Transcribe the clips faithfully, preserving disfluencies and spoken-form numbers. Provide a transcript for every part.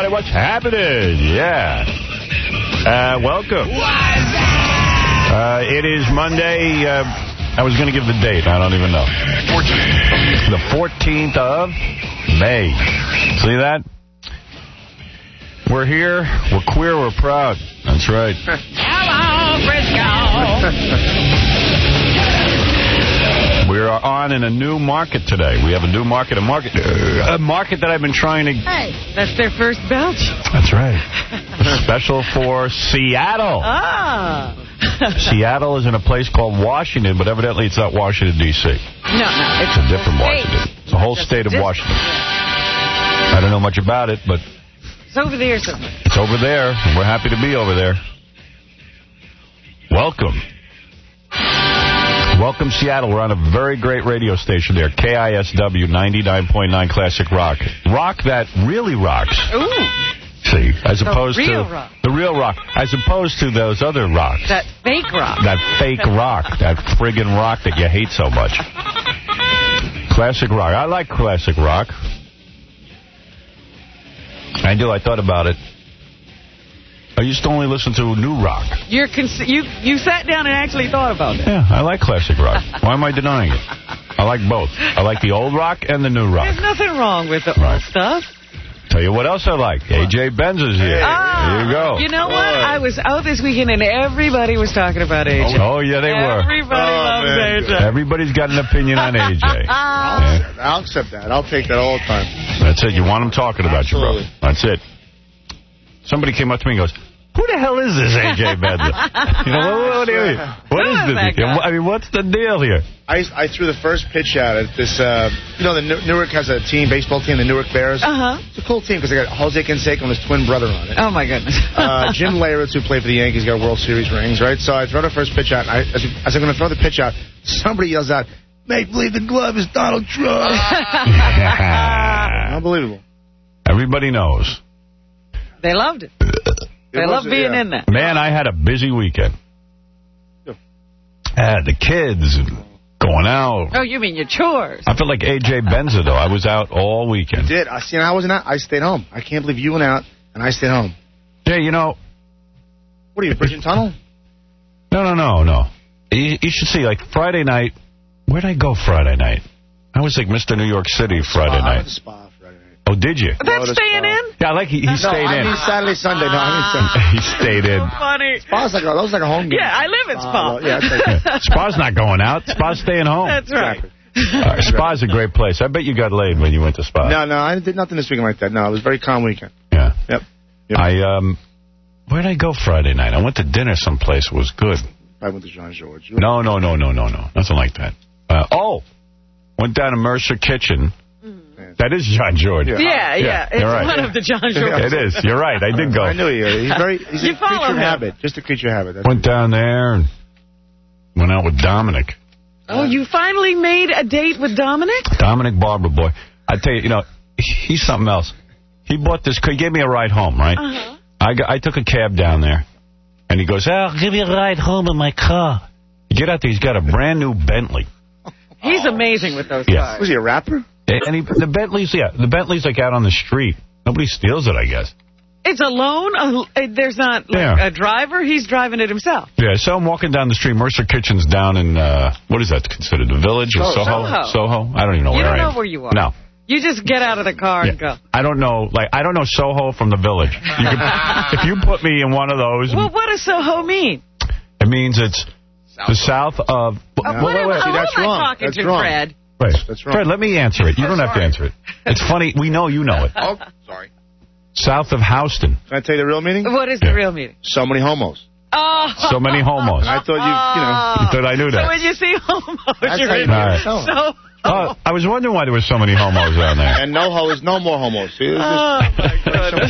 everybody. What's happening? Yeah. Uh, welcome. Uh, it is Monday. Uh, I was going to give the date. I don't even know. fourteenth. The fourteenth of May. See that? We're here. We're queer. We're proud. That's right. Hello, Frisco. We are on in a new market today. We have a new market, a market, uh, a market that I've been trying to... Hey, that's their first belch. That's right. Special for Seattle. Ah. Seattle is in a place called Washington, but evidently it's not Washington, D C No, no. It's, it's a different state. Washington. It's a whole That's state of Washington. I don't know much about it, but... It's over there somewhere. It's over there, and we're happy to be over there. Welcome. Welcome, Seattle. We're on a very great radio station there, K I S W ninety-nine point nine Classic Rock. Rock that really rocks. Ooh. See, as the opposed real to... rock. The real rock. As opposed to those other rocks. That fake rock. That fake rock. That friggin' rock that you hate so much. Classic rock. I like classic rock. I do. I thought about it. I used to only listen to new rock. You're cons you you sat down and actually thought about it. Yeah, I like classic rock. Why am I denying it? I like both. I like the old rock and the new rock. There's nothing wrong with the right. old stuff. Tell you what else I like. A J Benz is here. Ah, here you go. You know what? I was out this weekend and everybody was talking about A J. Oh, yeah, they were. Everybody oh, loves man. A J. Everybody's got an opinion on A J. I'll, yeah. accept, I'll accept that. I'll take that all the time. That's it. You want them talking about Absolutely. you, bro. That's it. Somebody came up to me and goes, who the hell is this A J Benz? You know, what, what, what, what is this? I mean, what's the deal here? I I threw the first pitch out at this, uh, you know, the Newark has a team, baseball team, the Newark Bears. Uh-huh. It's a cool team because they got Jose Canseco and his twin brother on it. Oh, my goodness. uh, Jim Leyritz, who played for the Yankees, got World Series rings, right? So I throw the first pitch out, and I, as, as I'm going to throw the pitch out, somebody yells out, make believe the glove is Donald Trump. Unbelievable. Everybody knows. They loved it. They it love was, being yeah. in there. Man, I had a busy weekend. Yeah. I had the kids and going out. Oh, you mean your chores? I feel like A J Benza, though. I was out all weekend. You did. I see. I wasn't out. I stayed home. I can't believe you went out and I stayed home. Yeah, you know. What are you, Bridge and Tunnel? No, no, no, no. You, you should see, like, Friday night. Where'd I go Friday night? I was like Mister New York City Friday spa. night. I went to Spa Friday night. Oh, did you? That's staying in? Yeah, I like he, he no, stayed I in. mean Saturday, Sunday. No, I mean Sunday. He stayed in. So funny. Spa's like a, that was like a home game. Yeah, I live at Spa. Uh, yeah, like, Yeah. Spa's not going out. Spa's staying home. That's right. exactly. Uh, Spa's a great place. I bet you got laid when you went to Spa. No, no, I did nothing this weekend like that. No, it was a very calm weekend. Yeah. Yep. yep. I, um, where'd I go Friday night? I went to dinner someplace. It was good. I went to Jean George. No, no, no, no, no, no. Nothing like that. Uh, oh, went down to Mercer Kitchen. That is John George. Yeah, yeah. yeah. It's right. one of the John George. It is. You're right. I did go. I knew he He's very. He's You a creature follow of him. habit. Just a creature of habit. That's Went down there and went out with Dominic. Oh, you finally made a date with Dominic? Dominic Barber, boy. I tell you, you know, he's something else. He bought this. He gave me a ride home, right? Uh-huh. I, got, I took a cab down there. And he goes, oh, I'll give you a ride home in my car. You get out there, he's got a brand new Bentley. He's amazing with those Yeah. cars. Was he a rapper? And he, the Bentley's, yeah, the Bentley's like out on the street. Nobody steals it, I guess. It's alone? Uh, there's not like, Yeah. a driver? He's driving it himself. Yeah, so I'm walking down the street. Mercer Kitchen's down in, uh, what is that considered, the Village or Oh, Soho? Soho. Soho? I don't even know You where don't I know am. where you are. No. You just get out of the car Yeah. and go. I don't know, like, I don't know Soho from the Village. You could, if you put me in one of those, Well, what does Soho mean? it means it's the south of... Uh, Wait, what wait, am, wait. See, who that's am I wrong. talking That's to, wrong. Fred? Wait. That's wrong. Fred, let me answer it. You don't have to answer it. It's funny. We know you know it. Oh, sorry. South of Houston. Can I tell you the real meaning? What is Yeah. the real meaning? So many homos. Oh. So many homos. I thought you, you know. You thought I knew So that. when you see homos, That's you're how you in know All right. it's Soho. So. Oh, I was wondering why there were so many homos down there. And no ho is no more homos. See, it was Oh, just, my goodness.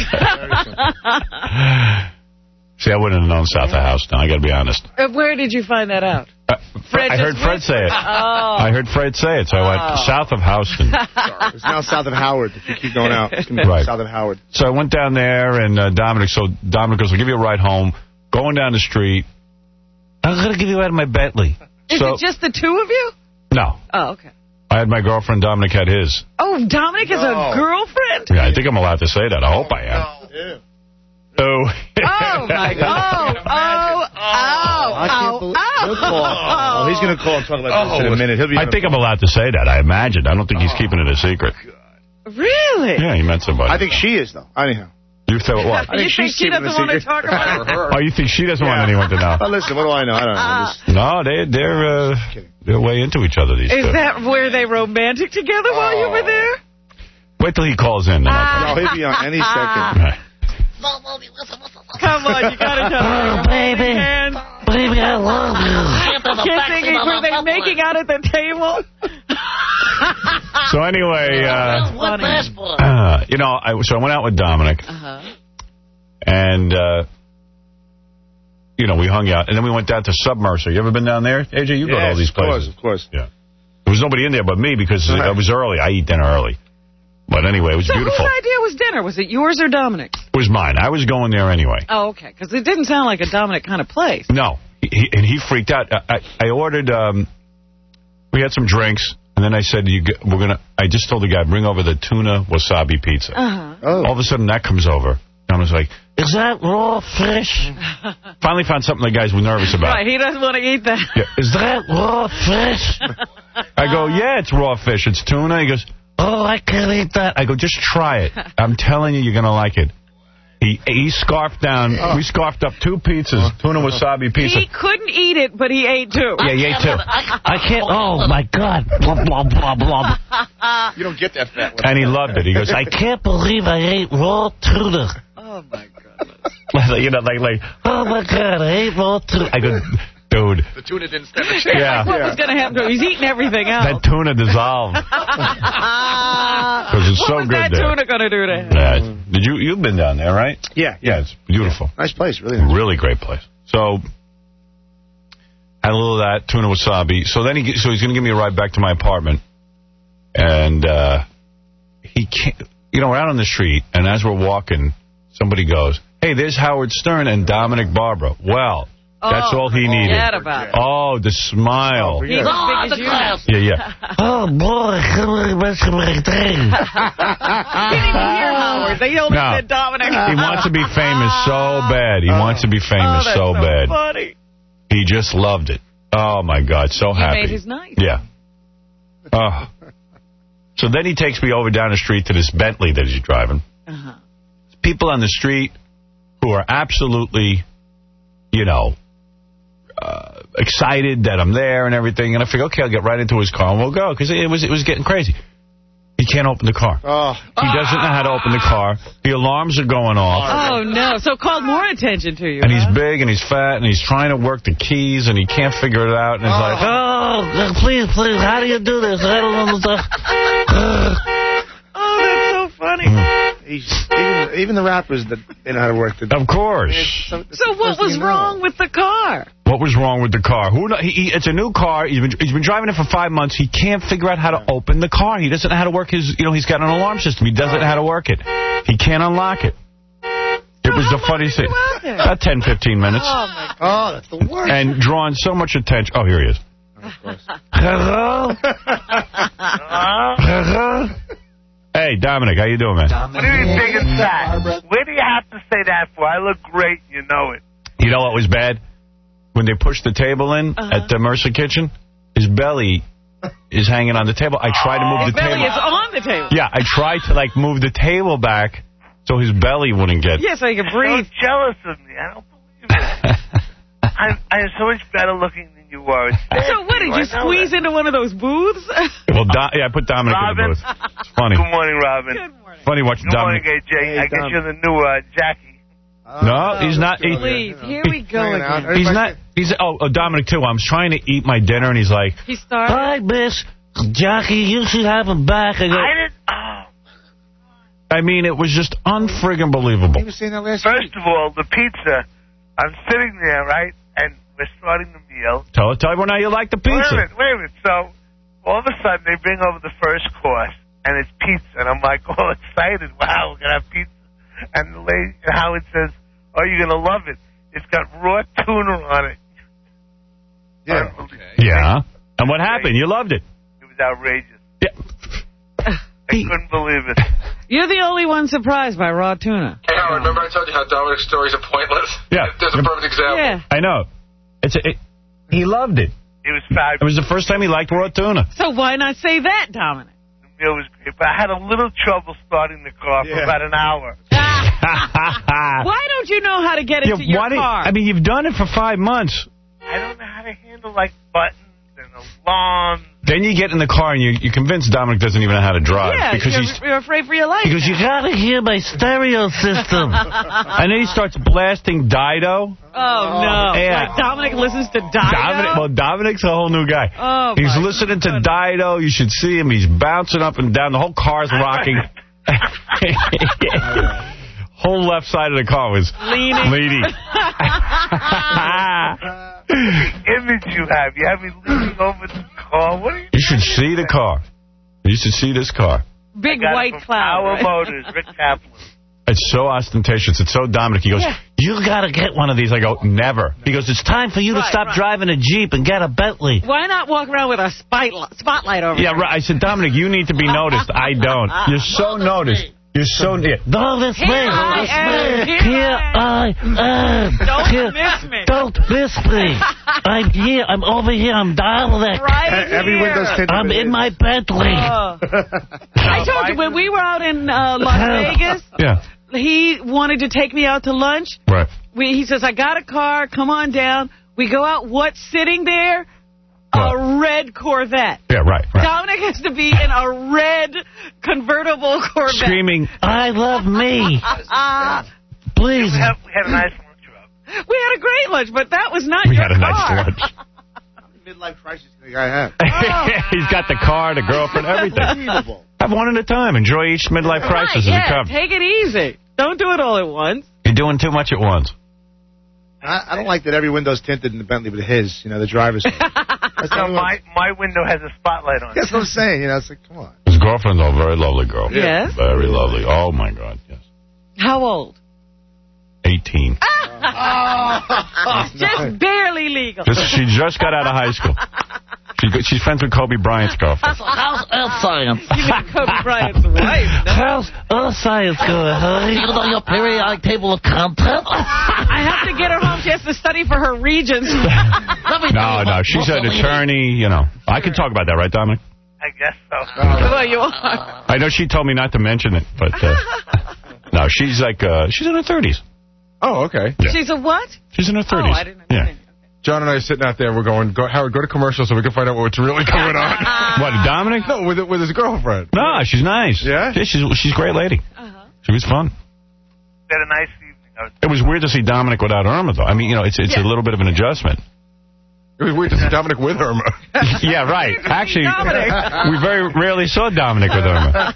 See, I wouldn't have known South of Houston. I got to be honest. Uh, Where did you find that out? Uh, Fred I heard just Fred say it. Oh. I heard Fred say it, so I went Oh. South of Houston. it's now south of Howard. If you keep going out, it's going to be Right. south of Howard. So I went down there, and uh, Dominic, so Dominic goes, I'll give you a ride home. Going down the street, I'm going to give you a ride in my Bentley. Is so, it just the two of you? No. Oh, okay. I had my girlfriend, Dominic had his. Oh, Dominic is No. a girlfriend? Yeah, I think I'm allowed to say that. I hope I am. Yeah. Oh. Oh, my God. Oh, oh, oh, I can't believe he'll call. Oh, he's going to call and talk about this in a minute. He'll be I think I'm allowed to say that. I imagine. I don't think he's keeping it a secret. Really? Yeah, he met somebody. I think she is, though. Anyhow. You thought what? I think you think she's she keeping doesn't a want to secret. talk about it? Oh, you think she doesn't want Yeah. anyone to know? Oh, listen, what do I know? I don't know. I'm just... No, they, they're, uh, they're way into each other, these Is two. that were they romantic together while you were there? Wait till he calls in. Then I'll No, he'll be on any second. Right. Come on, you gotta tell me. Oh, baby. Baby, I love you. Kissing, were they making out at the table? So anyway, uh, What that's for? uh, you know, I, so I went out with Dominic, Uh-huh. and, uh, you know, we hung out, and then we went down to Submercer. You ever been down there? A J, you go to all Yes, these of course, places. of course. Yeah. There was nobody in there but me because Right. it was early. I eat dinner early. But anyway, it was So beautiful. whose idea was dinner? Was it yours or Dominic's? It was mine. I was going there anyway. Oh, okay, because it didn't sound like a Dominic kind of place. No. He, he, and he freaked out. I, I, I ordered, um, we had some drinks, and then I said, you get, we're gonna. I just told the guy, bring over the tuna wasabi pizza. Uh-huh. Oh. All of a sudden, that comes over. And I was like, Is that raw fish? finally found something the guys were nervous about. Right, he doesn't want to eat that. Yeah. Is that raw fish? I go, yeah, it's raw fish. It's tuna. He goes, Oh, I can't eat that. I go, just try it. I'm telling you, you're going to like it. He he scarfed down, we scarfed up two pizzas, tuna wasabi pizza. He couldn't eat it, but he ate two. Yeah, he ate two. I can't. Oh, my God. Blah, blah, blah, blah. You don't get that fat. And he loved it. He goes, I can't believe I ate raw tuna. Oh, my goodness. you know, like, like, Oh, my God. I ate raw tuna. I go, dude. The tuna didn't stand a chance. Yeah. What was going to happen to him? He's eating everything else. That tuna dissolved. Because it's what so was good that there. tuna going to do to him? Yeah. Did you, you've been down there, right? Yeah. Yeah, it's beautiful. Nice place, really. Nice. Really great place. So, had a little of that, tuna wasabi. So then he, so he's going to give me a ride back to my apartment. And, uh, he can't, you know, we're out on the street, and as we're walking, somebody goes, hey, there's Howard Stern and Dominic Barbara. Well, that's Oh, all he needed. forget about it. Oh, the smile. He's Oh, as big the as you. class. Yeah, yeah. Oh, boy. I can't believe that's my thing. He didn't even hear Howard. They only No. said Dominic. He wants to be famous so bad. He wants to be Oh, famous that's so so bad. funny. He just loved it. Oh, my God, so He happy. made his night. Yeah. Oh. So then he takes me over down the street to this Bentley that he's driving. Uh-huh. People on the street who are absolutely, you know, uh, excited that I'm there and everything. And I figure, okay, I'll get right into his car and we'll go. Because it was, it was getting crazy. He can't open the car. Oh. He doesn't know how to open the car. The alarms are going off. Oh, no. So called more attention to you. And he's huh? big and he's fat and he's trying to work the keys and he can't figure it out. And it's like, Oh, please, please. How do you do this? I don't understand. Oh, that's so funny. He's, even, even the rappers that they know how to work the. of course. So what was wrong with the car? What was wrong with the car? Who? Know, he, he, it's a new car. He's been, he's been driving it for five months. He can't figure out how to open the car. He doesn't know how to work his, you know, he's got an alarm system. He doesn't know how to work it. He can't unlock it. It was the funniest thing. About ten, fifteen minutes. Oh, my God. Oh, that's the worst. And drawing so much attention. Oh, here he is. Hello? Hello? Hey, Dominic, how you doing, man? What do you think it's that? Where do you have to say that for? I look great, you know it. You know what was bad? When they pushed the table in Uh-huh. at the Mercer Kitchen, his belly is hanging on the table. I tried to move His the belly table. is on the table. Yeah, I tried to, like, move the table back so his belly wouldn't get... Yeah, so he can So breathe. jealous of me. I don't believe it. I'm, I'm so much better looking than you are. It's bad So what, for did I you know squeeze that. into one of those booths? Well, Do- yeah, I put Dominic Robin. in the booth. It's funny. Good morning, Robin. Good morning. Funny watching Good morning, Dominic. A J. Hey, I guess Dom. you're the new uh, Jackie. No, he's not. He, Please, here we go Hanging out. again. he's not. He's oh, oh, Dominic too. I was trying to eat my dinner, and he's like, He started. Hi, miss. Jackie, you should have him back. I go, I didn't... Oh. I mean, it was just unfriggin' believable. He was saying that last First week. of all, the pizza, I'm sitting there, right, and we're starting the meal. Tell tell everyone how you like the Wait a pizza. minute, wait a minute. So, all of a sudden, they bring over the first course, and it's pizza. And I'm like, all excited. Wow, we're going to have pizza. And the lady, and Howard says, oh, you're going to love it. It's got raw tuna on it. Yeah. Unbelievable. Yeah. And what happened? You loved it. It was outrageous. Yeah. I couldn't believe it. You're the only one surprised by raw tuna. Howard, remember I told you how Dominic's stories are pointless? Yeah. There's a perfect example. Yeah. I know. It's a, it, he loved it. It was fabulous. It was the first time he liked raw tuna. So why not say that, Dominic? The meal was great, but I had a little trouble starting the car for Yeah. about an hour. Why don't you know how to get into Yeah, your why did- car? I mean, you've done it for five months. I don't know how to handle, like, buttons and alarms. Then you get in the car and you, you convince Dominic doesn't even know how to drive. yeah, because you're, he's, you're afraid for your life. Because you gotta hear my stereo system. And then he starts blasting Dido. Oh, no. Yeah. Like Dominic listens to Dido? Dominic, well, Dominic's a whole new guy. Oh, he's my listening to goodness. Dido. You should see him. He's bouncing up and down. The whole car's rocking. Whole left side of the car was Leaning. leaning. Image you have. You have me leaning over the car. What are you You should see the car. You should see this car. Big got it white from cloud. Power right? Motors, Rick Kaplan. It's so ostentatious. It's so Dominic. He goes, Yeah. you got to get one of these. I go, never. He goes, it's time for you to Right, stop right. driving a Jeep and get a Bentley. Why not walk around with a spotlight, spotlight over Yeah, you? right. I said, Dominic, you need to be noticed. I don't. You're so noticed. You're so... Yeah. No, this Here way. I This am. way. Here Here I I am. Don't Here- miss me. Don't miss me. I'm here. I'm over here. I'm Dominic. Right Every here. window's tinted. I'm with in his. my Bentley. Oh. I told you, when we were out in uh, Las Vegas, Yeah. he wanted to take me out to lunch. Right. We, he says, I got a car. Come on down. We go out. What's sitting there? What? A red Corvette. Yeah, right, right. Dominic has to be in a red convertible Corvette. Screaming, I love me. Ah. Please. We, have, we had a nice lunch route. We had a great lunch, but that was not we your had a nice car. lunch. Midlife crisis the guy have. He's got the car, the girlfriend, everything. Unbelievable. Have one at a time. Enjoy each midlife crisis Right, as yeah, it comes. take it easy. Don't do it all at once. You're doing too much at once. I, I don't like that every window's tinted in the Bentley but his, you know, the driver's. That's No, not my, my window has a spotlight on it. That's what I'm saying. You know, it's like, come on. His girlfriend's a very lovely girl. Yes. Very lovely. Oh, my God, yes. How old? eighteen. Just barely legal. Just, she just got out of high school. She, she's friends with Kobe Bryant's girlfriend. How's earth science? You mean Kobe Bryant's wife? No? How's earth science going, honey? You know your periodic table of contents? I have to get her home. She has to study for her regents. No, no, she's an attorney, you know. I could talk about that, right, Dominic? I guess so. Well, you are. I know she told me not to mention it, but... Uh, no, she's like... Uh, she's in her thirties. Oh, okay. Yeah. She's a what? She's in her thirties. Oh, I didn't Yeah. understand. John and I are sitting out there. We're going, go, Howard, go to commercial so we can find out what's really going on. What, Dominic? No, with with his girlfriend. No, she's nice. Yeah? she's she's a great lady. Uh-huh. She was fun. We had a nice evening. I was It was weird to see Dominic without Irma, though. I mean, you know, it's it's Yeah. a little bit of an adjustment. It was weird to see Dominic with Irma. Yeah, right. Actually, Dominic. we very rarely saw Dominic with Irma.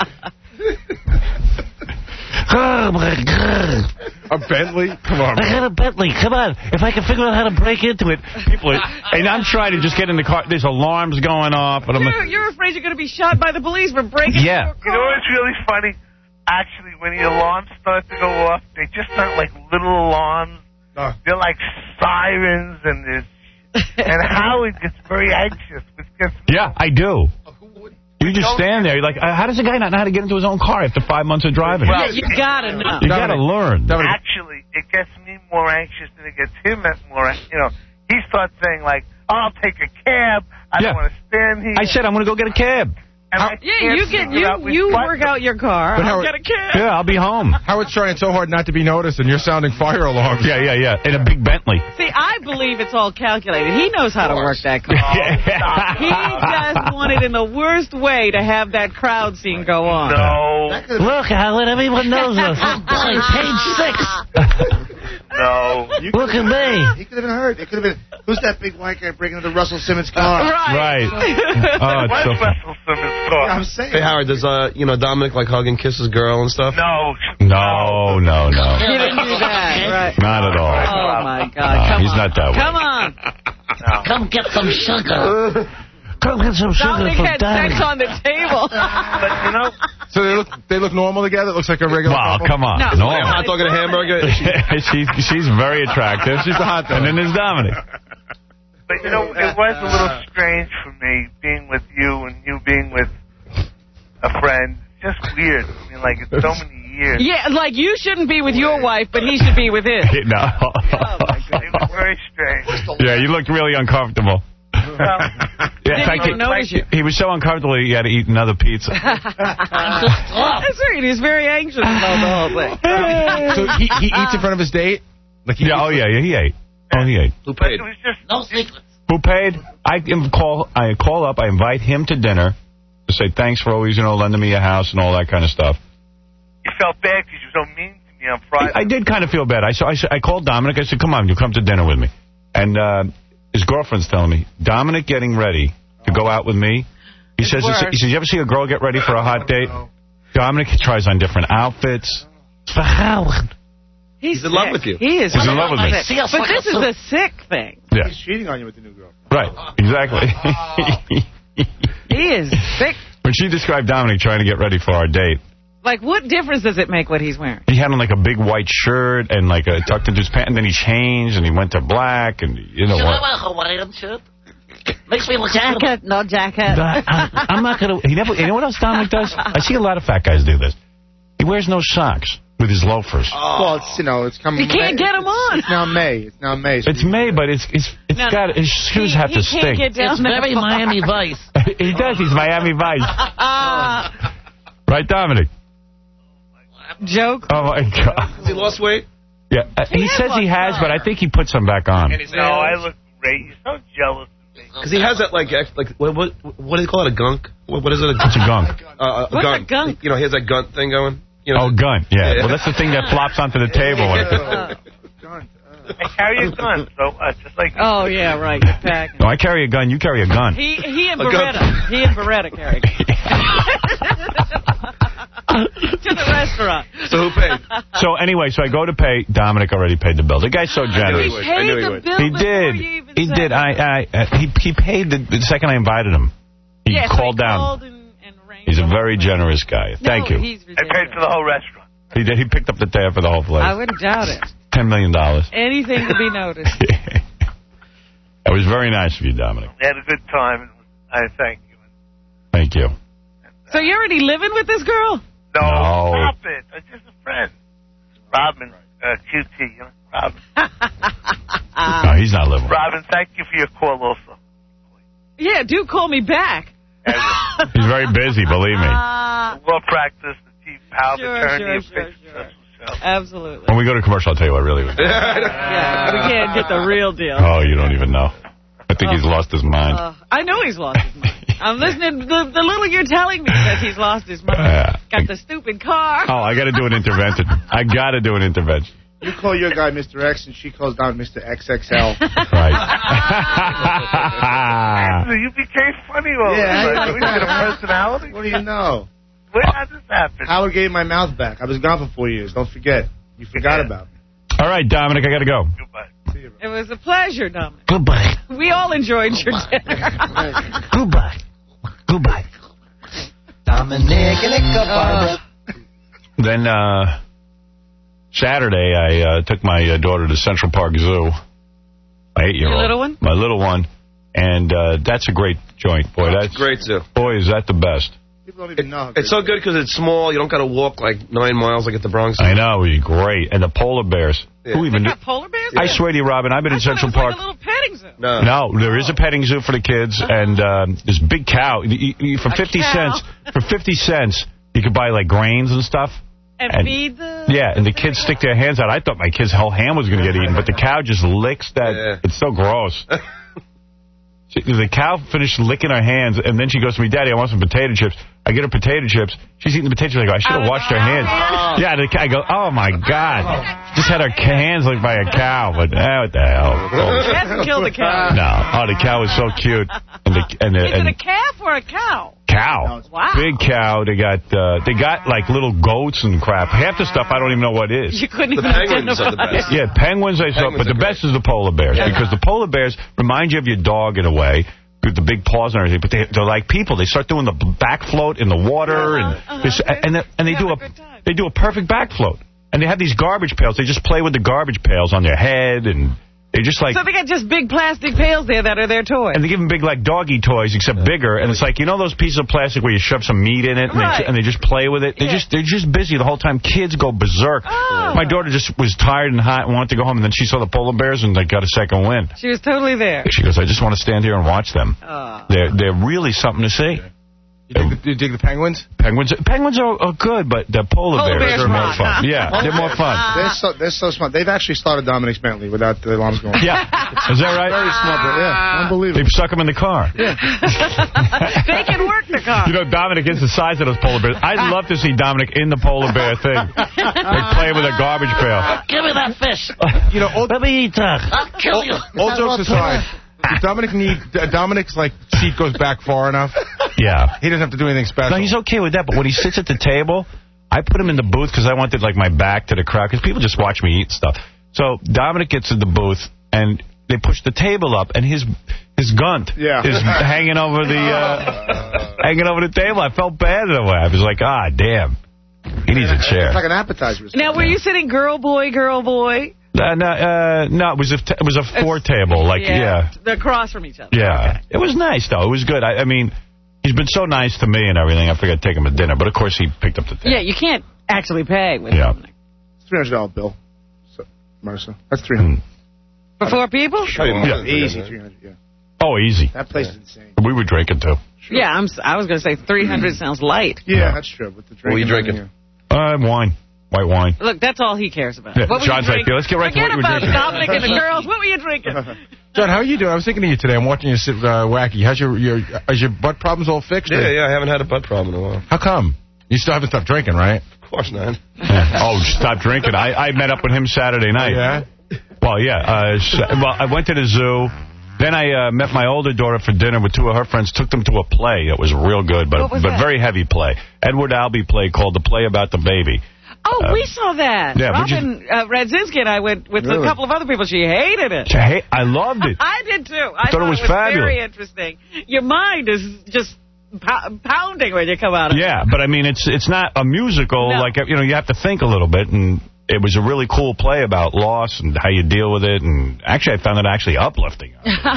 Oh, my God. A Bentley? Come on, I man. got a Bentley. Come on. If I can figure out how to break into it. People are, and I'm trying to just get in the car. There's alarms going off. And I'm You're, like, you're afraid you're going to be shot by the police for breaking Yeah. into You a know car. what's really funny? Actually, when the alarms start to go off, they just aren't like little alarms. Uh. They're like sirens, and there's and Howard gets very anxious, which gets me. yeah, I do. You just stand there. You're like, uh, how does a guy not know how to get into his own car after five months of driving? Well, You got to know. You got to learn. Dominic, Actually, it gets me more anxious than it gets him more. You know, he starts saying like, oh, "I'll take a cab. I Yeah. don't want to stand here." I said I'm going to go get a cab. And I Yeah, can't you get figure out you which you button work to out your car. But I'll Howard- get a cab. Yeah, I'll be home. Howard's trying so hard not to be noticed, and you're sounding fire alarms. Yeah, yeah, yeah. In a big Bentley. See, I believe it's all calculated. He knows how to work that car. stop. He just wanted in the worst way to have that crowd scene go on. No, Look, Howard, everyone knows us. Boy, page six. no. You Look at me. He could have been hurt. It could have been, who's that big white guy breaking into Russell Simmons' car? Right. Right. Oh, it's What's so fun. Russell Simmons' car? I'm saying. Hey, Howard, does, uh, you know, Dominic like hug and kiss his girl and stuff? No. No, no, no. He didn't do that. Right. Not at all. Oh, my God. No, Come he's on. not that way. Come on. No. Come get some sugar. Come get some sugar Dominic from had Daddy. sex on the table. But you know, So they look they look normal together? It looks like a regular Wow, couple? come on. No. No. Like a hot dog and a hamburger? she's, she's very attractive. She's a hot dog. And then there's Dominic. but you know, it was a little strange for me being with you and you being with a friend. It's just weird. I mean, like it's so many years. Yeah, like you shouldn't be with your wife, but he should be with his. No. Oh, my God. It was very strange. Yeah, you looked really uncomfortable. Well, Yeah, in fact, even notice you. he was so uncomfortable he had to eat another pizza. That's right. He's very anxious about the whole thing. So he, he eats in front of his date? Like he Yeah, oh yeah, yeah, he ate. Oh, he ate. Who paid? it was just, No secrets. Who paid? I im- call. I call up. I invite him to dinner to say thanks for always, you know, lending me a house and all that kind of stuff. you felt bad because you were so mean to me on Friday. I, I did kind of feel bad. I so I, said- I called Dominic. I said, "Come on, you come to dinner with me." And uh, his girlfriend's telling me, Dominic getting ready to go out with me. He It's says, worse. "He says, you ever see a girl get ready for a hot date?" Dominic tries on different outfits. He's, He's in love sick. with you. He is. He's in love with me. sick. But this is the sick thing. Yeah, He's cheating on you with the new girl. right. Exactly. He is sick. When she described Dominic trying to get ready for our date, Like, what difference does it make what he's wearing? he had on like a big white shirt and like a tucked into his pants, and then he changed and he went to black, and you know Should I what? wear a Hawaiian shirt? Makes me look Jacket, no jacket. I, I'm not gonna. He never. You know what else Dominic does? I see a lot of fat guys do this. He wears no socks with his loafers. Well, it's, you know, it's coming. You can't May. get him on. It's now May. It's now May. So It's May, but it's it's it's No, got his shoes he, have to he can't stink. get down It's there. very Miami Vice. He does. He's Miami Vice, Ah, right, Dominic? joke. Oh my God. Has he lost weight? Yeah, uh, he, He has says he lost has, weight. but I think he put some back on. No, I look great. You're so jealous of me. Because he has that, like, ex- like what, what what do they call it, a gunk? What, what is it? It's a gunk. Uh, a What's gun. a gunk? You know, he has that gun thing going. You know, Oh, gun. Yeah. Yeah. Well, that's the thing that flops onto the table. Uh, I carry a gun, so uh, just like you. oh, yeah, right. You're packing. No, I carry a gun. You carry a gun. He, he and A gun. Beretta. He and Beretta carried. To the restaurant. So who paid? So anyway, so I go to pay. Dominic already paid the bill. The guy's so He generous. would. I paid knew he the would. bill He before did. you even He said did. it. I, I, uh, he, he paid the, the second I invited him. He yeah, so called he down. Called and, and arranged He's a the whole very thing. generous guy. No, Thank you. He's I paid for the whole restaurant. He did. He picked up the tab for the whole place. I wouldn't doubt it. Ten million dollars. Anything to be noticed. That was very nice of you, Dominic. We had a good time, and I thank you. Thank you. So you're already living with this girl? No, No. stop it. I'm just a friend. Robin, uh, Q T, you know, Robin. No, he's not living. Robin, thank you for your call also. Yeah, do call me back. He's very busy, believe me. Uh, Law practice, the chief power of Sure, attorney, sure, a big sure, sure. successful show. absolutely. When we go to commercial, I'll tell you what really. Yeah, we can't get the real deal. Oh, you don't even know. I think he's lost his mind. Uh, I know he's lost his mind. I'm listening. The, the little you're telling me says he's lost his mind. Yeah. Got the stupid car. Oh, I got to do an intervention. I got to do an intervention. You call your guy Mister X, and she calls down Mister X X L. Right. Anthony, you became funny all Yeah, of a I sudden. know. We got a personality? What do you know? Where did this happen? Howard gave my mouth back. I was gone for four years. Don't forget. You forgot about me. All right, Dominic, I got to go. Goodbye. See you, bro. It was a pleasure, Dominic. Goodbye. We all enjoyed your dinner. Goodbye. Goodbye. Dominic and Ichabod. Then uh, Saturday, I uh, took my uh, daughter to Central Park Zoo. My eight-year-old. Your little one? My little one. And uh, that's a great joint, boy. That's Great zoo. Boy, is that the best. People don't even know. how It's so good because it's small. You don't got to walk like nine miles like at the Bronx. I know, he's great. And the polar bears. Yeah. Who even They knew? got polar bears? I swear to you, Robin, I've been I in thought Central it was Park. like a little petting zoo. No. No, there is a petting zoo for the kids, and um, this big cow. You, you, for A fifty cow. cents, for fifty cents, you could buy like grains and stuff. And, And- feed the... Yeah, and the kids stick their hands out. I thought my kid's whole hand was going to get eaten, but the cow just licks that. Yeah. It's so gross. She, the cow finished licking her hands, and then she goes to me, Daddy, I want some potato chips. I get her potato chips. She's eating the potato chips. I go, I should have Out of washed the her cow hands. hand? Yeah, the, I go, oh, my God. Just had her ca- hands licked by a cow, but eh, what the hell? She hasn't killed the cow. No. Oh, the cow was so cute. And the, and the, Is and it a calf or a cow? cow. Wow. Big cow. They got uh, they got like little goats and crap. Half the stuff I don't even know what is. You couldn't The even penguins are the identify best. it. Yeah, penguins I saw, Penguins but the are best is the polar bears because the polar bears remind you of your dog in a way. With the big paws and everything, but they, they're like people. They start doing the back float in the water, and Uh-huh, this- uh-huh. and, they- and they They do have a a good time. they do a perfect back float. And they have these garbage pails. They just play with the garbage pails on their head, and They just like... So they got just big plastic pails there that are their toys. And they give them big, like, doggy toys, except bigger. And it's like, you know those pieces of plastic where you shove some meat in it and, right. they, and they just play with it? They yeah. just, they're just busy the whole time. Kids go berserk. Oh. My daughter just was tired and hot and wanted to go home, and then she saw the polar bears and they got a second wind. She was totally there. She goes, I just want to stand here and watch them. Oh. They're, they're really something to see. You dig, the, you dig the penguins? Penguins Penguins are, are good, but the polar, polar bears, bears are more fun. Yeah, they're more fun. They're so, they're so smart. They've actually started Dominic Bentley without the alarms going. Yeah. Is that right? Very smart. Yeah. Unbelievable. They've stuck them in the car. Yeah. They can work the car. You know, Dominic is the size of those polar bears. I'd love to see Dominic in the polar bear thing. Like playing with a garbage pail. Give me that fish. You know, old, let me eat that. I'll kill you. All jokes aside, does Dominic need... Dominic's, like, seat goes back far enough? Yeah. He doesn't have to do anything special. No, he's okay with that, but when he sits at the table, I put him in the booth because I wanted, like, my back to the crowd, because people just watch me eat stuff. So Dominic gets in the booth, and they push the table up, and his his gunt yeah. is hanging over the uh, hanging over the table. I felt bad in a way. I was like, ah, damn. He needs a chair. It's like an appetizer. Now, were you sitting girl, boy, girl, boy? Uh, no, uh, no, it was a t it was a four table, like yeah, yeah. They're across from each other. Yeah, okay. It was nice though. It was good. I, I mean, he's been so nice to me and everything. I figured I'd take him to dinner, but of course he picked up the tab. Yeah, you can't actually pay with yeah. Dominic. three hundred dollar bill, so, Marissa. That's three hundred. Mm. For four people? Sure. Yeah, easy three hundred. Yeah. Oh, easy. That place is insane. We were drinking too. Sure. Yeah, I'm. I was going to say three hundred sounds light. Yeah, yeah, that's true. With the drinking. What were you drinking? Uh, wine. White wine. Look, that's all he cares about. Yeah, what John's like, let's get right Forget to what you were drinking. about Dominic and the girls. What were you drinking? John, how are you doing? I was thinking of you today. I'm watching you sit uh, wacky. How's your, your, is your butt problems all fixed? Yeah, or? yeah, I haven't had a butt problem in a while. How come? You still haven't stopped drinking, right? Of course not. Oh, stop drinking. I, I met up with him Saturday night. Yeah? Well, yeah. Uh, so, well, I went to the zoo. Then I uh, met my older daughter for dinner with two of her friends, took them to a play. It was real good, but but that? very heavy play. Edward Albee play called The Play About the Baby. Oh, uh, we saw that. Yeah, Robin uh, Radzinski and I went with really? a couple of other people. She hated it. Hey, I loved it. I did, too. I, I thought, thought it was, it was fabulous. very interesting. Your mind is just pounding when you come out of it. Yeah, but I mean, it's it's not a musical. No. Like, you know, you have to think a little bit, and it was a really cool play about loss and how you deal with it. And actually, I found it actually uplifting.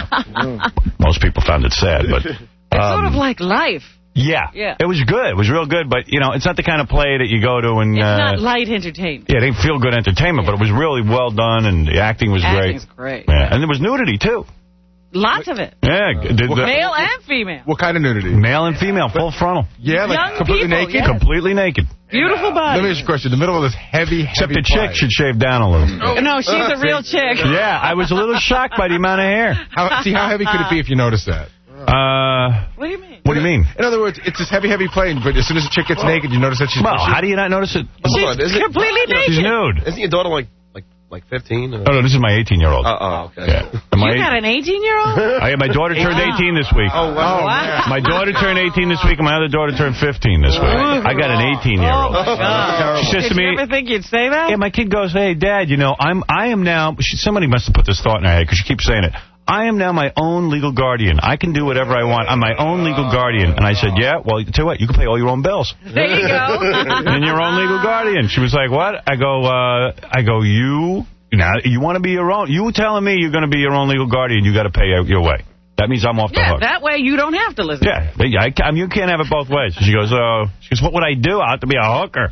Most people found it sad, but... It's um, sort of like life. Yeah. yeah. It was good. It was real good, but, you know, it's not the kind of play that you go to and... It's uh, not light entertainment. Yeah, it didn't feel good entertainment, yeah. but it was really well done, and the acting was Acting's great. great. Yeah. And there was nudity, too. Lots of it. Yeah. Uh, the, the, Male and female. What kind of nudity? Male and female, full frontal. Yeah, like Young completely people, naked? yes. Completely naked. Beautiful body. Let me ask you a question. In the middle of this heavy, Except heavy the chick play. should shave down a little. Oh. No, she's a real chick. Yeah, I was a little shocked by the amount of hair. How, see, how heavy could it be if you noticed that? Uh, what do you mean? What do you mean? In other words, it's this heavy, heavy plane, but as soon as the chick gets oh. naked, you notice that she's... Well, how do you not notice it? She's on, completely it, naked. She's nude. Isn't your daughter like like like fifteen? Or? Oh, no, this is my eighteen-year-old. Oh, oh, okay. Yeah. You got an eighteen-year-old? I, my daughter turned wow. eighteen this week. Oh, wow. wow. My daughter turned eighteen this week, and my other daughter turned fifteen this week. I got an eighteen-year-old. Oh, my God. She says Did to me, you ever think you'd say that? Yeah, my kid goes, hey, Dad, you know, I'm, I am now... She, somebody must have put this thought in her head, because she keeps saying it. I am now my own legal guardian. I can do whatever I want. I'm my own legal guardian. And I said, yeah, well, tell you what, you can pay all your own bills. There you go. And your own legal guardian. She was like, what? I go, uh, I go, you, now, you want to be your own, you telling me you're going to be your own legal guardian, you got to pay out your way. That means I'm off the yeah, hook. That way you don't have to listen. Yeah, I, I mean, you can't have it both ways. She goes, oh, she goes, what would I do? I have to be a hooker.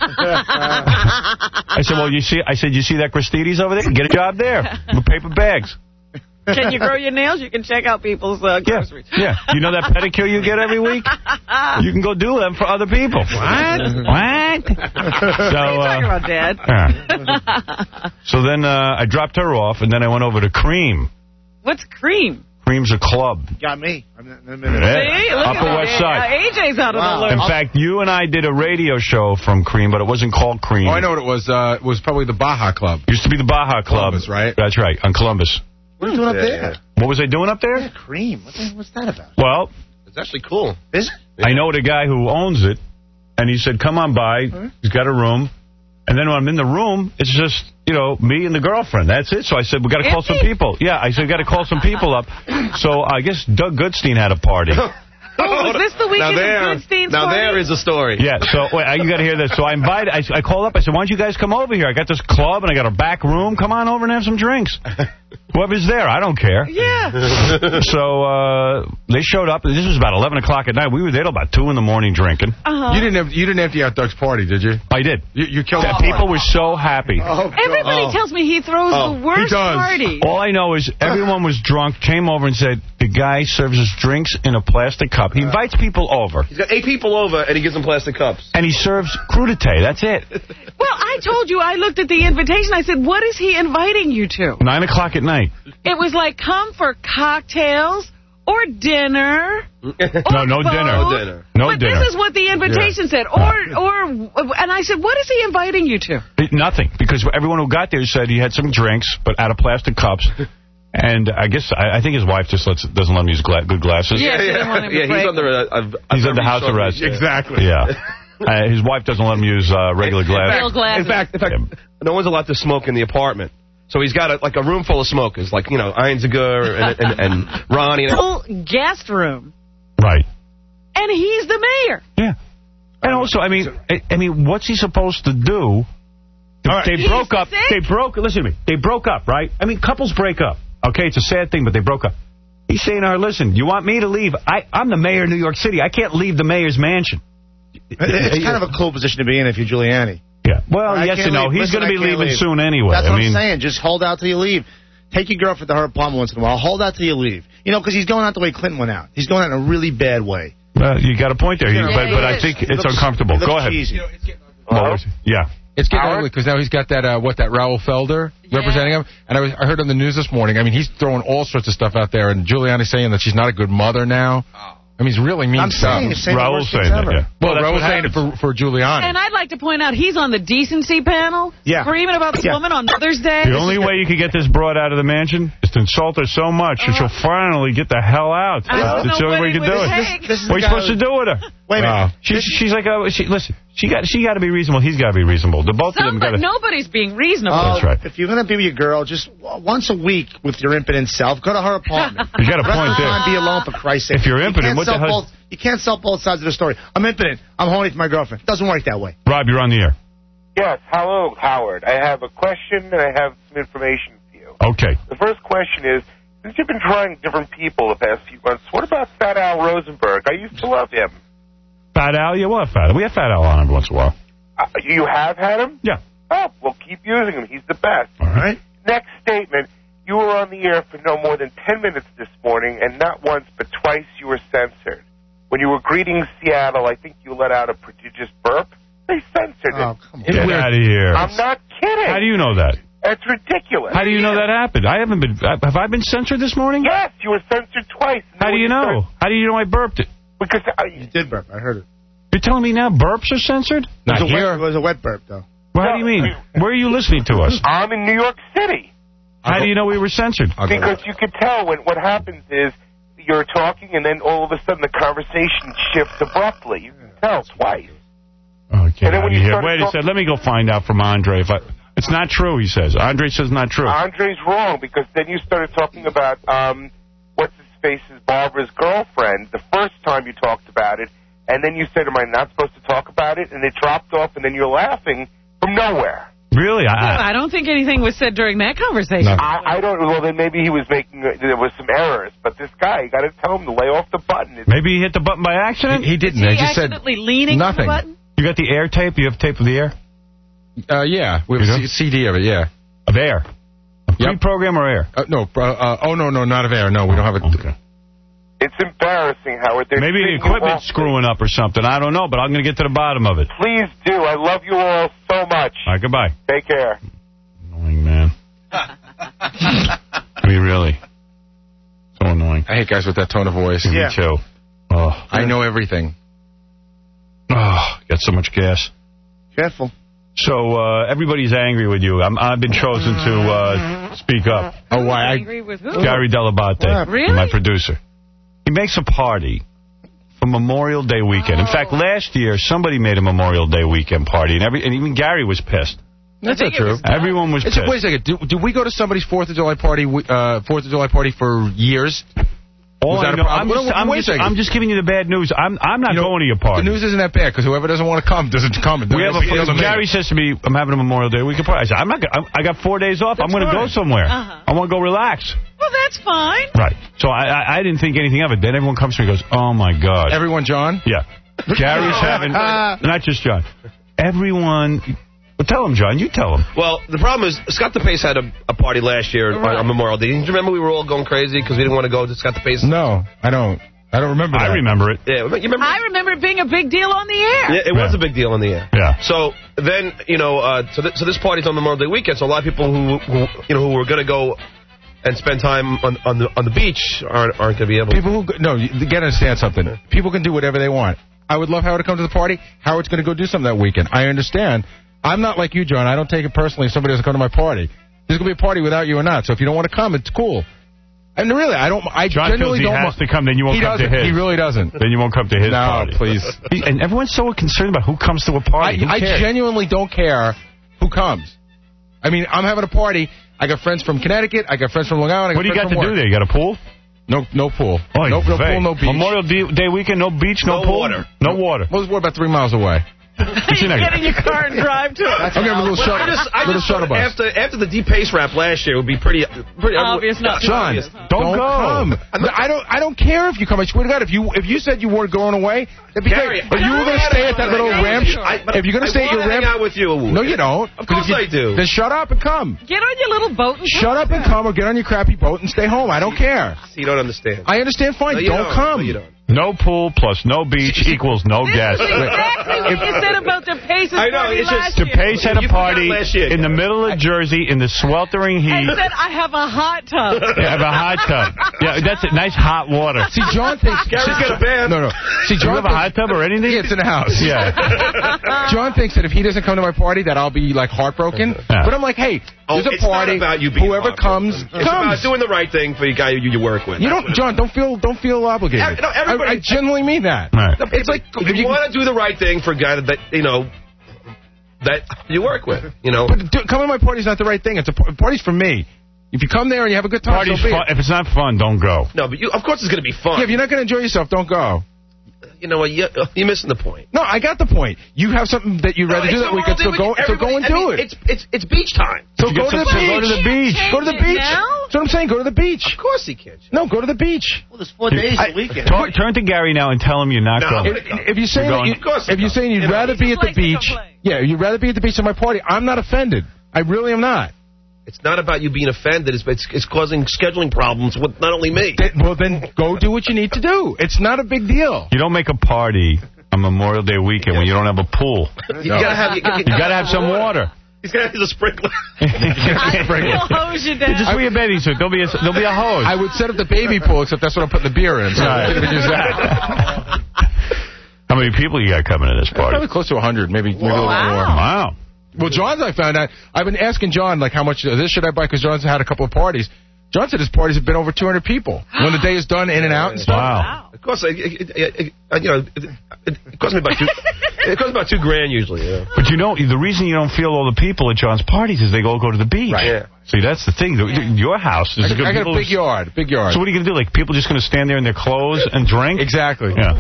I said, well, you see, I said, you see that Christides over there? Get a job there with paper bags. Can you grow your nails? You can check out people's uh, groceries. Yeah, yeah. You know that pedicure you get every week? You can go do them for other people. What? What? So, what are you talking uh, about, Dad? Yeah. So then uh, I dropped her off, and then I went over to Cream. What's Cream? Cream's a club. Got me. I'm in a minute. See? Look Upper at West that. Side. Uh, A J's out of wow. the loop. In fact, you and I did a radio show from Cream, but it wasn't called Cream. Oh, I know what it was. Uh, it was probably the Baja Club. It used to be the Baja Club. Columbus, right? That's right, on Columbus. What are you doing up there? Yeah. What was I doing up there? Yeah, Cream. What the, what's that about? Well, it's actually cool. Is it? I know the guy who owns it, and he said, come on by. Huh? He's got a room. And then when I'm in the room, it's just, you know, me and the girlfriend. That's it. So I said, we got to call some people. Yeah, I said, we got to call some people up. So I guess Doug Goodstein had a party. Oh, was this the weekend now there, of Goodstein's Now party? there is a story. Yeah, so wait, you got to hear this. So I invited, I, I called up, I said, why don't you guys come over here? I got this club and I got a back room. Come on over and have some drinks. Whoever's there, I don't care. Yeah. So uh, they showed up. This was about eleven o'clock at night. We were there till about two in the morning drinking. Uh-huh. You didn't have, you didn't empty out Doug's party, did you? I did. You, you killed yeah, the People party. were so happy. Oh, Everybody oh. tells me he throws Oh, the worst he does. party. All I know is everyone was drunk, came over and said, the guy serves us drinks in a plastic cup. He invites people over. He's got eight people over, and he gives them plastic cups. And he serves crudité. That's it. Well, I told you, I looked at the invitation. I said, what is he inviting you to? Nine o'clock at night. It was like, come for cocktails or dinner. No, or no both. dinner. No dinner. No but dinner. this is what the invitation said. Or, or, and I said, what is he inviting you to? Nothing, because everyone who got there said he had some drinks, but out of plastic cups. And I guess, I, I think his wife just lets, doesn't let him use gla good glasses. Yeah, she didn't want him to Yeah, break he's under a, a, a He's under house short arrest. leash. Exactly. Yeah. Uh, his wife doesn't let him use uh, regular glasses. Real glasses. In fact, in fact, no one's allowed to smoke in the apartment. So he's got a, like a room full of smokers, like, you know, Einziger and, and, and Ronnie. And Full guest room. Right. And he's the mayor. Yeah. And also, I mean, I, I mean, what's he supposed to do? right. They He's broke up. sick. They broke. Listen to me. They broke up, right? I mean, couples break up. Okay, it's a sad thing, but they broke up. He's saying to her, listen, you want me to leave? I, I'm the mayor of New York City. I can't leave the mayor's mansion. It's kind of a cool position to be in if you're Giuliani. Yeah. Well, I yes can't and no. leave. He's Listen, going to be I can't leaving leave. soon anyway. That's I what mean, I'm saying. Just hold out till you leave. Take your girlfriend to her apartment once in a while. Hold out till you leave. You know, because he's going out the way Clinton went out. He's going out in a really bad way. uh, you got a point there. Yeah, You- but, yeah, but he I is. think He it's looks- uncomfortable. he looks Go ahead. cheesy. What was it? Yeah. It's getting Howard? ugly because now he's got that, uh, what, that Raul Felder Yeah. representing him. And I, was, I heard on the news this morning, I mean, he's throwing all sorts of stuff out there. And Giuliani's saying that she's not a good mother now. I mean, he's really mean I'm stuff. saying, he's saying the Raul's worst things saying that, ever. yeah. Well, that's Raul's what saying it for, for Giuliani. And I'd like to point out, he's on the decency panel, Yeah. screaming about this Yeah. woman on Mother's Day. The only way you could get this broad out of the mansion is to insult her so much that she'll finally get the hell out. I don't That's know the only what way it you can do would it. take. This is What are you the guy supposed to do with her? Wait a minute. Wow. She's, she's like, a, she, listen, she got she got to be reasonable. He's got to be reasonable. The both of them got Somebody, to. nobody's being reasonable. Oh, That's right. If you're going to be with your girl, just once a week with your impotent self, go to her apartment. You got a Rest point of the there. time, be alone, for Christ's sake. If you're impotent, you can't what the sell hell- Both, you can't sell both sides of the story. I'm impotent. I'm horny for my girlfriend. It doesn't work that way. Rob, you're on the air. Yes, hello, Howard. I have a question and I have some information for you. Okay. The first question is, since you've been trying different people the past few months, what about Fat Al Rosenberg? I used to love him. Fat Al? Yeah, we'll have Fat Al. We have Fat Al on every once in a while. Uh, you have had him? Yeah. Oh, well, keep using him. He's the best. All right. Next statement. You were on the air for no more than ten minutes this morning, and not once but twice you were censored. When you were greeting Seattle, I think you let out a prodigious burp. They censored Oh, it. come on. Get out of here. I'm not kidding. How do you know that? That's ridiculous. How do you know that happened? I haven't been. Have I been censored this morning? Yes, you were censored twice. How do you know? How do you know I burped it? Because I, You did burp. I heard it. You're telling me now burps are censored? Not it, was a here. wet, it was a wet burp, though. Well, how do you mean? Where are you listening to us? I'm in New York City. How do you know we were censored? I'll go Because you could tell when what happens is you're talking and then all of a sudden the conversation shifts abruptly. You can tell twice. Oh, get And then out when of you here. started Wait a talk- second. Let me go find out from Andre. If I, it's not true, he says. Andre says not true. Andre's wrong because then you started talking about um, what's his face's Barbara's girlfriend the first time you talked about it, and then you said, "Am I not supposed to talk about it?" And it dropped off, and then you're laughing from nowhere. Really? I, I, I don't think anything was said during that conversation. No. I, I don't. Well, then maybe he was making there was some errors, but this guy, you got to tell him to lay off the button. It's, maybe he hit the button by accident? He, he didn't. Is I he just said accidentally leaning nothing. on the button? You got the air tape? You have tape of the air? Uh, yeah, we have You a do? C- CD of it, yeah. Of air? Yep. Pre-program or air? Uh, no, uh, uh, oh, no, no, not of air. No, we don't have it. Okay. it's embarrassing, Howard. They're Maybe the treating you equipment's awfully. screwing up or something. I don't know, but I'm going to get to the bottom of it. Please do. I love you all so much. All right, goodbye. Take care. Annoying, man. I mean, really. So annoying. I hate guys with that tone of voice. Yeah. Me too. Oh, I know everything. oh, got so much gas. Careful. So uh, everybody's angry with you. I'm, I've been chosen to uh, speak up. Oh, why? I, Angry with who? Gary Delabate, Really? my producer. He makes a party for Memorial Day weekend. In fact, last year, somebody made a Memorial Day weekend party, and, every, and even Gary was pissed. that's I not think it true. was- Everyone was It's pissed. a, wait a second. Do, do we go to somebody's Fourth of July party? Uh, Fourth of July party for years? All Was I that a know, problem? I'm, just, Wait, I'm, wait a just, second. I'm just giving you the bad news. I'm I'm not You know, going to your party. The news isn't that bad, because whoever doesn't want to come doesn't come. We have a, Gary says to me, I'm having a Memorial Day weekend party. I said, I'm not, I'm, I got four days off. That's I'm going to go fine. somewhere. Uh-huh. I want to go relax. Well, that's fine. Right. So I, I, I didn't think anything of it. Then everyone comes to me and goes, oh, my God. Everyone, John? Yeah. Gary's having, not just John. Everyone... Well, tell him, John. You tell him. Well, the problem is, Scott DePace had a, a party last year Right. on, on Memorial Day. Do you remember we were all going crazy because we didn't want to go to Scott DePace? No, I don't. I don't remember that. I remember it. Yeah, you remember? I remember it being a big deal on the air. Yeah, it was Yeah. a big deal in the air. Yeah. So then, you know, uh, so, th so this party's on Memorial Day weekend. So a lot of people who, who you know, who were going to go and spend time on, on the on the beach aren't aren't going to be able. People who no, you gotta understand something. People can do whatever they want. I would love Howard to come to the party. Howard's going to go do something that weekend. I understand. I'm not like you, John. I don't take it personally if somebody doesn't come to my party. There's going to be a party without you or not. So if you don't want to come, it's cool. And really, I don't. I John feels genuinely he don't. has to come, then you won't he come to doesn't. his. He really doesn't. Then you won't come to his No, party. please. He- and everyone's so concerned about who comes to a party. Who I, I cares? genuinely don't care who comes. I mean, I'm having a party. I got friends from Connecticut. I got friends from Long Island. I got What do you got friends to from do work. there? You got a pool? No, no pool. Oh, no, no vey. pool, no beach. Memorial Day weekend, no beach, no, No pool? water. No water. Well, we're about three miles away. You get in your car and drive to it. I'm gonna have a little, Well, shuttle, I just, I little just shuttle thought bus. after after the DePace rap last year, it would be pretty pretty Obvious not to. John, obvious. don't, Don't go. come. I don't. I don't care if you come. I swear to God, if you if you said you weren't going away, that'd be Gary, great. But you were going to stay at that little ramp. I- but If you're going to I stay at your wanna hang ramp, out with you. no, you don't. Of course If you- I do. Then shut up and come. Get on your little boat and Shut up and come, or get on your crappy boat and stay home. I don't care. You don't understand. I understand. Fine. No, you don't, don't. come. No, you don't. No pool plus no beach equals no This guest. is exactly what you said about the Pace's I know, party it's just- last year. DePace had a You forgot party last year, in the Gary. middle of Jersey in the sweltering heat. And said, I have a hot tub. You have a hot tub. Yeah, that's it. Nice hot water. See, John thinks. Gary's got a band. No, no. See, Do you John have a thinks, hot tub or anything? Yeah, it's in the house. Yeah. John thinks that if he doesn't come to my party, that I'll be like heartbroken. Yeah. But I'm like, hey, Oh, there's a it's party. not about you being Whoever heartbroken. comes, It's about comes. doing the right thing for the guy you, you work with. You don't, John. Don't feel, don't feel obligated. Yeah, no, everybody- I, I genuinely mean that. Right. It's like If if you you, want to do the right thing for a guy that, you know, that you work with, you know. but do, coming to my party's not the right thing. It's a par- party's for me. If you come there and you have a good time, Party's so be it. fun. If it's not fun, don't go. No, but you, of course it's going to be fun. Yeah, if you're not going to enjoy yourself, don't go. You know what? You, you're missing the point. No, I got the point. You have something that you'd rather No, do it's that the weekend, so Memorial Day go, so go weekend. and Everybody- do I mean, it. It's it's it's beach time. So You go get to the some- beach. go to the beach. Go to the Change it beach. now? That's what I'm saying. Go to the beach. Of course he can. No, go to the beach. Well, there's four days I- a weekend. Talk- turn to Gary now and tell him you're not No. going. If, if you're saying You're that going- you, Of course if you you're don't. saying you'd You know, rather he's be at the complaining, beach, complain. yeah, you'd rather be at the beach than my party. I'm not offended. I really am not. It's not about you being offended. It's it's, it's causing scheduling problems with not only me. Then- well, then go do what you need to do. It's not a big deal. You don't make a party on Memorial Day weekend when you don't have a pool. You gotta have you, You got to have some water. He's gonna have the sprinkler. He'll hose you down. Just wear your bathing suit. There'll be a, there'll be a hose. I would set up the baby pool, except that's what I'm putting the beer in. So Right. I'm gonna use that. How many people you got coming to this party? Probably close to one hundred, maybe, maybe a little Wow. more. Wow. Well, John's, I found out, I've been asking John, like, how much of this should I buy, because John's had a couple of parties. John said his parties have been over two hundred people. When the day is done, in and out and stuff. Wow. Of course, it, it, it, it, you know, it, it, it costs me about two. It costs about two grand usually. Yeah. But you know, the reason you don't feel all the people at John's parties is they all go to the beach. Right. Yeah. See, that's the thing. The- Your house is I, good I got a people big who- yard, big yard. So what are you going to do? Like, people just going to stand there in their clothes and drink? Exactly. Yeah.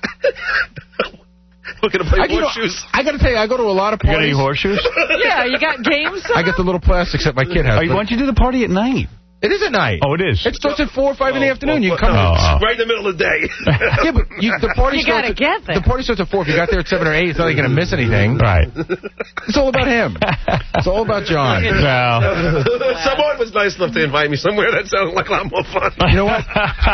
We're gonna play I, you know, horseshoes. I got to tell you, I go to a lot of You got any parties. horseshoes? Yeah, you got games? I get the little plastics that my kid has. Oh, why don't you do the party at night? It is at night. Oh, it is? It starts at four or five in the afternoon. You Oh, can come. oh, oh. Right in the middle of the day. Yeah, but you, the party You gotta starts at, get there. The party starts at four. If you got there at seven or eight, it's not like you're going to miss anything. Right. It's all about him. It's all about John. Well, Someone was nice enough to invite me somewhere that sounded like a lot more fun. You know what?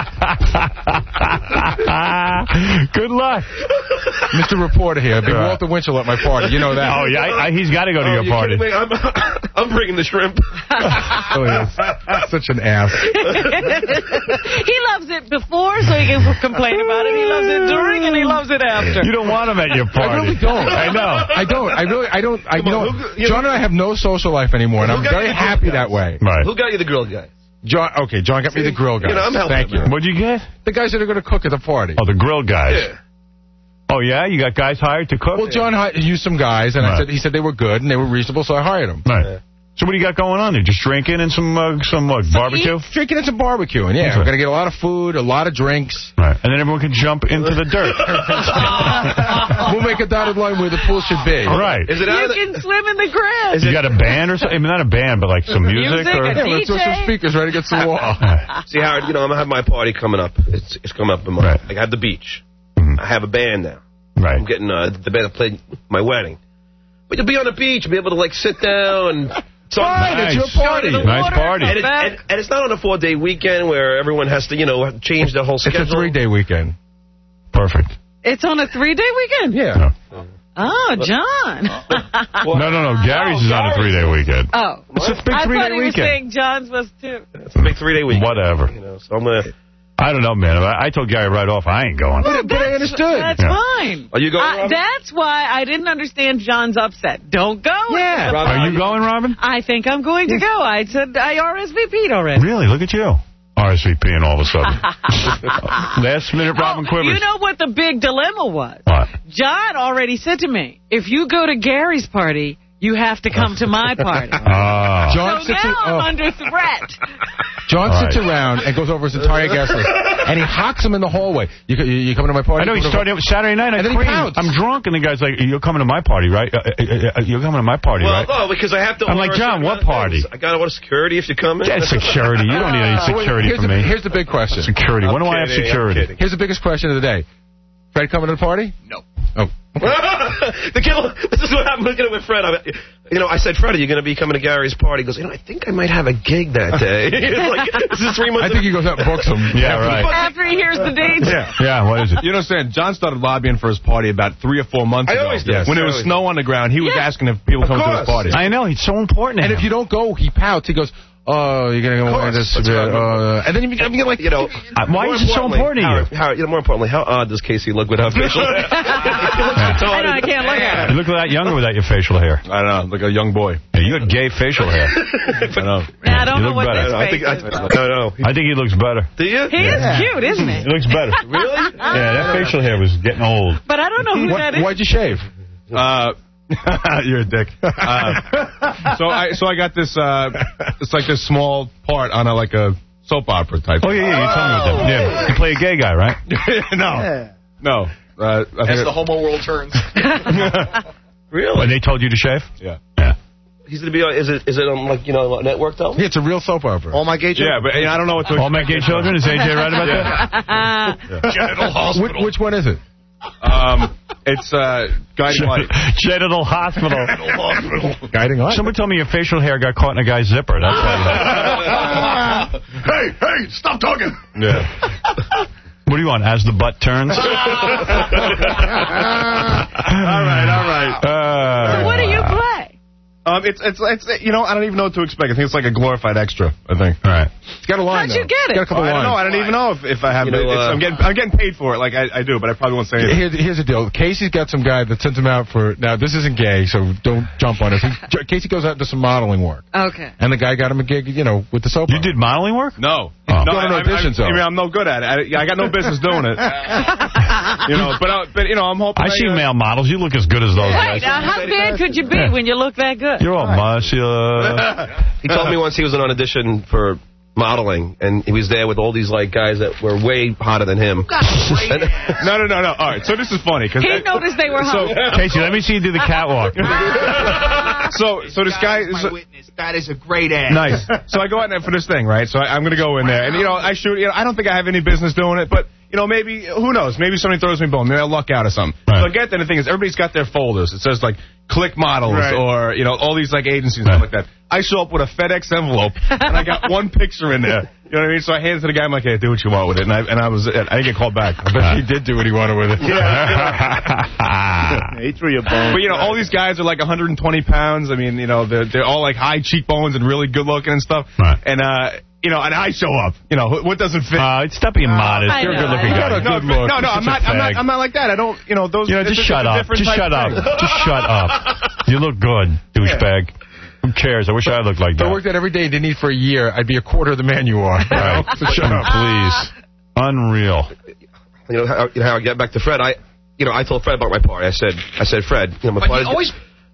good luck. Mister Reporter here. Big Right. Walter Winchell at my party. You know that. Oh, yeah, I, I, he's got to go to Oh, your you party. kidding me? I'm, I'm bringing the shrimp. Oh, yes. Such an ass. He loves it before, so he can complain about it. He loves it during, and he loves it after. You don't want him at your party. I really don't. I know. I don't. I really. I don't. I, you Come know, on, who- you John know- and I have no social life anymore, and Who I'm got very you the happy grill that way. Right. Who got you the grilled guy? John. Okay, John got me the grill guys. You know, I'm helping Thank him you. out. What'd you get? The guys that are going to cook at the party. Oh, the grill guys. Yeah. Oh, yeah? You got guys hired to cook? Well, John hi- used some guys, and I Right. said he said they were good and they were reasonable, so I hired them. Right. So what do you got going on there? Just drinking and some uh, some what, barbecue? Eat, drinking and some barbecuing, yeah. We're going to get a lot of food, a lot of drinks. Right. And then everyone can jump into the dirt. We'll make a dotted line where the pool should be. Right. Is it you can swim in the grass. You got a band or something? I mean, not a band, but like some music? music or? a Yeah, D J? let's do some speakers right against the wall. See, Howard, you know, I'm going to have my party coming up. It's, it's coming up in my, Right. like, I have the beach. Mm-hmm. I have a band now. Right. I'm getting uh, the band that played my wedding. But you'll be on the beach, be able to, like, sit down and... So Fine, nice. it's your party. Nice party. And, it, and, and it's not on a four-day weekend where everyone has to, you know, change their whole schedule. It's a three-day weekend. Perfect. It's on a three-day weekend? Yeah. No. Oh, John. No, no, no. Gary's is on a three-day weekend. Oh. It's a big I three-day thought he was weekend. saying John's was too. It's a big three-day weekend. Whatever. You know, so I'm going to... I don't know, man. I, I told Gary right off I ain't going. Well, but I understood. That's Yeah. fine. Are you going, Uh, Robin? that's why I didn't understand John's upset. Don't go. Yeah. Robin, Are you going, Robin? I think I'm going to go. I said I R S V P'd already. Really? Look at you. R S V P and all of a sudden. Last minute Robin Oh, Quivers. you know what the big dilemma was? What? John already said to me, if you go to Gary's party, you have to come to my party. Ah. John so sits now in- I'm oh. under threat. John All sits right. around and goes over his entire guest list, and he hocks him in the hallway. You, you, you coming to my party? I know he You coming to started Saturday night. I And then he creamed. pounced. I'm drunk, and the guy's like, "You're coming to my party, right? Uh, uh, uh, you're coming to my party, Well, right?" no, because I have to... I'm like, order a John, certain what amount of party? things. I got to order security if you come in. Get security. You don't need any So wait, security here's from the, me. Here's the big question. Security. When do I'm I have kidding, I'm security? kidding. Here's the biggest question of the day. Fred coming to the party? No. Oh. the kid, this is what happened looking at it with Fred. I, you know, I said, Fred, are you going to be coming to Gary's party? He goes, you know, I think I might have a gig that day. It's like, this is three months. I think he goes out and books him. Yeah, right. After he hears the dates. Yeah. Yeah. What is it? You know what I'm saying? John started lobbying for his party about three or four months I ago. always do. When there was I always snow on the ground, he was Yeah. asking if people Of come to his course. party. I know. It's so important. And if you don't go, he pouts. He goes, oh, you're going to go away this. That's Uh, right. uh, and then you get like, You know, Uh, why more is it so importantly, important to you? Howard, Howard, you know, more importantly, how odd does Casey look without facial hair? I know, I can't look at You him. look a lot younger without your facial hair. I don't know, like a young boy. Yeah, you got gay facial hair. I know. I don't You know look what better. this I think, face I, is. no, no. I think he looks better. Do you? He is cute, isn't he? He looks better. Really? Yeah, that facial hair was getting old. But I don't know who what, that is. why'd you shave? Uh, you're a dick. Uh, so I so I got this. Uh, it's like this small part on a like a soap opera type. Oh, yeah, yeah, you told me about that. Yeah, you play a gay guy, right? no, no. Uh, I think As it- the homo world turns. Really? And they told you to shave? yeah. Yeah. He's going to be on, is it, is it on, like, you know, network, though? Yeah, it's a real soap opera. All my gay Yeah, children. but I don't know what to All my gay children? Is A J right about that? Genital Which, hospital. which one is it? Um, it's uh, guiding light. Genital hospital. Guiding Light. Someone told me your facial hair got caught in a guy's zipper. That's why. Hey, hey, stop talking. Yeah. What do you want? As the butt turns? all right, all right. Uh, What do you play? Um, it's it's it's you know I don't even know what to expect. I think it's like a glorified extra. I think. All right. It's got a line. How'd you though. get it? It's got a couple I don't lines. know. I don't even know if, if I have. You know, it's, uh, I'm getting I'm getting paid for it. Like I, I do, but I probably won't say anything. Here's, here's the deal. Casey's got some guy that sends him out for... Now, this isn't gay, so don't jump on it. He- Casey goes out to some modeling work. Okay. And the guy got him a gig, you know, with the soap You opera. did modeling work? No. Oh. No, Going on I, auditions, I, I, though. mean, I'm no good at it. I, I got no business doing it. you know, but uh, but you know, I'm hoping. I see uh, male models. You look as good as those Right, guys. now how bad could you be when you look that good? You're all muscular. He told me once he was on audition for modeling, and he was there with all these, like, guys that were way hotter than him. No, no, no, no. All right, so this is funny because He noticed they were so hot. Casey, let me see you do the catwalk. so so this guy. My So, witness. That is a great ass. nice. So I go out there for this thing, right? So I, I'm going to go in there, and you know, I shoot. You know, I don't think I have any business doing it, but you know, maybe who knows? Maybe somebody throws me a bone. Maybe I'll luck out or something. Right. So I get there. The thing is, everybody's got their folders. It says like Click Models Right. or you know all these like agencies and stuff like that. I show up with a FedEx envelope, and I got one picture in there. You know what I mean? So I hand it to the guy. I'm like, hey, do what you want with it. And I, and I was, I didn't get called back. I bet he did do what he wanted with it. He threw you a bone. But, you know, all these guys are like one hundred twenty pounds. I mean, you know, they're, they're all like high cheekbones and really good looking and stuff. Right. And, uh, you know, and I show up. You know, what doesn't fit? Uh, stop being modest. I You're a know, good-looking I guy. know. no, Good look. no, no, You're I'm such not, a I'm not, fag. I'm not like that. I don't, you know, those. You know, it's just a- shut it's a up. different Just type shut of up. thing. Just shut up. You look good, douchebag. Who cares? I wish I looked like If I that. worked that every day and didn't eat for a year, I'd be a quarter of the man you are. Right. So shut up. Please. Unreal. You know, how, you know, how I get back to Fred, I, you know, I told Fred about my party. I said, I said, Fred, you know, my But he party's... always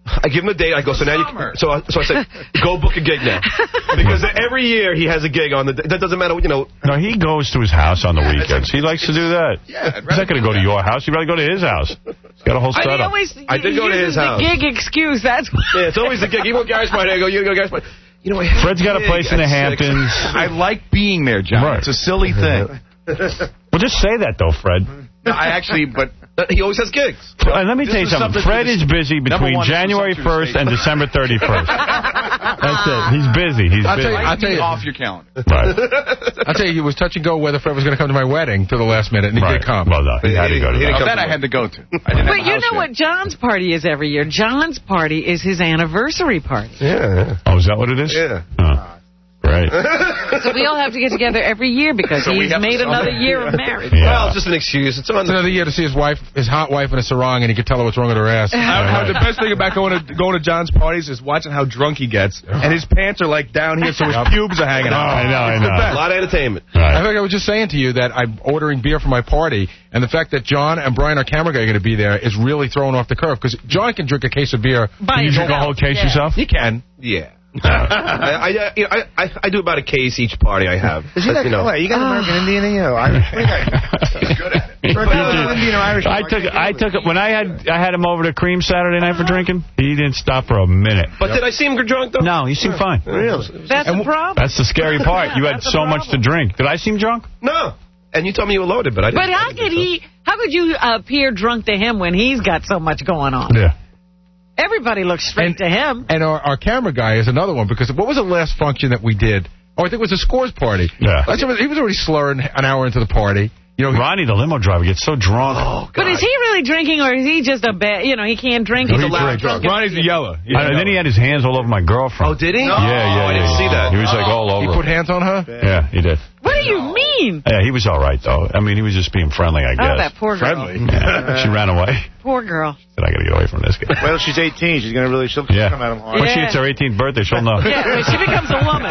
I give him a date. I go, so now you can, so I, so I said, go book a gig now. Because every year he has a gig on the, that doesn't matter, you know. No, he goes to his house on the weekends. He likes to do that. Yeah. He's not going to go to your house. He'd rather go to his house. He's got a whole setup. I, always, I did go to his house. the gig excuse, that's Yeah, it's always the gig. Even when Gary's party, I go, you go to Gary's party. You know, I Fred's got a place in the Hamptons. I like being there, John. Right. It's a silly thing. Well, just say that, though, Fred. No, I actually, but... He always has gigs. And let me tell you something. Fred is busy between January first and December thirty-first. That's it. He's busy. He's I'll busy. tell you, I'll tell you. Off your calendar. Right. I'll tell you, it was touch and go whether Fred was going to come to my wedding to the last minute, and he Right. did come. Well, no, he had to go to that. Oh, that I had to go to. I didn't But have a you house know yet. what John's party is every year? John's party is his anniversary party. Yeah. Oh, is that what it is? Yeah. Oh. Right. So we all have to get together every year because So we he's have to made another celebrate. year of marriage. Yeah. Well, it's just an excuse. It's on It's another year to see his wife, his hot wife in a sarong, and he could tell her what's wrong with her ass. How, how the best thing about going to going to John's parties is watching how drunk he gets, and his pants are like down here, so his pubes are hanging out. I know, I It's the know. best. a lot of entertainment. I Right. think I was just saying to you that I'm ordering beer for my party, and the fact that John and Brian, our camera guy, are going to be there is really throwing off the curve, because John can drink a case of beer. By Can you drink a himself. whole case Yeah. yourself? He can. Yeah. I, I, you know, I, I, I do about a case each party I have. Is he But, that you know, color? You got American Indian in you? Irish? What do you got? He's good at it. Indian or Irish? I took I took it when I had I had him over to Cream Saturday night for drinking. He didn't stop for a minute. But did I see him drunk, though? No, he seemed fine. Really? That's the problem. That's the scary part. You had That's the so much to problem. drink. Did I seem drunk? No. And you told me you were loaded, but I didn't. But how could he? How could you appear drunk to him when he's got so much going on? Yeah. Everybody looks straight And- to him. And our, our camera guy is another one, because what was the last function that we did? Oh, I think it was a scores party. Yeah. That's- He was already slurring an hour into the party. You know, he- Ronnie, the limo driver, gets so drunk. Oh, But is he really drinking, or is he just a bad? You know, he can't drink. He's He's a loud drunk. Ronnie's the yeller. I- and then he had his hands all over my girlfriend. Oh, did he? Yeah, yeah, Oh, I didn't yeah. see that. He was like all he over. put hands on her? Yeah, he did. What do you mean? Yeah, he was all right, though. I mean, he was just being friendly, I guess. Oh, that poor girl. Friendly. Yeah. She ran away. Poor girl. Said, I got to get away from this guy. Well, she's eighteen. She's going to really, she'll Yeah. come at him hard. When she Yeah. hits her eighteenth birthday, she'll know. Yeah, when she becomes a woman.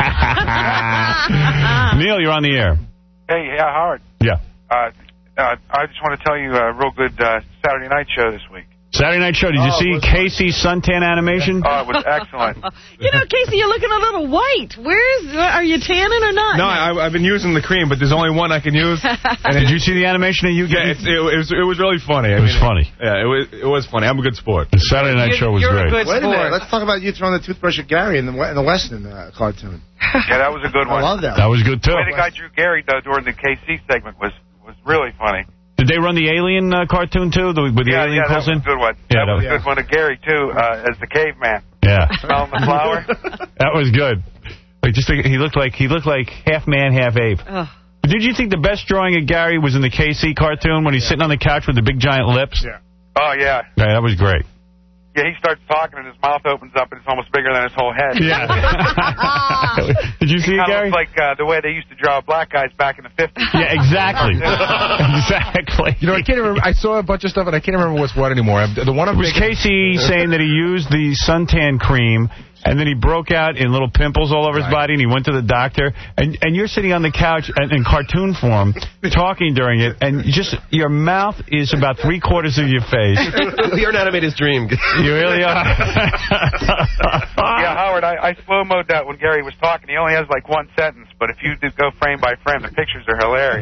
Neil, you're on the air. Hey, yeah, Howard. Yeah. Uh, uh, I just want to tell you a real good uh, Saturday night show this week. Saturday Night Show, did you Oh, see it was Casey's suntan animation? Oh, it was excellent. You know, Casey, you're looking a little white. Where's are you tanning or not? No, I, I've been using the cream, but there's only one I can use. And did you see the animation that you Yeah, it's, it, it was it was really funny. I It was mean, funny. Yeah, it was it was funny. I'm a good sport. The Saturday Night You're- Show was you're a great. good Wait a minute. sport. Let's talk about you throwing the toothbrush at Gary in the, in the Weston uh, cartoon. Yeah, that was a good I one. love that. That was good, too. The way the guy drew Gary, though, during the K C segment was, was really funny. Did they run the Alien uh, cartoon, too, the, with the yeah, alien yeah, that calls was in? a good one. Yeah, that that was was- a good one of Gary, too, uh, as the caveman. Yeah. Smelling the flower. That was good. Like, just think, he looked like he looked like half man, half ape. Ugh. Did you think the best drawing of Gary was in the K C cartoon when he's sitting on the couch with the big giant lips? Yeah. Oh, yeah. Yeah, that was great. Yeah, he starts talking and his mouth opens up and it's almost bigger than his whole head. Yeah. Did you see it, Kind of Gary? looks like uh, the way they used to draw black guys back in the fifties. Yeah, exactly. Exactly. You know, I can't remember. I saw a bunch of stuff, and I can't remember what's what anymore. The one I'm It was thinking- Casey saying that he used the suntan cream, and then he broke out in little pimples all over his body, and he went to the doctor. And and you're sitting on the couch in, in cartoon form, talking during it, and just your mouth is about three quarters of your face. You're an animator's dream. You really are. Yeah, Howard, I, I slow-mode that when Gary was talking. He only has like one sentence, but if you do go frame by frame, the pictures are hilarious.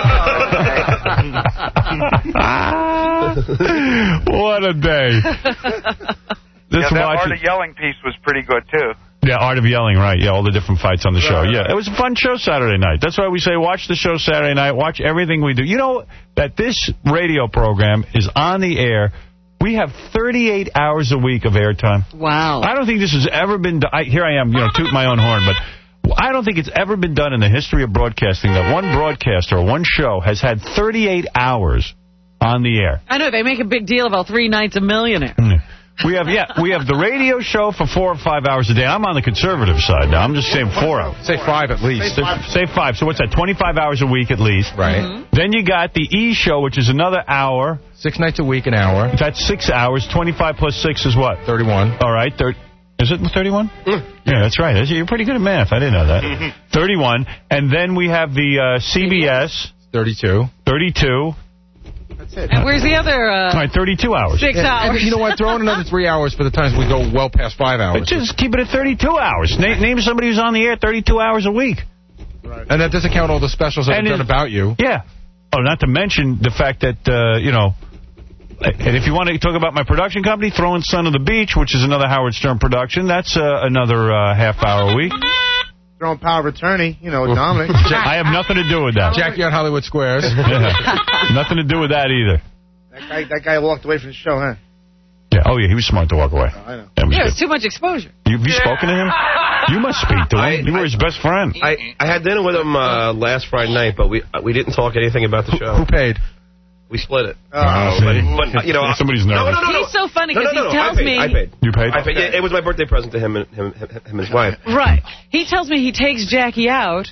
What a day. Yeah, Just that watch Art it. of Yelling piece was pretty good, too. Yeah, Art of Yelling, right. Yeah, all the different fights on the show. Right, Yeah, right. it was a fun show Saturday night. That's why we say watch the show Saturday night. Watch everything we do. You know that this radio program is on the air. We have thirty-eight hours a week of airtime. Wow. I don't think this has ever been done. I, here I am, you know, toot my own horn, but I don't think it's ever been done in the history of broadcasting that one broadcaster or one show has had thirty-eight hours on the air. I know, they make a big deal about three nights a millionaire. We have, yeah, we have the radio show for four or five hours a day. I'm on the conservative side now. I'm just saying four hours. Say five at least. Say five. Say five. So what's that, twenty-five hours a week at least? Right. Mm-hmm. Then you got the E! Show, which is another hour. Six nights a week, an hour. That's six hours. twenty-five plus six is what? thirty-one. All right. Thir- is it thirty-one? Mm. Yeah, that's right. You're pretty good at math. I didn't know that. thirty-one. And then we have the uh, C B S. thirty-two. thirty-two. That's it. And where's the other uh, All right, thirty-two hours. six Yeah, hours? and you know what? Throw in another three hours for the times we go well past five hours. But just keep it at thirty-two hours. Na name somebody who's on the air thirty-two hours a week. Right. And that doesn't count all the specials that And are done it- about you. Yeah. Oh, not to mention the fact that, uh, you know, and if you want to talk about my production company, throw in Son of the Beach, which is another Howard Stern production. That's uh, another uh, half hour a week. Throwing Power of Attorney, you know, with Dominic. I have nothing to do with that. Jackie on Hollywood Squares. Yeah. Nothing to do with that either. That guy, that guy walked away from the show, huh? Yeah. Oh, yeah, he was smart to walk away. Oh, I know. That was Yeah, good. it's too much exposure. You, have you spoken to him? You must speak to him. I- you were his best friend. I, I had dinner with him uh, last Friday night, but we we didn't talk anything about the show. Who paid? We split it. Oh, but, but, you know, Somebody's no, nervous. no, no, no. He's so funny No, because no, no, he no. tells I paid. me... I paid. You paid? I paid. Yeah, it was my birthday present to him and him, him, him and his wife. Right. He tells me he takes Jackie out,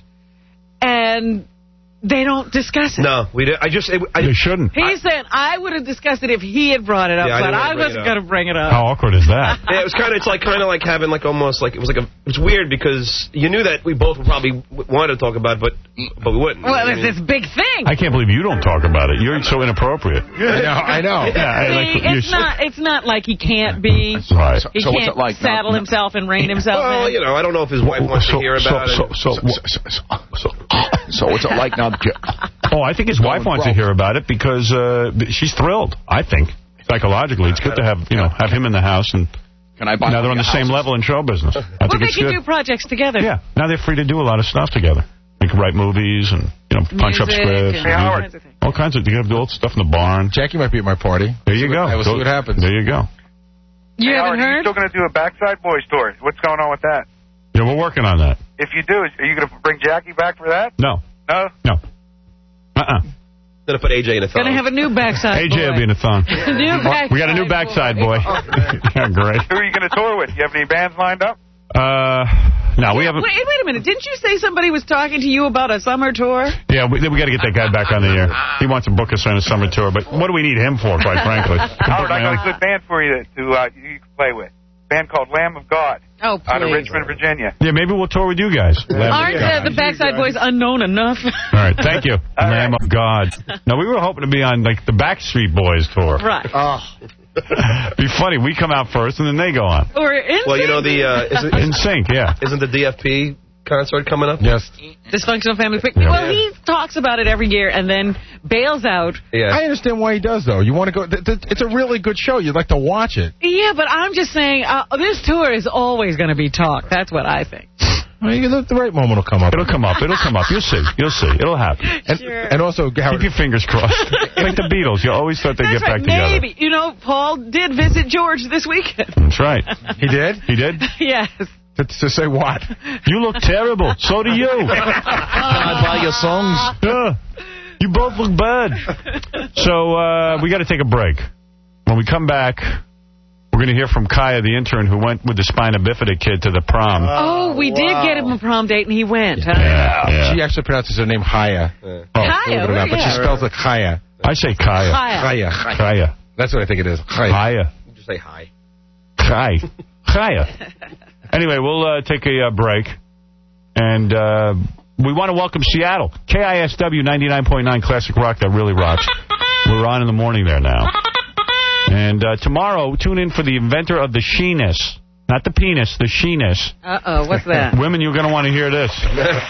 and they don't discuss it. No, we did. I just. It, I, They shouldn't. He said, I would have discussed it if he had brought it up, Yeah, I but didn't I wanna bring wasn't it up. going to bring it up. How awkward is that? Yeah, it was kind of. It's like kind of like having like almost like it was like a. It's weird because you knew that we both would probably wanted to talk about, it, but but we wouldn't. Well, I it's mean, this big thing. I can't believe you don't talk about it. You're so inappropriate. I know, I know. Yeah, I like See, it's you're- not. It's not like he can't be. Right. He So what's can't it like now? saddle himself and rein himself well, in. you know, I don't know if his wife wants so, to hear so, about so, it. so, So, so, so, so, so what's it like now? Oh, I think his wife wants to broke. hear about it because uh, she's thrilled. I think psychologically, it's good to have you know have him in the house, and Can I buy now they're on the same houses? level in show business. I well, think they it's can good. do projects together. Yeah, now they're free to do a lot of stuff together. They can write movies and you know punch up Music scripts, and and all music. kinds of things. all kinds of. You have all stuff in the barn. Jackie might be at my party. There you go. I will see Go- what happens. There you go. You Hey, haven't Howard, are you heard? still going to do a Backside Boys tour? What's going on with that? Yeah, we're working on that. If you do, are you going to bring Jackie back for that? No, No? no, uh-uh. Gonna put A J in a thong. Going to have a new backside A J will be in a thong. New backside We got a new backside boy. Yeah, great. Who are you going to tour with? You have any bands lined up? Uh, no, we haven't. Wait, wait a minute. Didn't you say somebody was talking to you about a summer tour? Yeah, we, we got to get that guy back on the air. He wants to book us on a summer tour, but what do we need him for, quite frankly? Howard, I got a good band for you to uh, you can play with. A band called Lamb of God Oh, out of please. Richmond, Virginia. Yeah, maybe we'll tour with you guys. Lamb Aren't of God. uh, the backside boys unknown enough? All right, thank you. Lamb of God. No, we were hoping to be on like the Backstreet Boys tour. Right. Oh, Be funny. We come out first, and then they go on. Or in Well, you know the uh, isn't, In sync, yeah. isn't the D F P concert coming up? Yes. Dysfunctional Family Picnic. Yeah. Well, he talks about it every year and then bails out. Yeah. I understand why he does, though. You want to go. Th th it's a really good show. You'd like to watch it. Yeah, but I'm just saying, uh, this tour is always going to be talk. That's what I think. Well, you, the, the right moment will come up. It'll come up. It'll come up. You'll see. You'll see. It'll happen. And, Sure. and also, Howard, Keep your fingers crossed. Like the Beatles. You always thought they'd That's get back right. together. Maybe. You know, Paul did visit George this weekend. That's right. he did? He did? Yes. To, to say what? You look terrible. So do you. Can I buy your songs? Yeah. You both look bad. So uh, we got to take a break. When we come back, we're going to hear from Kaya, the intern, who went with the spina bifida kid to the prom. Oh, we wow. did get him a prom date, and he went. Huh? Yeah, yeah. She actually pronounces her name Haya. Yeah. Oh, Kaya, believe it or not, but she yeah. spells it Kaya. I say Kaya. Kaya. Kaya. Kaya. That's what I think it is. Kaya. Kaya. Just say hi. Kai. Kaya. Anyway, we'll uh, take a uh, break. And uh, we want to welcome Seattle. K I S W ninety-nine point nine Classic Rock. That really rocks. We're on in the morning there now. And uh, tomorrow, tune in for the inventor of the sheeness. Not the penis, the sheeness. Uh-oh, what's that? Women, you're going to want to hear this.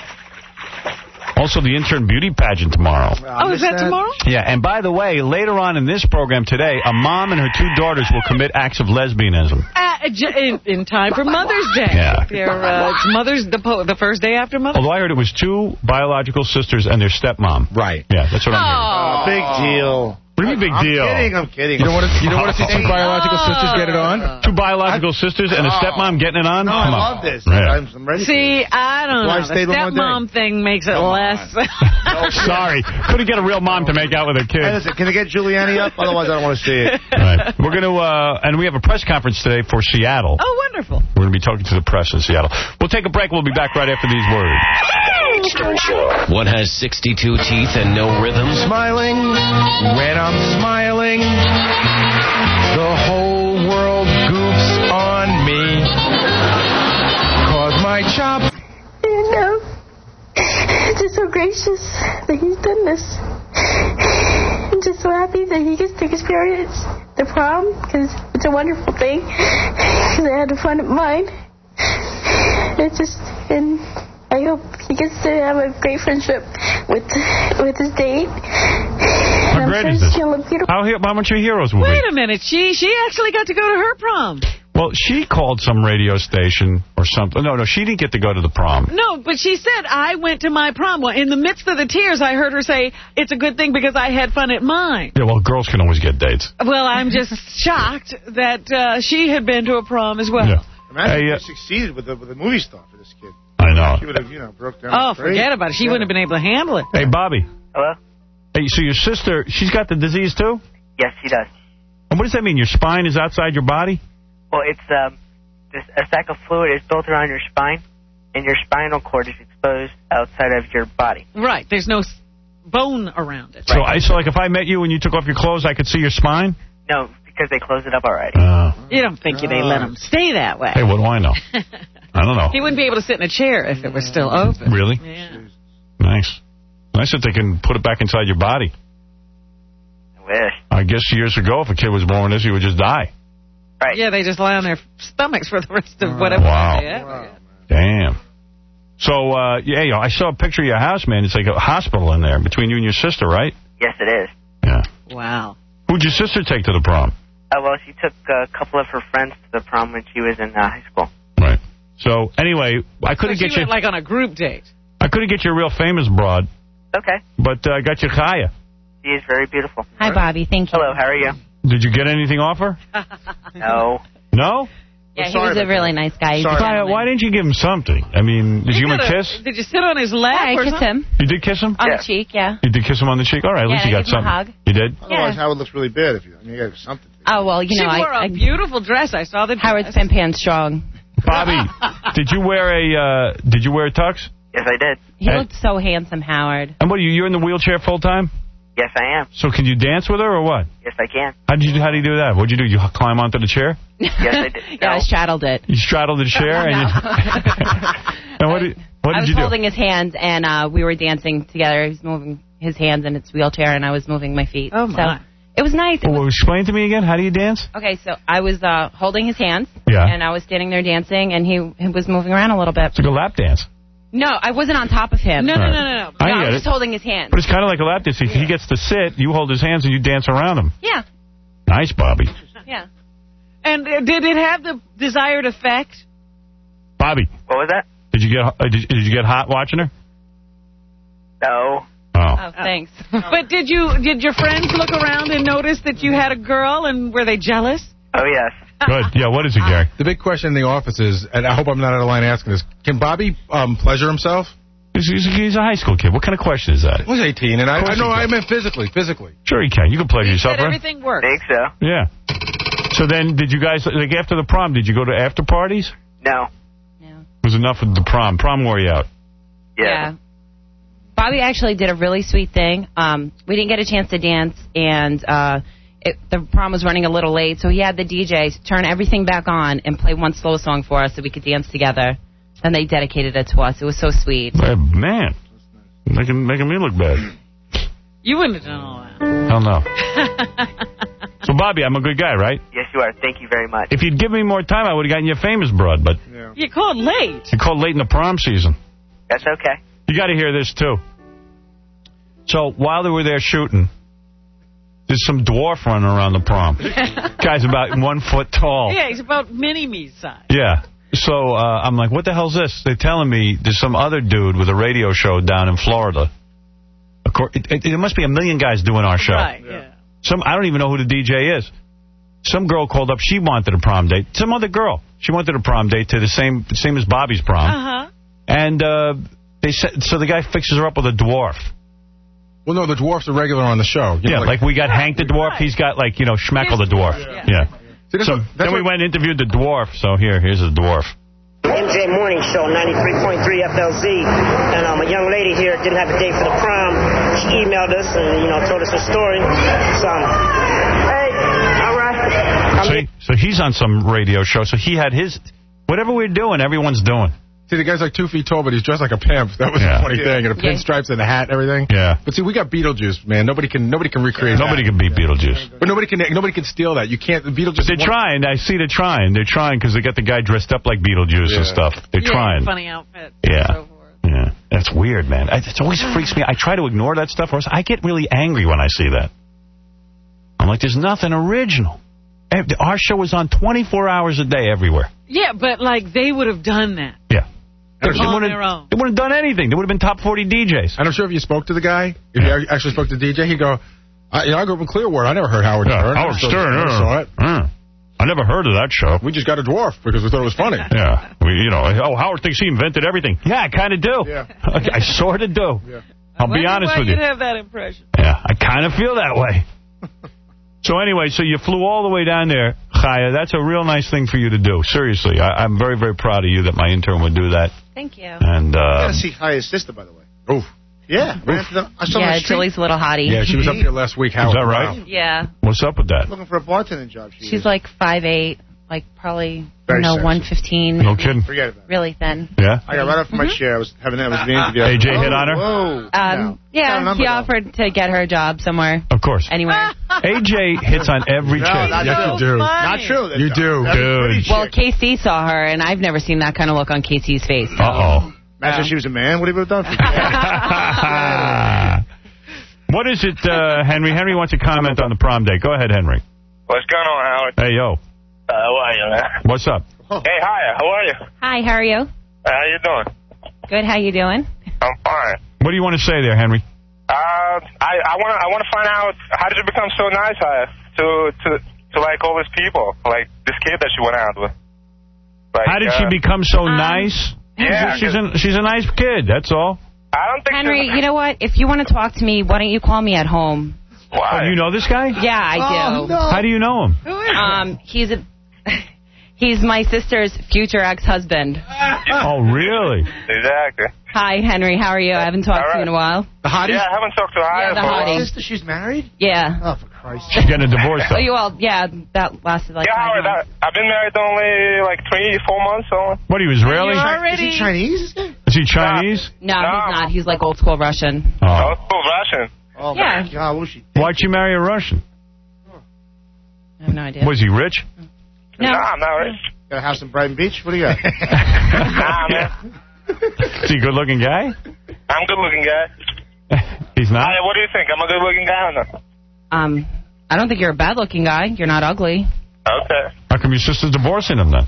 Also, the intern beauty pageant tomorrow. Oh, is that tomorrow? Yeah, and by the way, later on in this program today, a mom and her two daughters will commit acts of lesbianism. Uh, j- in, in time for Mother's Day. Yeah. They're, uh, it's Mother's the, po- the first day after Mother's Although I heard it was two biological sisters and their stepmom. Right. Yeah, that's what I'm Oh. big deal. What do you mean big I'm deal? kidding, I'm kidding. You don't want to. You don't want to see two biological sisters get it on. Two biological sisters and a stepmom getting it on? No, Come I on. love this. Yeah. I'm, I'm ready See, I don't Why know. stay The one more day? stepmom thing makes it less. Sorry. Couldn't get a real mom to make out with her Hey, kids. listen, can I get Giuliani up? Otherwise, I don't want to see it. Right. We're going to, uh, and we have a press conference today for Seattle. Oh, wonderful. We're going to be talking to the press in Seattle. We'll take a break. We'll be back right after these words. One has sixty-two teeth and no rhythm. Smiling when I'm smiling, the whole world goofs on me. Cause my chop. You know, just so gracious that he's done this. I'm just so happy that experience the prom because it's a wonderful thing. Because I had fun at mine. It's just, and I hope he gets to have a great friendship with with his date. How and great I'm is sure this? she'll look beautiful. How, how much your heroes will Wait be? a minute. She she actually got to go to her prom. Well, she called some radio station or something. No, no, she didn't get to go to the prom. No, but she said, I went to my prom. Well, in the midst of the tears, I heard her say, it's a good thing because I had fun at mine. Yeah, well, girls can always get dates. Well, I'm just shocked that uh, she had been to a prom as well. Yeah. Imagine Hey, uh, if you succeeded with a, with a movie star for this kid. I know. She would have, you know, broke down. Oh, Great. forget about it. She Yeah. wouldn't have been able to handle it. Hey, Bobby. Hello? Hey, so your sister, she's got the disease too? Yes, she does. And what does that mean? Your spine is outside your body? Well, it's um, this, a sac of fluid is built around your spine, and your spinal cord is exposed outside of your body. Right. There's no s- bone around it. So, I, so like, if I met you and you took off your clothes, I could see your spine? No, because they closed it up already. Uh, You don't think they let him stay that way. hey, what do I know? I don't know. He wouldn't be able to sit in a chair if it was still open. Really? Yeah. Nice. Nice that they can put it back inside your body. I wish. I guess years ago, if a kid was born with this, he would just die. Right. Yeah, they just lie on their stomachs for the rest of whatever. Wow. they ever get. Damn. So, uh, yeah, you know, I saw a picture of your house, man. It's like a hospital in there between you and your sister, right? Yes, it is. Yeah. Wow. Who'd your sister take to the prom? Uh, well, she took a couple of her friends to the prom when she was in uh, high school. Right. So, anyway, I couldn't So she get you... went like on a group date. I couldn't get you a real famous broad, Okay. but uh, I got you Chaya. She is very beautiful. Hi, Bobby. Thank you. Hello, how are you? Did you get anything off her? No. No? Yeah, he was a really nice guy. He's Why, gentleman. why didn't you give him something? I mean, did you, give him a gotta- kiss? Did you sit on his lap Yeah, I or kissed something? him You did kiss him? on Yeah. the cheek, yeah. You did kiss him on the cheek? All right, at Yeah, least you I got gave him a something. hug. You did? Otherwise, Yeah. Howard looks really bad if you, I mean, you got something. Oh, well, you She know, wore I, a I beautiful dress. I saw the dress. Howard's been paying strong. Bobby, did you wear a uh, did you wear a tux? Yes, I did. He Hey. looked so handsome, Howard. And what are you? You're in the wheelchair full time? Yes, I am. So can you dance with her or what? Yes, I can. How did you how do you do that? What'd you do? You climb onto the chair? Yes, I did. Yeah, I straddled it. You straddled the chair and you, and what did what I did was you do? holding his hands, and uh, we were dancing together. He was moving his hands in his wheelchair, and I was moving my feet. Oh, my. So it was nice. It Well, was, explain to me again. How do you dance? okay, so I was uh, holding his hands, Yeah. and I was standing there dancing, and he, he was moving around a little bit. It's like a lap dance. No, I wasn't on top of him. No, Right. no, no, no, no. I No, I get was it. just holding his hands. But it's kind of like a lap dance. He, he gets to sit, you hold his hands, and you dance around him. Yeah, Nice, Bobby. yeah. And uh, did it have the desired effect? Bobby, What was that? did you get uh, did, did you get hot watching her? No. Oh. Oh, thanks. But did you did your friends look around and notice that you had a girl, and were they jealous? Oh, yes. Good. Yeah, what is it, Gary? The big question in the office is, and I hope I'm not out of line asking this, can Bobby um, pleasure himself? He's, he's, he's a high school kid. What kind of question is that? He was eighteen, and I, Of course I know he I can. meant physically, physically. Sure he can. You can pleasure yourself, That right? everything worked. Think so. Yeah. So then, did you guys, like after the prom, did you go to after parties? No. No. It was enough of the prom. Prom wore you out. Yeah. Yeah. Bobby actually did a really sweet thing. Um, we didn't get a chance to dance, and uh, it, the prom was running a little late, so he had the D J turn everything back on and play one slow song for us so we could dance together. And they dedicated it to us. It was so sweet. Hey, man. Making, making me look bad. You wouldn't have done all that. Hell no. So, Bobby, I'm a good guy, right? Yes, you are. Thank you very much. If you'd given me more time, I would have gotten you a famous broad, but Yeah. You called late. you called late in the prom season. That's okay. You got to hear this, too. So, while they were there shooting, there's some dwarf running around the prom. Guy's about one foot tall. Yeah, he's about mini-me size. Yeah. So, uh, I'm like, what the hell's this? They're telling me there's some other dude with a radio show down in Florida. Of course, it, it, there must be a million guys doing our show. Right, yeah. Some I don't even know who the D J is. Some girl called up. She wanted a prom date. Some other girl. She wanted a prom date to the same same as Bobby's prom. Uh-huh. And uh, they said so. The guy fixes her up with a dwarf. Well, no, the dwarf's a regular on the show. You Yeah, know, like, we got Hank the dwarf. He's got like you know Schmeckle the dwarf. Yeah. Yeah. See, that's So what- that's then we what- went and interviewed the dwarf. So here, here's the dwarf. M J Morning Show, ninety-three point three F L Z, and um, a young lady here didn't have a date for the prom. She emailed us and, you know, told us her story. So, hey, all right. So, he, so he's on some radio show. So he had his, whatever we're doing, everyone's doing. See, the guy's like two feet tall, but he's dressed like a pimp. That was Yeah. a funny Yeah. thing. And a pinstripes and a hat and everything. Yeah. But see, we got Beetlejuice, man. Nobody can nobody can recreate Nobody that. can beat Beetlejuice. But nobody can nobody can steal that. You can't. Beetlejuice. They're trying. I see they're trying. They're trying because they got the guy dressed up like Beetlejuice and Yeah. stuff. They're Yeah, trying. funny outfit. Yeah. Yeah. That's weird, man. I- It always freaks me. I try to ignore that stuff, or else I get really angry when I see that. I'm like, there's nothing original. Eh, Our show was on twenty-four hours a day everywhere. Yeah, but like they would have done that. Yeah. They On wouldn't their own. they wouldn't have done anything. They would have been top forty D Js. And I'm sure if you spoke to the guy, if you actually spoke to the D J, he'd go, I, you know, I grew up in Clearwater. I never heard Howard Yeah, Stern. Howard I still- Stern, never uh, saw it. uh. I never heard of that show. We just got a dwarf because we thought it was funny. Yeah. We, you know, oh, Howard thinks he invented everything. Yeah, I kind of do. Yeah. I sort of do. Yeah. I'll be Wonder honest why with you. you'd have that impression. Yeah, I kind of feel that way. So anyway, so you flew all the way down there, Chaya. That's a real nice thing for you to do. Seriously, I, I'm very, very proud of you that my intern would do that. Thank you. And I uh, gotta see Chaya's sister, by the way. Oof. Yeah. Ran to the, I saw her on Yeah, the street Julie's a little hottie. Yeah, she was up here last week. Howard. that right? Yeah. What's up with that? looking for a bartending job. She She's is. like five eight, like probably, Very you know, sexy. one fifteen. No kidding. Forget about it. Really thin. Yeah. I got right off from my chair. I was having that was the interview. A J hit Whoa, on her? Whoa. Um, No. Got a yeah, number, he though. offered to get her a job somewhere, Of course. anywhere. A J hits on every No, chick. not Yes, true. you do. Not true. You do. That's a pretty Dude. Well, chick. K C saw her, and I've never seen that kind of look on K C's face. So. Uh-oh. Imagine if she was a man. What would he have done for you? What is it, uh, Henry? Henry wants to comment on the prom day. Go ahead, Henry. What's going on, Howard? Hey, yo. Uh, how are you, man? What's up? Hey, hi. How are you? Hi, how are you? Uh, how you doing? Good, how you doing? I'm fine. What do you want to say there, Henry? Uh, I I want to I want to find out how did you become so nice, Haya, to to to like all these people, like this kid that she went out with. Like, How did uh, she become so Um, nice? Yeah, she's a, she's a nice kid, that's all. I don't think Henry, she's- you know what? If you want to talk to me, why don't you call me at home? Why? Oh, you know this guy? Yeah, I do. Oh, no. How do you know him? Who is Um, he's a he's my sister's future ex-husband. Oh, really? Exactly. Hi, Henry. How are you? I haven't talked All to you in a while. The hottie? Yeah, I haven't talked to Haya Yeah, the for a while. hottie. Sister, she's married? Yeah. Oh, for Christ's She's sake. getting a divorce, Oh, though. you all? Yeah, that lasted like Yeah, five Howard, months. I, I've been married only like three, four months. So. What, he was Israeli? You already... Is he Chinese? This guy? Is he Chinese? No, No. he's not. He's like old school Russian. Oh. Oh, cool, Russian. Oh, Yeah. my God. What was she? Why'd you marry a Russian? I have no idea. Was he rich? No. Nah, I'm not rich. Got a house in Brighton Beach? What do you got? Nah, man. Is he a good-looking guy? I'm a good-looking guy. He's not? Haya, what do you think? I'm a good-looking guy or not? Um, I don't think you're a bad-looking guy. You're not ugly. Okay. How come your sister's divorcing him, then?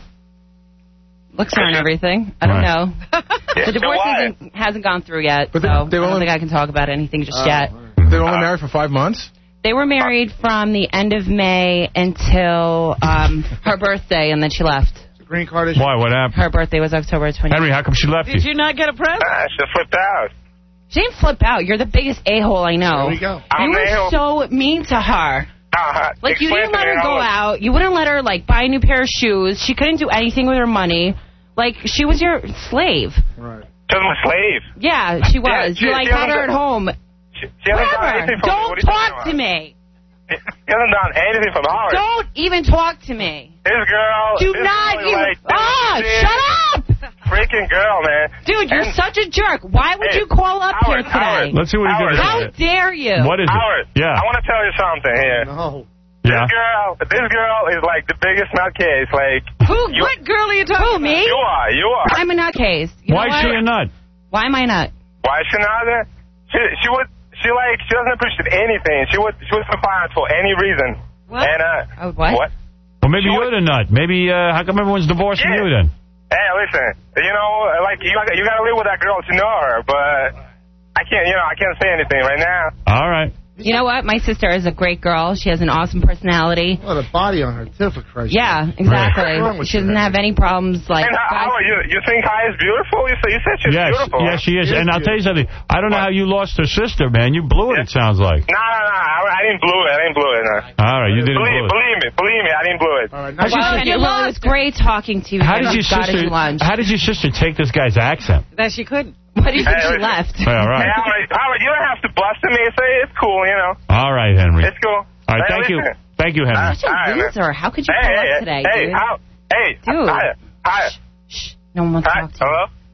Looks aren't everything. I don't Right. know. Yeah, The divorce so why? hasn't, hasn't gone through yet, But so they- I they don't only- think I can talk about anything just Oh, yet. They were only married for five months? They were married from the end of May until um, her birthday, and then she left. It's a green card issue. Why? What happened? Her birthday was October twentieth. Henry, how come she left Did you? you not get a present? Nah, she flipped out. She didn't flip out. You're the biggest a-hole I know. There we go. I'm You an were a-hole. so mean to her. Uh, Like, you explain didn't to let me her how go it- out. You wouldn't let her, like, buy a new pair of shoes. She couldn't do anything with her money. Like, she was your slave. Right. She was my slave. Yeah, she was. Yeah, she- you, like, she had her at hasn't- home. She, she hasn't done Whatever. anything for me. What Don't are you talking talk to about? me. She hasn't done anything for me. Howard. Don't even talk to me. This girl. Do this not girl is even... like, Ah, this shut up! freaking girl, man. Dude, you're And- such a jerk. Why would Hey, you call up Howard, here today? Howard. Let's see what he Howard. did. How dare you? What is it? Howard, Yeah. I want to tell you something here. No. Yeah. This girl, this girl is like the biggest nutcase. Like, Who? You- What girl are you talking Who, about? me? you are, you are. I'm a nutcase. You Why know is she what? a nut? Why am I not? Why is she not there? She, she would, she like, she doesn't appreciate anything. She would, she would fight for any reason. What? And uh, Oh, what? What? Well, maybe She you're would- the nut. Maybe, uh, how come everyone's divorcing Yeah. you, then? Hey, listen, you know, like you, got- you gotta live with that girl to know her, but I can't, you know, I can't say anything right now. All right. You know what? My sister is a great girl. She has an awesome personality. What a body on her, too, for Christ's Yeah, sake. exactly. What's wrong with She you? doesn't have any problems like... And how, how are you? You think Kai is beautiful? You said, you said she's Yes, beautiful. yes, she is. She is And I'll tell you something. I don't know What? how you lost her sister, man. You blew it, it sounds like. No, no, no. I, I didn't blow it. I didn't blow it. No. All right, you didn't Believe, blow it. believe me, believe me, I didn't blow it. All right, now How's she's your Well, sister- it, well, it was great talking to you. How did and your got sister? you lunch. How did your sister take this guy's accent? That she couldn't. What do you think Hey, she listen. left? Yeah, all Hey, right. Howard, Howard, you don't have to bust at me. Say it's cool, you know. All right, Henry. It's cool. All right, Hey, thank you. listen. Thank you, Henry. Such a All right, man. loser. How could you Hey, call hey, up today, hey, dude? how, hey, Dude. hi, hi, Shh. No one wants to hi, talk to you. hello?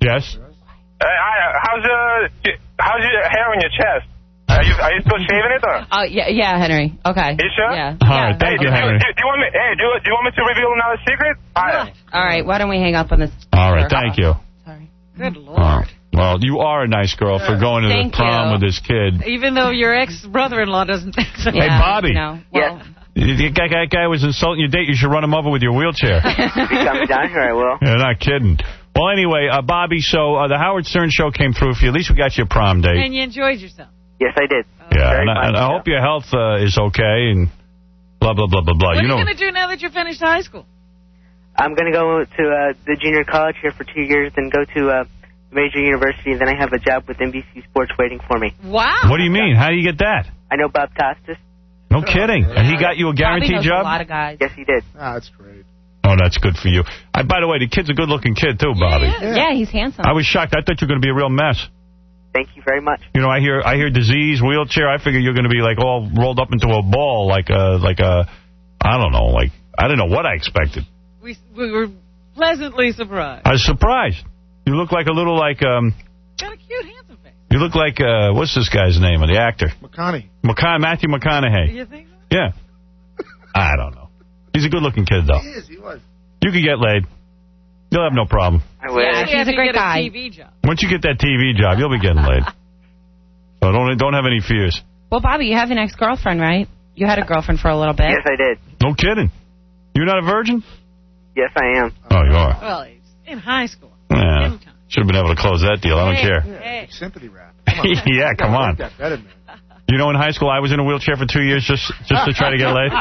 Yes? Hey, hi, how's your, how's your hair on your chest? Are you, are you still shaving it, or? Oh, yeah, yeah, Henry. Okay. You sure? Yeah. All right, thank Hey, you, do, Henry. do, do you want me, hey, do, do you want me to reveal another secret? Hi. All right, why don't we hang up on this? All right, thank you. Sorry. Good Lord. Oh, well, you are a nice girl for going to Thank the prom you. with this kid. Even though your ex-brother-in-law doesn't think so. Hey, Bobby. No. Well, That guy, that guy was insulting your date. You should run him over with your wheelchair. If you come down here, I will. You're not kidding. Well, anyway, uh, Bobby, so uh, the Howard Stern show came through for you. At least we got your prom date. And you enjoyed yourself. Yes, I did. Yeah, Very and, I, fun and I show. hope your health uh, is okay and blah, blah, blah, blah, blah. What you are know, you going to do now that you're finished high school? I'm going to go to uh, the junior college here for two years, then go to uh, major university, and then I have a job with N B C Sports waiting for me. Wow. What do you mean? How do you get that? I know Bob Costas. No kidding. And he got you a Bobby guaranteed knows job? a lot of guys. Yes, he did. Ah, that's great. Oh, that's good for you. I, by the way, the kid's a good-looking kid, too, Bobby. Yeah, yeah, he's handsome. I was shocked. I thought you were going to be a real mess. Thank you very much. You know, I hear I hear disease, wheelchair. I figure you're going to be, like, all rolled up into a ball, like a, like a, I don't know, like, I didn't know what I expected. We, we were pleasantly surprised. I was surprised. You look like a little, like, um, Got a cute, handsome face. you look like, uh, what's this guy's name, the actor? McConaughey. McConaughey, Matthew McConaughey. You think so? Yeah. I don't know. He's a good-looking kid, though. He is, he was. You could get laid. You'll have no problem. I will. Yeah, he's a great get guy. A T V job. Once you get that T V job, you'll be getting laid. So don't don't have any fears. Well, Bobby, you have an ex-girlfriend, right? You had a girlfriend for a little bit. Yes, I did. No kidding. You're not a virgin? Yes, I am. Oh, you are. Well, he's in high school. Yeah. Should have been able to close that deal. I don't care. Hey. Sympathy rap. Yeah, come on. That better, man. You know, in high school, I was in a wheelchair for two years just just to try to get laid.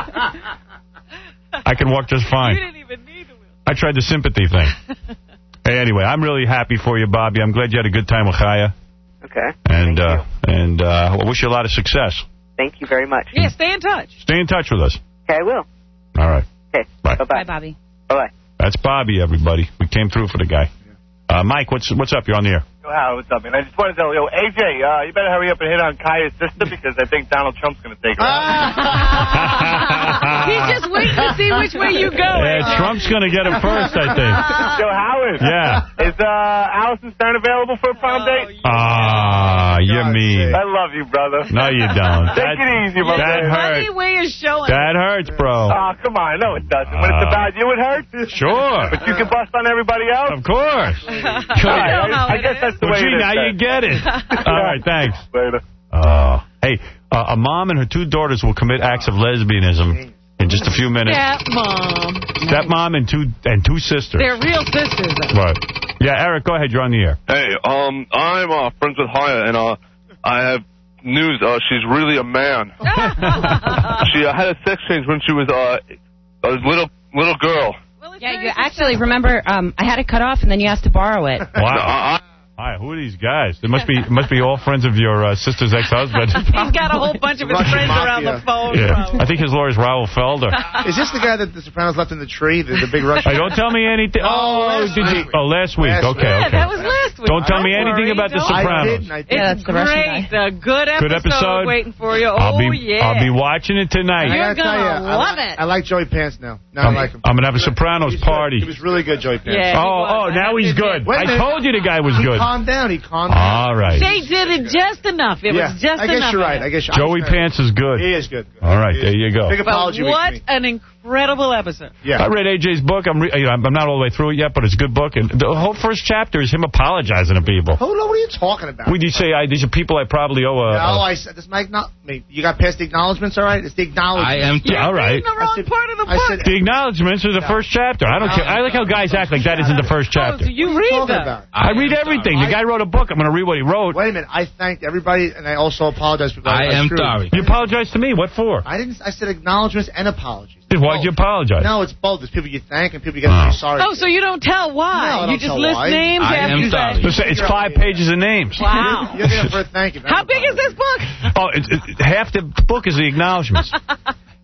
I can walk just fine. You didn't even need a wheel. I tried the sympathy thing. Hey, anyway, I'm really happy for you, Bobby. I'm glad you had a good time with Chaya. Okay. And uh, and uh, I wish you a lot of success. Thank you very much. Yeah, stay in touch. Stay in touch with us. Okay, I will. All right. Okay. Bye. Bye-bye. Bye, Bobby. Bye-bye. That's Bobby, everybody. We came through for the guy. Uh, Mike, what's what's up? You're on the air. Yo, Howard, what's up, man? I just wanted to tell you, A J, uh, you better hurry up and hit on Kaya's sister because I think Donald Trump's going to take her out. He's just waiting to see which way you go. Yeah, Trump's going to get him first, I think. Yo, Howard. Yeah. Is uh, Allison Stern available for a prom date? Ah, you're mean. I love you, brother. No, you don't. Take That, it easy, my that man. hurt. Funny way of showing. That hurts, bro. Oh, come on. No, it doesn't. When it's Uh, about you, it hurts. Sure. But you can bust on everybody else? Of course. All right, I, I guess that's the Well, way gee, it is. now you then. get it. All right, thanks. Later. Uh, hey, uh, a mom and her two daughters will commit acts of lesbianism in just a few minutes. Stepmom. Stepmom and two and two sisters. They're real sisters. though. Right. Yeah, Eric, go ahead. You're on the air. Hey, um, I'm uh, friends with Haya, and uh, I have news. Uh, she's really a man. She uh, had a sex change when she was uh, a little little girl. Yeah, you actually remember. Um, I had it cut off, and then you asked to borrow it. Wow. Hi, who are these guys? They must be must be all friends of your uh, sister's ex-husband. He's got a whole bunch of his Russian friends around mafia. the phone. Yeah. Probably. I think his lawyer's Raoul Felder. Is this the guy that the Sopranos left in the tree? The, the big Russian? Hey, don't tell me anything. Oh, last did you? week. Oh, last week. Last Okay, Yeah, okay. that was last week. Don't tell me Don't anything worry, about The don't. I Sopranos. didn't. I didn't. Yeah, It's that's the Russian great. guy. A good episode, Good episode. waiting for you. Oh, I'll be yeah. I'll be watching it tonight. You're I gotta tell gonna you, I love like- it. I like Joey Pants now. Now I'm, I like him. I'm gonna have a Sopranos He's good. party. He was really good, Joey Pants. Yeah. Oh, oh, now he's good. Wait a I minute. told you the guy was He good. calmed down. He calmed down. All right. They did it just enough. It yeah. was just I guess enough. you're of right. it. I guess Joey Pants is good. He is good. All right, He is there you go. Big But apology week what for me. an incredible episode. Yeah. I read A J's book. I'm, re you know, I'm not all the way through it yet, but it's a good book. And the whole first chapter is him apologizing to people. Hold on, what are you talking about? Would you say I, these are people I probably owe a... No, a I said, this might not, me. You got past the acknowledgments, all right? It's the acknowledgments. I am... yeah, all right. The wrong said- part of the I book. said- The acknowledgments are the first chapter. I don't care. I like how guys act like that isn't the first Oh, chapter. so you What are you read talking them. about? I read everything. The guy wrote a book. I'm going to read what he wrote. Wait a minute. I thanked everybody, and I also apologize for I am screwed. sorry. You apologize to me. What for? I didn't. I said acknowledgments and apologies. Then why'd you apologize? No, it's both. There's people you thank and people you get Oh. to say sorry. Oh, so you don't tell why. No, I you don't just tell list why. names I after am you sorry. say. Listen, it's five pages of names. Wow. You're going for a thank you. How big is this book? Oh, it, it, half the book is the acknowledgments.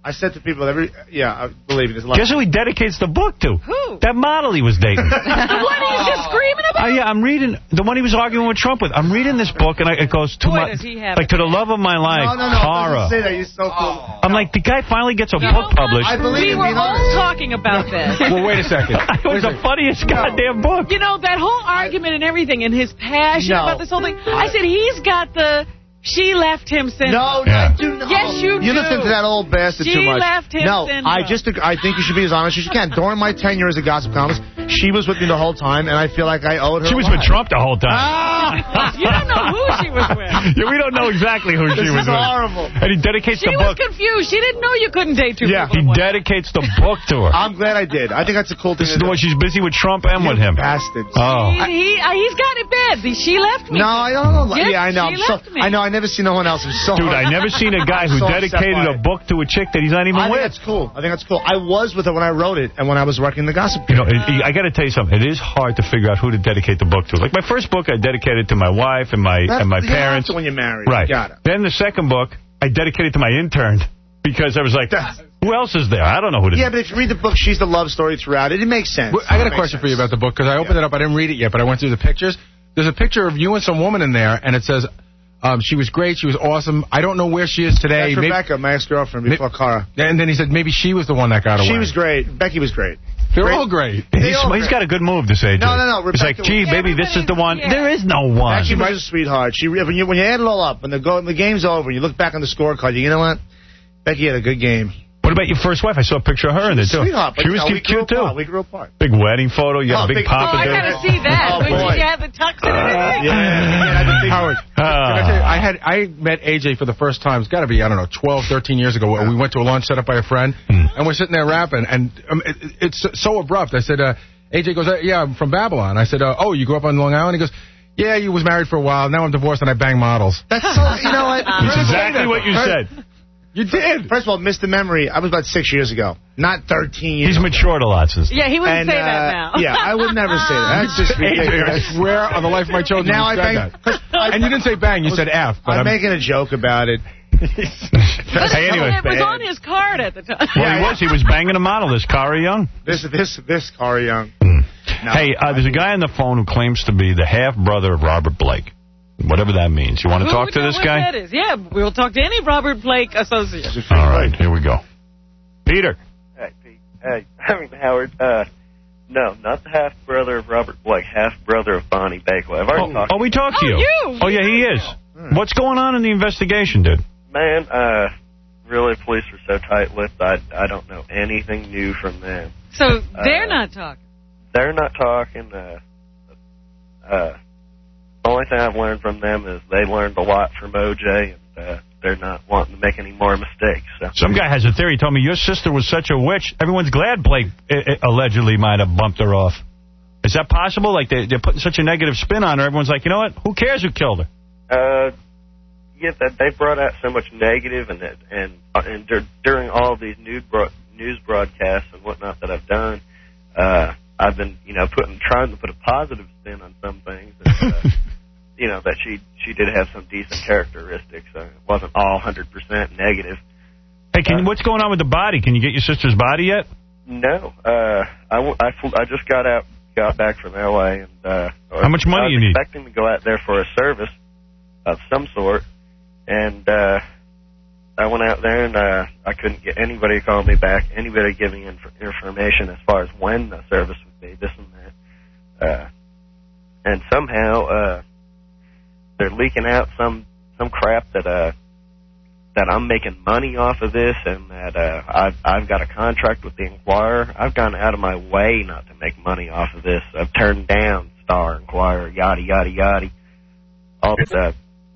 I said to people, every yeah, I believe me, there's a lot. Guess who he dedicates the book to? Who? That model he was dating. The one he's just screaming about? Uh, yeah, I'm reading the one he was arguing with Trump with. I'm reading this book, and I, it goes to Boy, my does he have like to the love of my life, No, no, no. Tara. Don't say that. You're so cool. I'm like, the guy finally gets a You book know what? published. I believe we him, were you know. all talking about this. Well, wait a second. It was the funniest goddamn book. You know, that whole argument and everything and his passion No. about this whole thing. I said, he's got the she left him syndrome. No, no, Yeah. I do not. Yes, you You do. listen to that old bastard She too much. left him no, syndrome. I just I think you should be as honest as you can. During my ten years of Gossip Comics, she was with me the whole time, and I feel like I owed her. She a was lot. with Trump the whole time. Ah! You don't know who she was with. Yeah, we don't know exactly who she This was is with. horrible. And he dedicates She the was book. confused. She didn't know you couldn't date two Yeah. He people. at once. dedicates the book to her. I'm glad I did. I think that's a cool thing. This is to the do. one she's busy with Trump and with him. Bastards. Oh. He, he, uh, he's got it bad. She left me. No, I don't know. Yes, yeah, I know. She I'm so, left me. I know. I never see no one else. I'm so Dude, I never seen a guy who I'm so upset dedicated by a it. book to a chick that he's not even I think with. that's cool. I think that's cool. I was with her when I wrote it and when I was working the Gossip. You know, it, I got to tell you something. It is hard to figure out who to dedicate the book to. Like my first book, I dedicated to my wife and my That's, and my you have parents. to when you're married. Right. You gotta. Then the second book, I dedicated to my intern because I was like, who else is there? I don't know who to. Yeah, but if you read the book, she's the love story throughout it. It makes sense. Well, I got It a makes question for you sense. about the book, because I opened it up. I didn't read it yet, but I went through the pictures. There's a picture of you and some woman in there, and it says, um, she was great, she was awesome. I don't know where she is today. That's Maybe- Rebecca, my ex-girlfriend before Cara. And then he said maybe she was the one that got away. She was great. Becky was great. They're great. all great. He's, all he's great. got a good move to say. No, no, no, It's like, Rebecca gee, was- baby, this is the one. Yeah. There is no one. Becky was a sweetheart. She when you when you add it all up, when the go the game's over, and you look back on the scorecard, you know what? Becky had a good game. What about your first wife? I saw a picture of her in there, too. Sweetheart, but She you was know, we cute, grew too. apart. We grew apart. Big wedding photo. You had Oh, a big big- papa Oh, I there. got to see that. Oh, When boy. she had the tux and everything. Yeah. Howard, can I tell you, I had I met A J for the first time. It's got to be I don't know twelve, thirteen years ago. We went to a lunch set up by a friend, and we're sitting there rapping, and um, it, it's so abrupt. I said, uh, A J goes, uh, "Yeah, I'm from Babylon." I said, uh, "Oh, you grew up on Long Island?" He goes, "Yeah, you was married for a while. Now I'm divorced and I bang models." That's so. You know what? It's exactly what you said. You did. First of all, missed the memory. I was about six years ago, not thirteen years. He's matured a lot since. Yeah, he wouldn't And, say uh, that now. Yeah, I would never say that. That's just ridiculous. I swear on the life of my children, Now you I said bang. that. And you didn't say bang, you said F. But I'm, I'm, making a joke about it. Hey, anyway. It was on his card at the time. Well, he was. He was banging a model, this Cara Young. This, this, this Cara Young. No, Hey, uh, there's a guy on the phone who claims to be the half-brother of Robert Blake. Whatever that means. You want to Who talk would to know this what guy? that is? Yeah, we'll talk to any Robert Blake associate. All right, here we go. Peter. Hey, Pete. Hey, I mean, Howard, uh, no, not the half-brother of Robert Blake, half-brother of Bonnie Bakewell. I've already Oh, talked oh, we talked to Oh, you. you. Oh, yeah, he is. What's going on in the investigation, dude? Man, uh, really, police were so tight-lipped, I, I don't know anything new from them. So they're Uh, not talking. They're not talking. Uh, uh, the only thing I've learned from them is they learned a lot from O J, and uh, they're not wanting to make any more mistakes. So. Some guy has a theory. He told me your sister was such a witch. Everyone's glad Blake uh, uh, allegedly might have bumped her off. Is that possible? Like, they, they're putting such a negative spin on her. Everyone's like, you know what? Who cares who killed her? Uh, yeah, that they brought out so much negative, and that, and uh, and dur- during all of these news bro- news broadcasts and whatnot that I've done, uh, I've been you know putting trying to put a positive spin on some things. And, uh, you know that she she did have some decent characteristics. Uh, it wasn't all one hundred percent negative. Hey, can, uh, what's going on with the body? Can you get your sister's body yet? No, uh, I, w- I, fl- I just got out, got back from L A, and uh, how much money I was you need? Expecting to go out there for a service of some sort, and uh, I went out there and uh, I couldn't get anybody to call me back, anybody to give me inf- information as far as when the service would be, this and that, uh, and somehow uh, they're leaking out some some crap that uh. that I'm making money off of this, and that uh, I've I've got a contract with the Enquirer. I've gone out of my way not to make money off of this. I've turned down Star, Enquirer, yada yada yada, all the uh,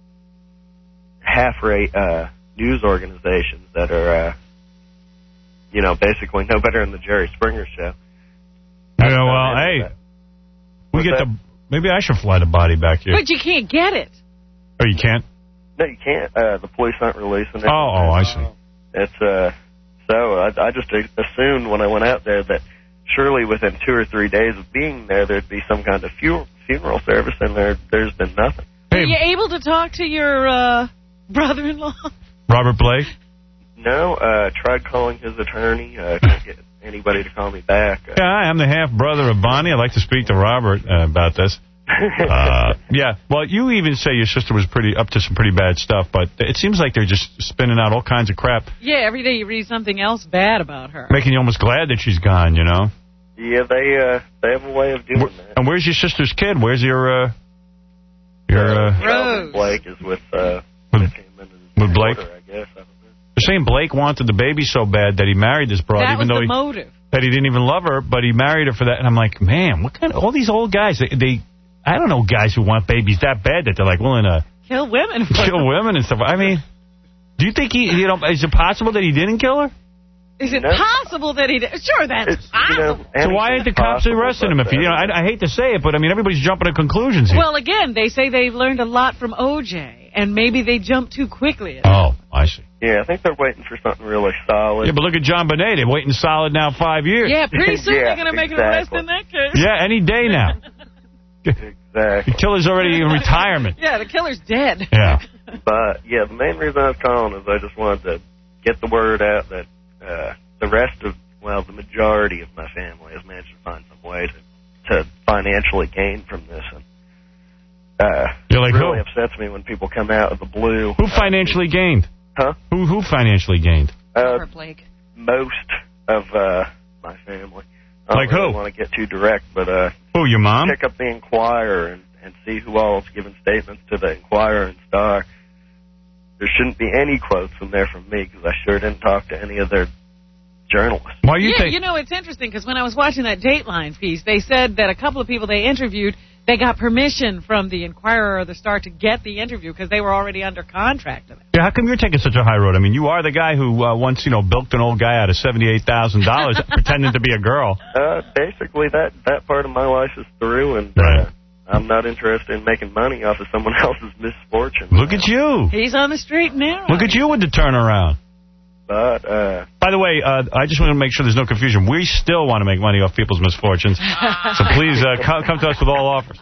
half-rate uh, news organizations that are, uh, you know, basically no better than the Jerry Springer show. Yeah, well, hey, we get the. Maybe I should fly the body back here. But you can't get it. Oh, you can't? No, you can't. Uh, the police aren't releasing it. Oh, oh, I see. It's uh, so I, I just assumed when I went out there that surely within two or three days of being there, there'd be some kind of funeral funeral service, and there there's been nothing. Were you able to talk to your uh, brother-in-law? Robert Blake? No, uh, tried calling his attorney. Uh, couldn't get anybody to call me back. Uh, Yeah, I'm the half-brother of Bonnie. I'd like to speak to Robert uh, about this. Uh, yeah, well, you even say your sister was pretty up to some pretty bad stuff, but it seems like they're just spinning out all kinds of crap, Yeah, every day you read something else bad about her. making you almost glad that she's gone, you know? yeah, they uh, they have a way of doing Where, that. and where's your sister's kid? Where's your, uh, your, uh, Rose. Blake is with, uh, with, with him and his with Blake? daughter, I guess. I don't know. They're saying Blake wanted the baby so bad that he married this broad, That even was though the he, motive. that he didn't even love her, but he married her for that. And I'm like, man, what kind of, all these old guys, they, they I don't know guys who want babies that bad that they're like willing to Kill women. kill women and stuff. I mean, do you think he, you know, is it possible that he didn't kill her? Is it No. possible that he did? Sure, that's It's, you know, possible. So why aren't the cops possible, arresting him? but, If you, you know, I, I hate to say it, but I mean, everybody's jumping to conclusions here. Well, again, they say they've learned a lot from O J, and maybe they jumped too quickly. Oh, I see. Yeah, I think they're waiting for something really solid. Yeah, but look at John Bonet. They're waiting solid now five years. Yeah, pretty soon Yeah, they're going to make an arrest exactly. in that case. Yeah, any day now. Exactly. The killer's already in retirement. Yeah, the killer's dead. Yeah. But, yeah, the main reason I was calling is I just wanted to get the word out that uh, the rest of, well, the majority of my family has managed to find some way to, to financially gain from this. And uh, You're like, it really who? upsets me when people come out of the blue. Who financially gained? Huh? Who who financially gained? Uh, Robert Blake. most of uh, my family. I don't Like really who? want to get too direct, but uh, Who, your mom? pick up the Enquirer and, and see who all is giving statements to the Enquirer and Star. There shouldn't be any quotes in there from me because I sure didn't talk to any of their journalists. Why you yeah, think? you know, it's interesting because when I was watching that Dateline piece, they said that a couple of people they interviewed, they got permission from the Enquirer or the Star to get the interview because they were already under contract of it. Yeah, how come you're taking such a high road? I mean, you are the guy who uh, once, you know, bilked an old guy out of seventy-eight thousand dollars pretending to be a girl. Uh, basically, that, that part of my life is through, and Right. uh, I'm not interested in making money off of someone else's misfortune. Look at you. He's on the straight and narrow. Look at you with the turnaround. But, uh, By the way, uh, I just want to make sure there's no confusion. We still want to make money off people's misfortunes. So please uh, come, come to us with all offers.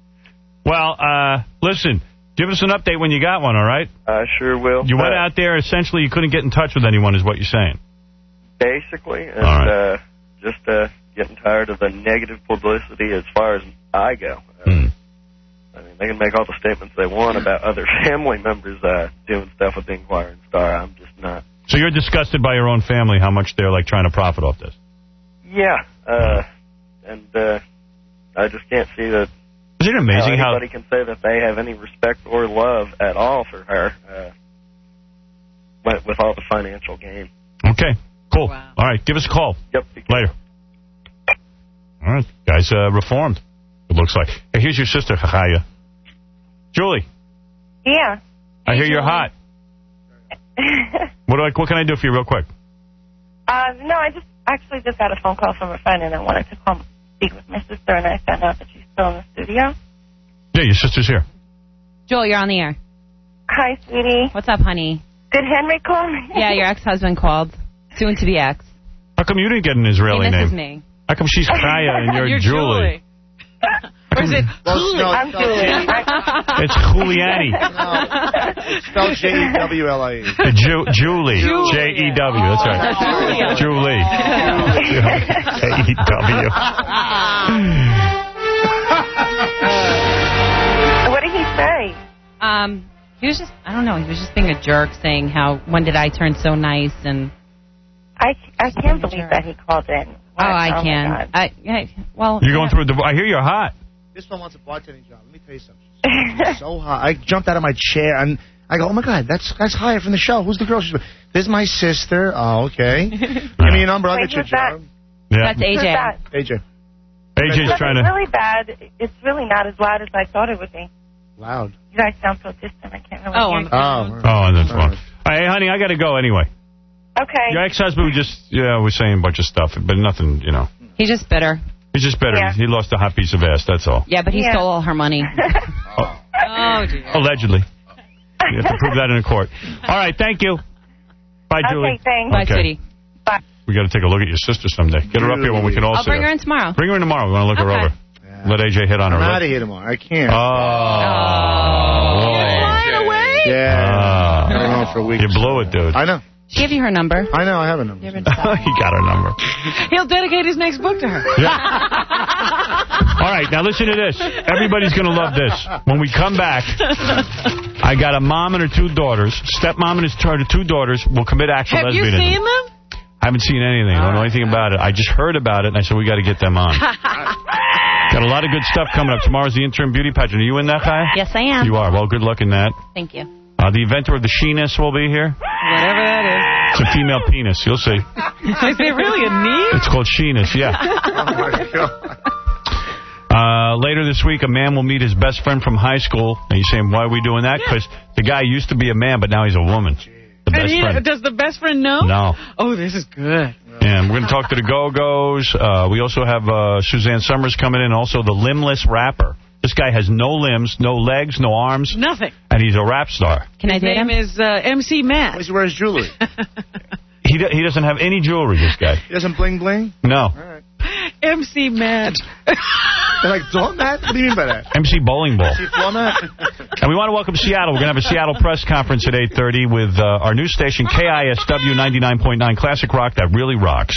Well, uh, listen, give us an update when you got one, all right? I sure will. You went Uh, out there, essentially, you couldn't get in touch with anyone, is what you're saying. Basically, and All right. uh, just uh, getting tired of the negative publicity as far as I go. Uh, Hmm. I mean, they can make all the statements they want about other family members uh, doing stuff with the Enquirer and Star. I'm just not. So you're disgusted by your own family, how much they're, like, trying to profit off this. Yeah, uh, and uh, I just can't see that. Isn't it amazing how how... anybody can say that they have any respect or love at all for her uh, with, with all the financial gain. Okay, cool. Wow. All right, give us a call. Yep. Later. All right, guys, uh, reformed, it looks like. Hey, here's your sister, Chaya. Julie, Yeah. I hear you're hot. What do I? What can I do for you real quick? uh, no, I just actually just got a phone call from a friend, and I wanted to come speak with my sister, and I found out that she's still in the studio. Yeah, your sister's here. Joel, you're on the air. Hi, sweetie. What's up, honey? Did Henry call me? Yeah, your ex-husband called. Soon to be ex. How come you didn't get an Israeli He misses name? me. How come she's Chaya and you're, You're Julie? Or is it Well, Julie? no, I'm Julie. It's Juliani. It's spelled J E W L I E. Ju- Julie. Julia. J E W. That's right. Julia. Julie. J E W. What did he say? Um, he was just, I don't know, he was just being a jerk, saying how, when did I turn so nice, and... I, I can't believe that he called in. Oh, I my can. God. I, I, well... You're going through a divorce. I hear you're hot. This one wants a bartending job. Let me tell you something. She's so hot. I jumped out of my chair and I go, oh my God, that's that's Chaya from the show. Who's the girl? She's like, this is my sister. Oh, okay. Give me your number. I'll Wait, get you a who's that? job. Yeah. That's A J. Who's that? A J. A J's It's trying to... really bad. It's really not as loud as I thought it would be. Loud. You guys sound so distant. I can't really Oh, hear on you. the Oh. Oh, and that's wrong. Hey, honey, I got to go anyway. Okay. Your ex-husband was just, yeah, was saying a bunch of stuff, but nothing, you know. He's just bitter. He's just better. Yeah. He lost a hot piece of ass, that's all. Yeah, but he Yeah. stole all her money. Oh, dear. Allegedly. You have to prove that in a court. All right, thank you. Bye, Julie. Okay, thanks. Bye, Okay. sweetie. Bye. We got to take a look at your sister someday. Get her up here when we can all I'll see bring her in tomorrow. Bring her in tomorrow. We want to look her Okay. over. Yeah. Let A J hit on her. I'm Look. out of here tomorrow. I can't. Oh. Flying away? Yeah. Ah. I'm going home for a week. You blew it, dude. I know. She gave you her number. I know, I have a number. He got her number. He'll dedicate his next book to her. Yeah. All right, now listen to this. Everybody's going to love this. When we come back, I got a mom and her two daughters. Stepmom and his her two daughters will commit acts of Have you lesbianism. seen them? I haven't seen anything. I don't know anything about it. I just heard about it, and I said, we got to get them on. Got a lot of good stuff coming up. Tomorrow's the interim beauty pageant. Are you in that, Kai? Yes, I am. You are. Well, good luck in that. Thank you. Uh, the inventor of the Sheeness will be here. Whatever that is. It's a female penis. You'll see. Is there really a need? It's called Sheeness, yeah. Oh, my God. Uh, later this week, a man will meet his best friend from high school. And you're saying, why are we doing that? Because the guy used to be a man, but now he's a woman. The And best he, friend. does the best friend know? No. Oh, this is good. And we're going to talk to the Go-Go's. Uh, we also have uh, Suzanne Summers coming in, also the limbless rapper. This guy has no limbs, no legs, no arms. Nothing. And he's a rap star. Can I His date name him? is uh, M C Matt. He wears jewelry. He do, he doesn't have any jewelry, this guy. He doesn't bling bling? No. All right. M C Matt. They're like, don't Matt? What do you mean by that? M C Bowling Ball. See floor mat? And we want to welcome Seattle. We're going to have a Seattle press conference at eight thirty with uh, our new station, K I S W ninety-nine point nine, classic rock that really rocks.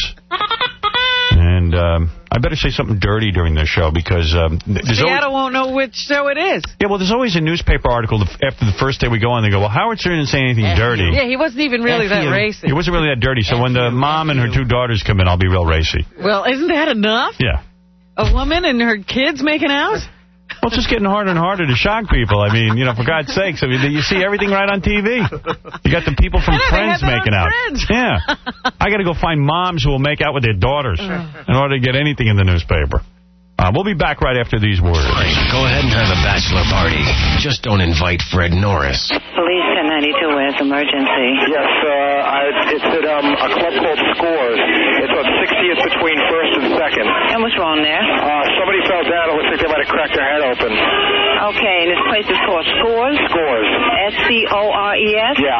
And um, I better say something dirty during this show because um, there's Seattle always, won't know which show it is. yeah, well, there's always a newspaper article after the first day we go on. They go, well, Howard Stern didn't say anything dirty. Yeah, he wasn't even really that racy. It wasn't really that dirty. So when the mom and her two daughters come in, I'll be real racy. Well, isn't that enough? Yeah. A woman and her kids making out? Well, it's just getting harder and harder to shock people. I mean, you know, for God's sakes, I mean, you see everything right on T V. You got the people from I know, Friends they have making their own out. Friends. Yeah. I got to go find moms who will make out with their daughters in order to get anything in the newspaper. Uh, we'll be back right after these words. Go ahead and have a bachelor party. Just don't invite Fred Norris. Police ten ninety-two, where's emergency? Yes, uh, I, it's at um, a club called Scores. It's on sixtieth between first and second. And what's wrong there? Uh, somebody fell down. It looks like they might have cracked their head open. Okay, and this place is called Scores? Scores. S C O R E S? Yeah.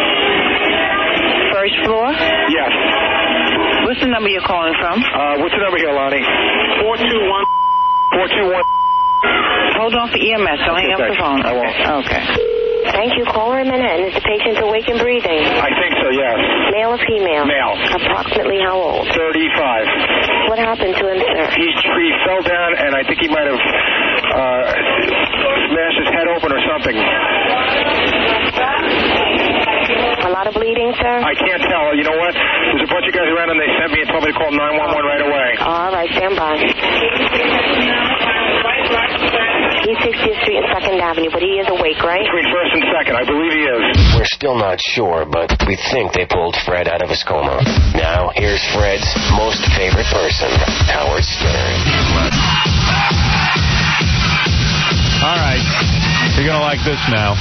First floor? Yes. What's the number you're calling from? Uh, what's the number here, Lonnie? four two one. four two one. Hold on for E M S. Don't hang up the phone. I won't. Okay. Thank you. Caller in Manhattan. Is the patient awake and breathing? I think so, yes. Male or female? Male. Approximately how old? thirty-five. What happened to him, sir? He, he fell down, and I think he might have uh, smashed his head open or something. A lot of bleeding, sir? I can't tell. You know what? There's a bunch of guys around, and they sent me and told me to call nine one one right away. All right, stand by. He's sixtieth Street and second Avenue, but he is awake, right? Between first and second. I believe he is. We're still not sure, but we think they pulled Fred out of his coma. Now, here's Fred's most favorite person, Howard Stern. All right. You're going to like this now.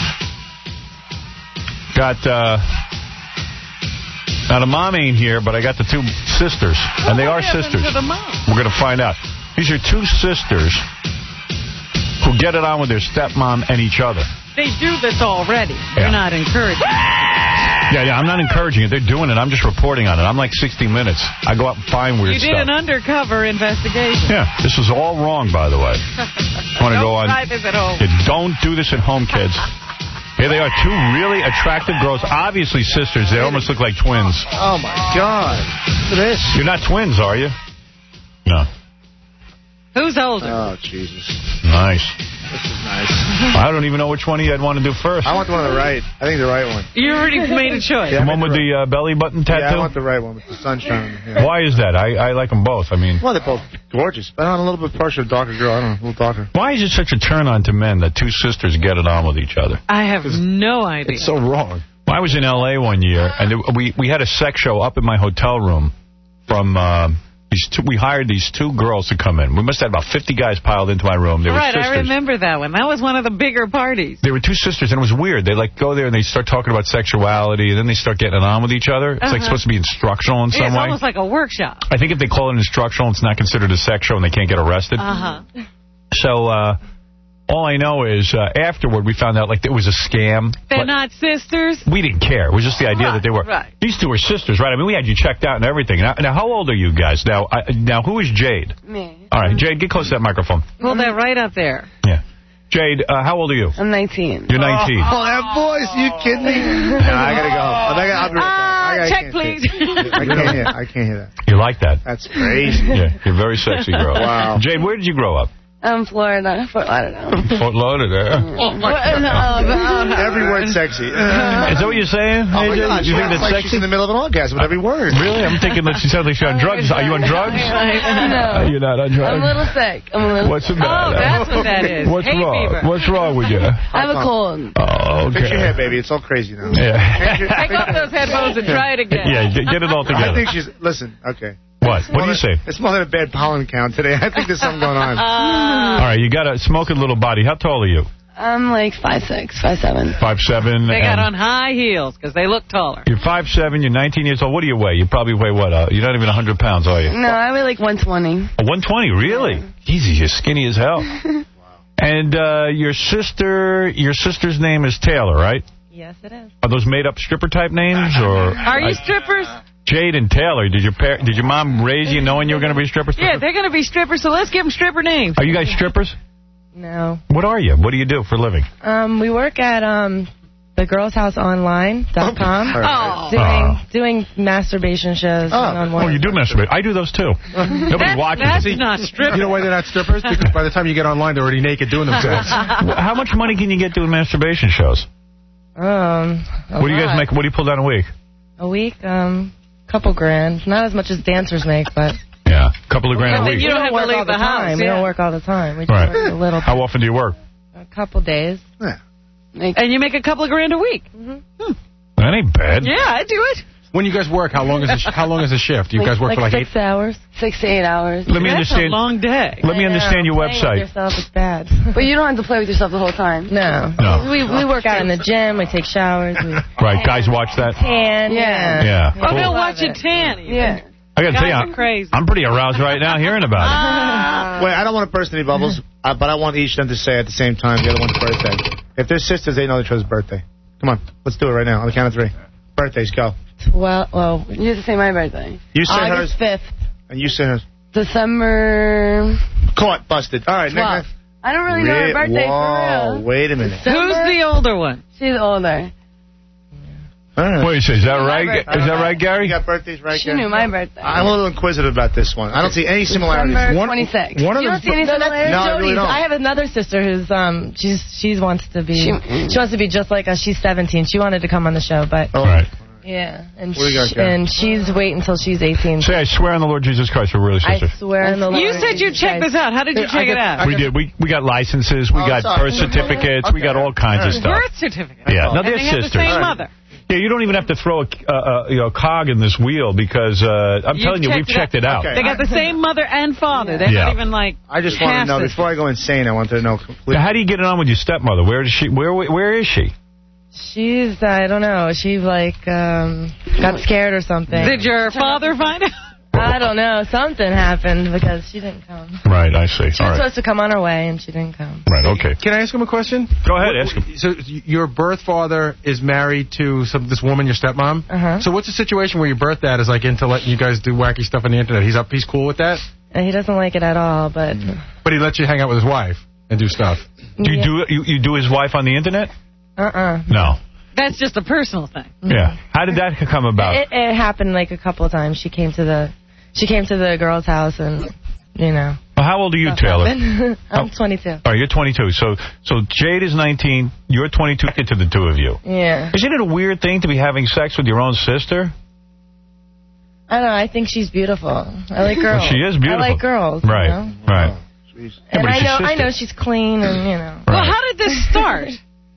Got, uh... Now, the mom ain't here, but I got the two sisters. Well, and they what are happened sisters. to the mom? We're going to find out. These are two sisters who get it on with their stepmom and each other. They do this already. Yeah. You're not encouraging. Yeah, yeah, I'm not encouraging it. They're doing it. I'm just reporting on it. I'm like sixty minutes. I go out and find weird You did stuff. an undercover investigation. Yeah, this is all wrong, by the way. Want to Don't go on? try this at home. Yeah, don't do this at home, kids. Here they are, two really attractive girls, obviously sisters. They almost look like twins. Oh, my God. Look at this. You're not twins, are you? No. Who's older? Oh, Jesus. Nice. This is nice. I don't even know which one of you I'd want to do first. I want the one on the right. I think the right one. You already made a choice. The one with the uh, belly button tattoo? Yeah, I want the right one with the sunshine. Yeah. Why is that? I, I like them both. I mean, Well, they're both gorgeous, but I'm a little bit partial to darker girl. I don't know, a little darker. why is it such a turn on to men that two sisters get it on with each other? I have no idea. It's so wrong. Well, I was in L A one year, and there, we we had a sex show up in my hotel room from uh, these two. We hired these two girls to come in. We must have about fifty guys piled into my room. They were Right, sisters. I remember that one. That was one of the bigger parties. They were two sisters, and it was weird. They like go there and they start talking about sexuality, and then they start getting it on with each other. It's like Uh-huh. supposed to be instructional in It's some way. almost like a workshop. I think if they call it instructional, it's not considered a sex show, and they can't get arrested. Uh-huh. So uh, all I know is uh, afterward we found out like it was a scam. They're But not sisters? we didn't care. It was just the idea Right, that they were. right. These two were sisters, right? I mean, we had you checked out and everything. Now, now how old are you guys? Now, I, now who is Jade? Me. All right, Jade, get close to that microphone. Hold that right up there. Yeah. Jade, uh, how old are you? I'm nineteen. You're nineteen. Oh, that voice. You kidding me? No, I got to go. I gotta, I'll be right back. Uh, I check, can't please. I can't hear. I can't hear that. You like that? That's crazy. Yeah, you're a very sexy girl. Wow. Jade, where did you grow up? Um, Florida, Fort Lauderdale. Fort Lauderdale. Oh my God. Every word sexy. Is that what you're saying? Oh my Hey, God, you think it's that's like sexy? she's in the middle of an orgasm with every word. Really? I'm thinking that she sounds like she's on drugs. Are you on drugs? No. You're not on drugs. I'm a little sick. I'm a little What's the sick. matter? Oh, that's what that is. What's Hay wrong? fever. What's wrong with you? I have a cold. Oh, Fix your okay. hair, baby. It's all crazy now. Yeah. Take off those headphones and try it again. Yeah, get get it all I together. think she's... Listen, okay. What? What do you say? It's more than a bad pollen count today. I think there's something going on. All right, you got a smoking little body. How tall are you? I'm like five six, five seven. Five seven. They got on high heels because they look taller. You're five seven. You're nineteen years old. What do you weigh? You probably weigh what? Uh, you're not even one hundred pounds, are you? No, I weigh like one twenty. Oh, one twenty, really? Jesus, you're skinny as hell. And uh, your sister, your sister's name is Taylor, right? Yes, it is. Are those made up stripper type names, or Are you I, strippers? Jade and Taylor? Did your par did your mom raise you knowing you were going to be strippers? Yeah, they're going to be strippers, so let's give them stripper names. Are you guys strippers? No. What are you? What do you do for a living? Um, we work at um, the girls house online dot com. Oh. Doing, Oh. doing masturbation shows. Oh. On Oh, you do masturbate. I do those too. Nobody That's, watches. that's it. not strippers. You know why they're not strippers? Because by the time you get online, they're already naked doing themselves. How much money can you get doing masturbation shows? Um, a What do you guys lot. make? What do you pull down a week? A week, um, couple grand. Not as much as dancers make, but Yeah, a couple of grand But a then week. you don't have to work leave all the the house, time. We yeah. don't work all the time. We just Right. work a little. How often do you work? A couple days. Yeah. And you make a couple of grand a week. That ain't bad. Yeah, I do it. When you guys work, how long is the sh how long is the shift? You like, guys work like for like six eight. hours. Six to eight hours. Let me That's understand. a long day. Let me I understand know, your playing with website. yourself is bad. But you don't have to play with yourself the whole time. No. No. We we work out in the gym. We take showers. We Right, guys watch that. tan. Yeah. Yeah. Oh, Cool. they'll watch you tan. even. Yeah. I got to tell Guys you, are crazy. I'm pretty aroused right now hearing about Ah. Wait, I don't want to burst any bubbles, uh, but I want each of them to say at the same time the other one's birthday. If they're sisters, they know each other's birthday. Come on, let's do it right now on the count of three. Birthdays, go. Well, well, You have to say my birthday. You say hers, August fifth. and you say hers. December Caught, busted. All right, twelfth. next. I don't really know her Re- birthday Whoa, for real. wait a minute. Who's the older one? She's older. All right. Wait, is that right? birthday. Is that right, Gary? You got birthdays right She there? knew my birthday. I'm a little inquisitive about this one. I don't see any similarities. December One- twenty-sixth. one of You the don't see any No, that's similarities? No, I Jody's. really don't. I have another sister who's um she's she's wants to be She- she, wants to be just like us. She's seventeen. She wanted to come on the show, but Oh. Right. yeah, and What do you got, sh- Gary? and she's wait until she's eighteen. Say, I swear on the Lord Jesus Christ, we're really I sisters. swear on the Lord. You said you checked this out. How did you I check get- it out? I We did. We we got licenses. We Oh, got sorry. birth certificates. We got all kinds of stuff. Birth certificate. Yeah. No, And they're they have sisters. the same All right. mother. Yeah, you don't even have to throw a, uh, uh, you know, cog in this wheel because uh, I'm You've telling you, we've checked checked it out. Okay. They got the same mother and father. They're Yeah. not even like. I just want to know, half-sisters. before I go insane, I want to know completely. Now, how do you get it on with your stepmother? Where is she? Where where is she? She's I don't know. She like um got scared or something. Did your father find out? I don't know. Something happened because she didn't come. Right, I see. She All was right. supposed to come on her way and she didn't come. Right, okay. Can I ask him a question? Go ahead, ask him. So y- your birth father is married to some this woman, your stepmom. Uh-huh. So what's the situation where your birth dad is like into letting you guys do wacky stuff on the internet? He's up. He's cool with that, And he doesn't like it at all. But but he lets you hang out with his wife and do stuff. Do you Yeah. do you, you do his wife on the internet? uh-uh. No. That's just a personal thing. Yeah. How did that come about? It, it happened like a couple of times. She came to the she came to the girl's house and you know. Well, how old are you, stuff Taylor? happened. I'm Oh. twenty-two. All right, you're twenty-two. So so Jade is nineteen. You're twenty-two. Get to the two of you. Yeah. Isn't it a weird thing to be having sex with your own sister? I don't know. I think she's beautiful. I like girls. Well, she is beautiful. I like girls. Right, You know? right. And but I it's your know I sister. know she's clean and you know. Well, how did this start?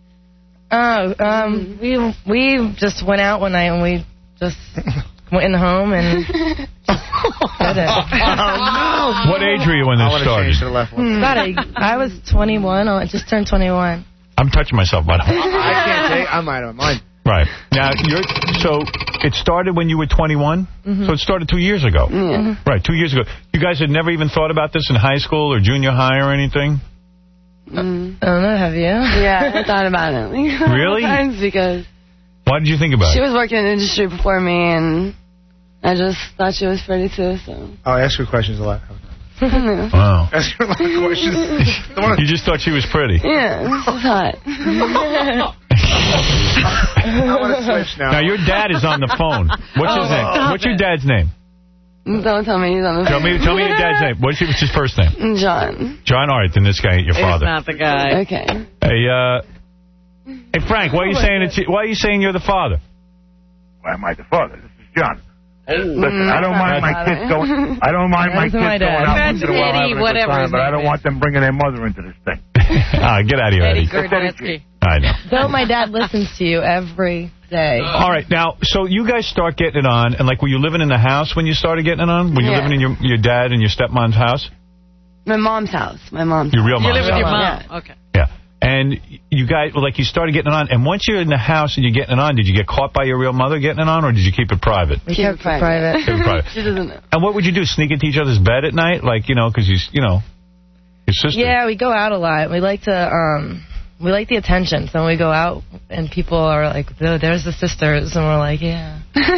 Oh, um, we we just went out one night and we just went in the home and just did it. Oh, What age were you when I this want to started? change to the left one. About a, I was twenty-one. I just turned twenty-one. I'm touching myself, by the way. I can't take. I might have mine. Right. Now, you're, so it started when you were twenty-one? Mm-hmm. So it started two years ago? Yeah. Right, two years ago. You guys had never even thought about this in high school or junior high or anything? Mm. I don't know. Have you? Yeah, I thought about it. Like, a Really? couple times because Why did you think about she it? was working in the industry before me, and I just thought she was pretty too. So. Oh, I ask her questions a lot. yeah, Wow. Ask her a lot of questions. You just thought she was pretty. this is hot. I want to switch now. Now, your dad is on the phone. What's his Oh, name? stop What's your it. dad's name? Don't tell me he's on the Tell me, tell me your dad's name. What's, what's his first name? John. John. All right, then this guy ain't your It's father. not the guy. Okay. Hey, uh, hey, Frank, why are you saying it's, why are you saying you're the father? Why am I the father? This is John. Listen, I don't mind my kids going. I don't mind my That's kids my going dad. out That's into the world Eddie, having a good whatever time, his but I name don't is. want them bringing their mother into this thing. Ah, get out of here, Eddie Eddie. Gurdetsky. I know. Though my dad listens to you every day. All right, now, so you guys start getting it on, and, like, were you living in the house when you started getting it on? Were you Yeah. living in your, your dad and your stepmom's house? My mom's house. My mom's Your real house. mom's You live with your house. mom. Okay. Yeah. And you guys, well, like, you started getting it on, and once you're in the house and you're getting it on, did you get caught by your real mother getting it on, or did you keep it private? We kept it private. Keep it private. She doesn't know. And what would you do, sneak into each other's bed at night? Like, you know, because you, you know, your sister. Yeah, we go out a lot. We like to, um, we like the attention. So when we go out and people are like, oh, there's the sisters, and we're like, yeah.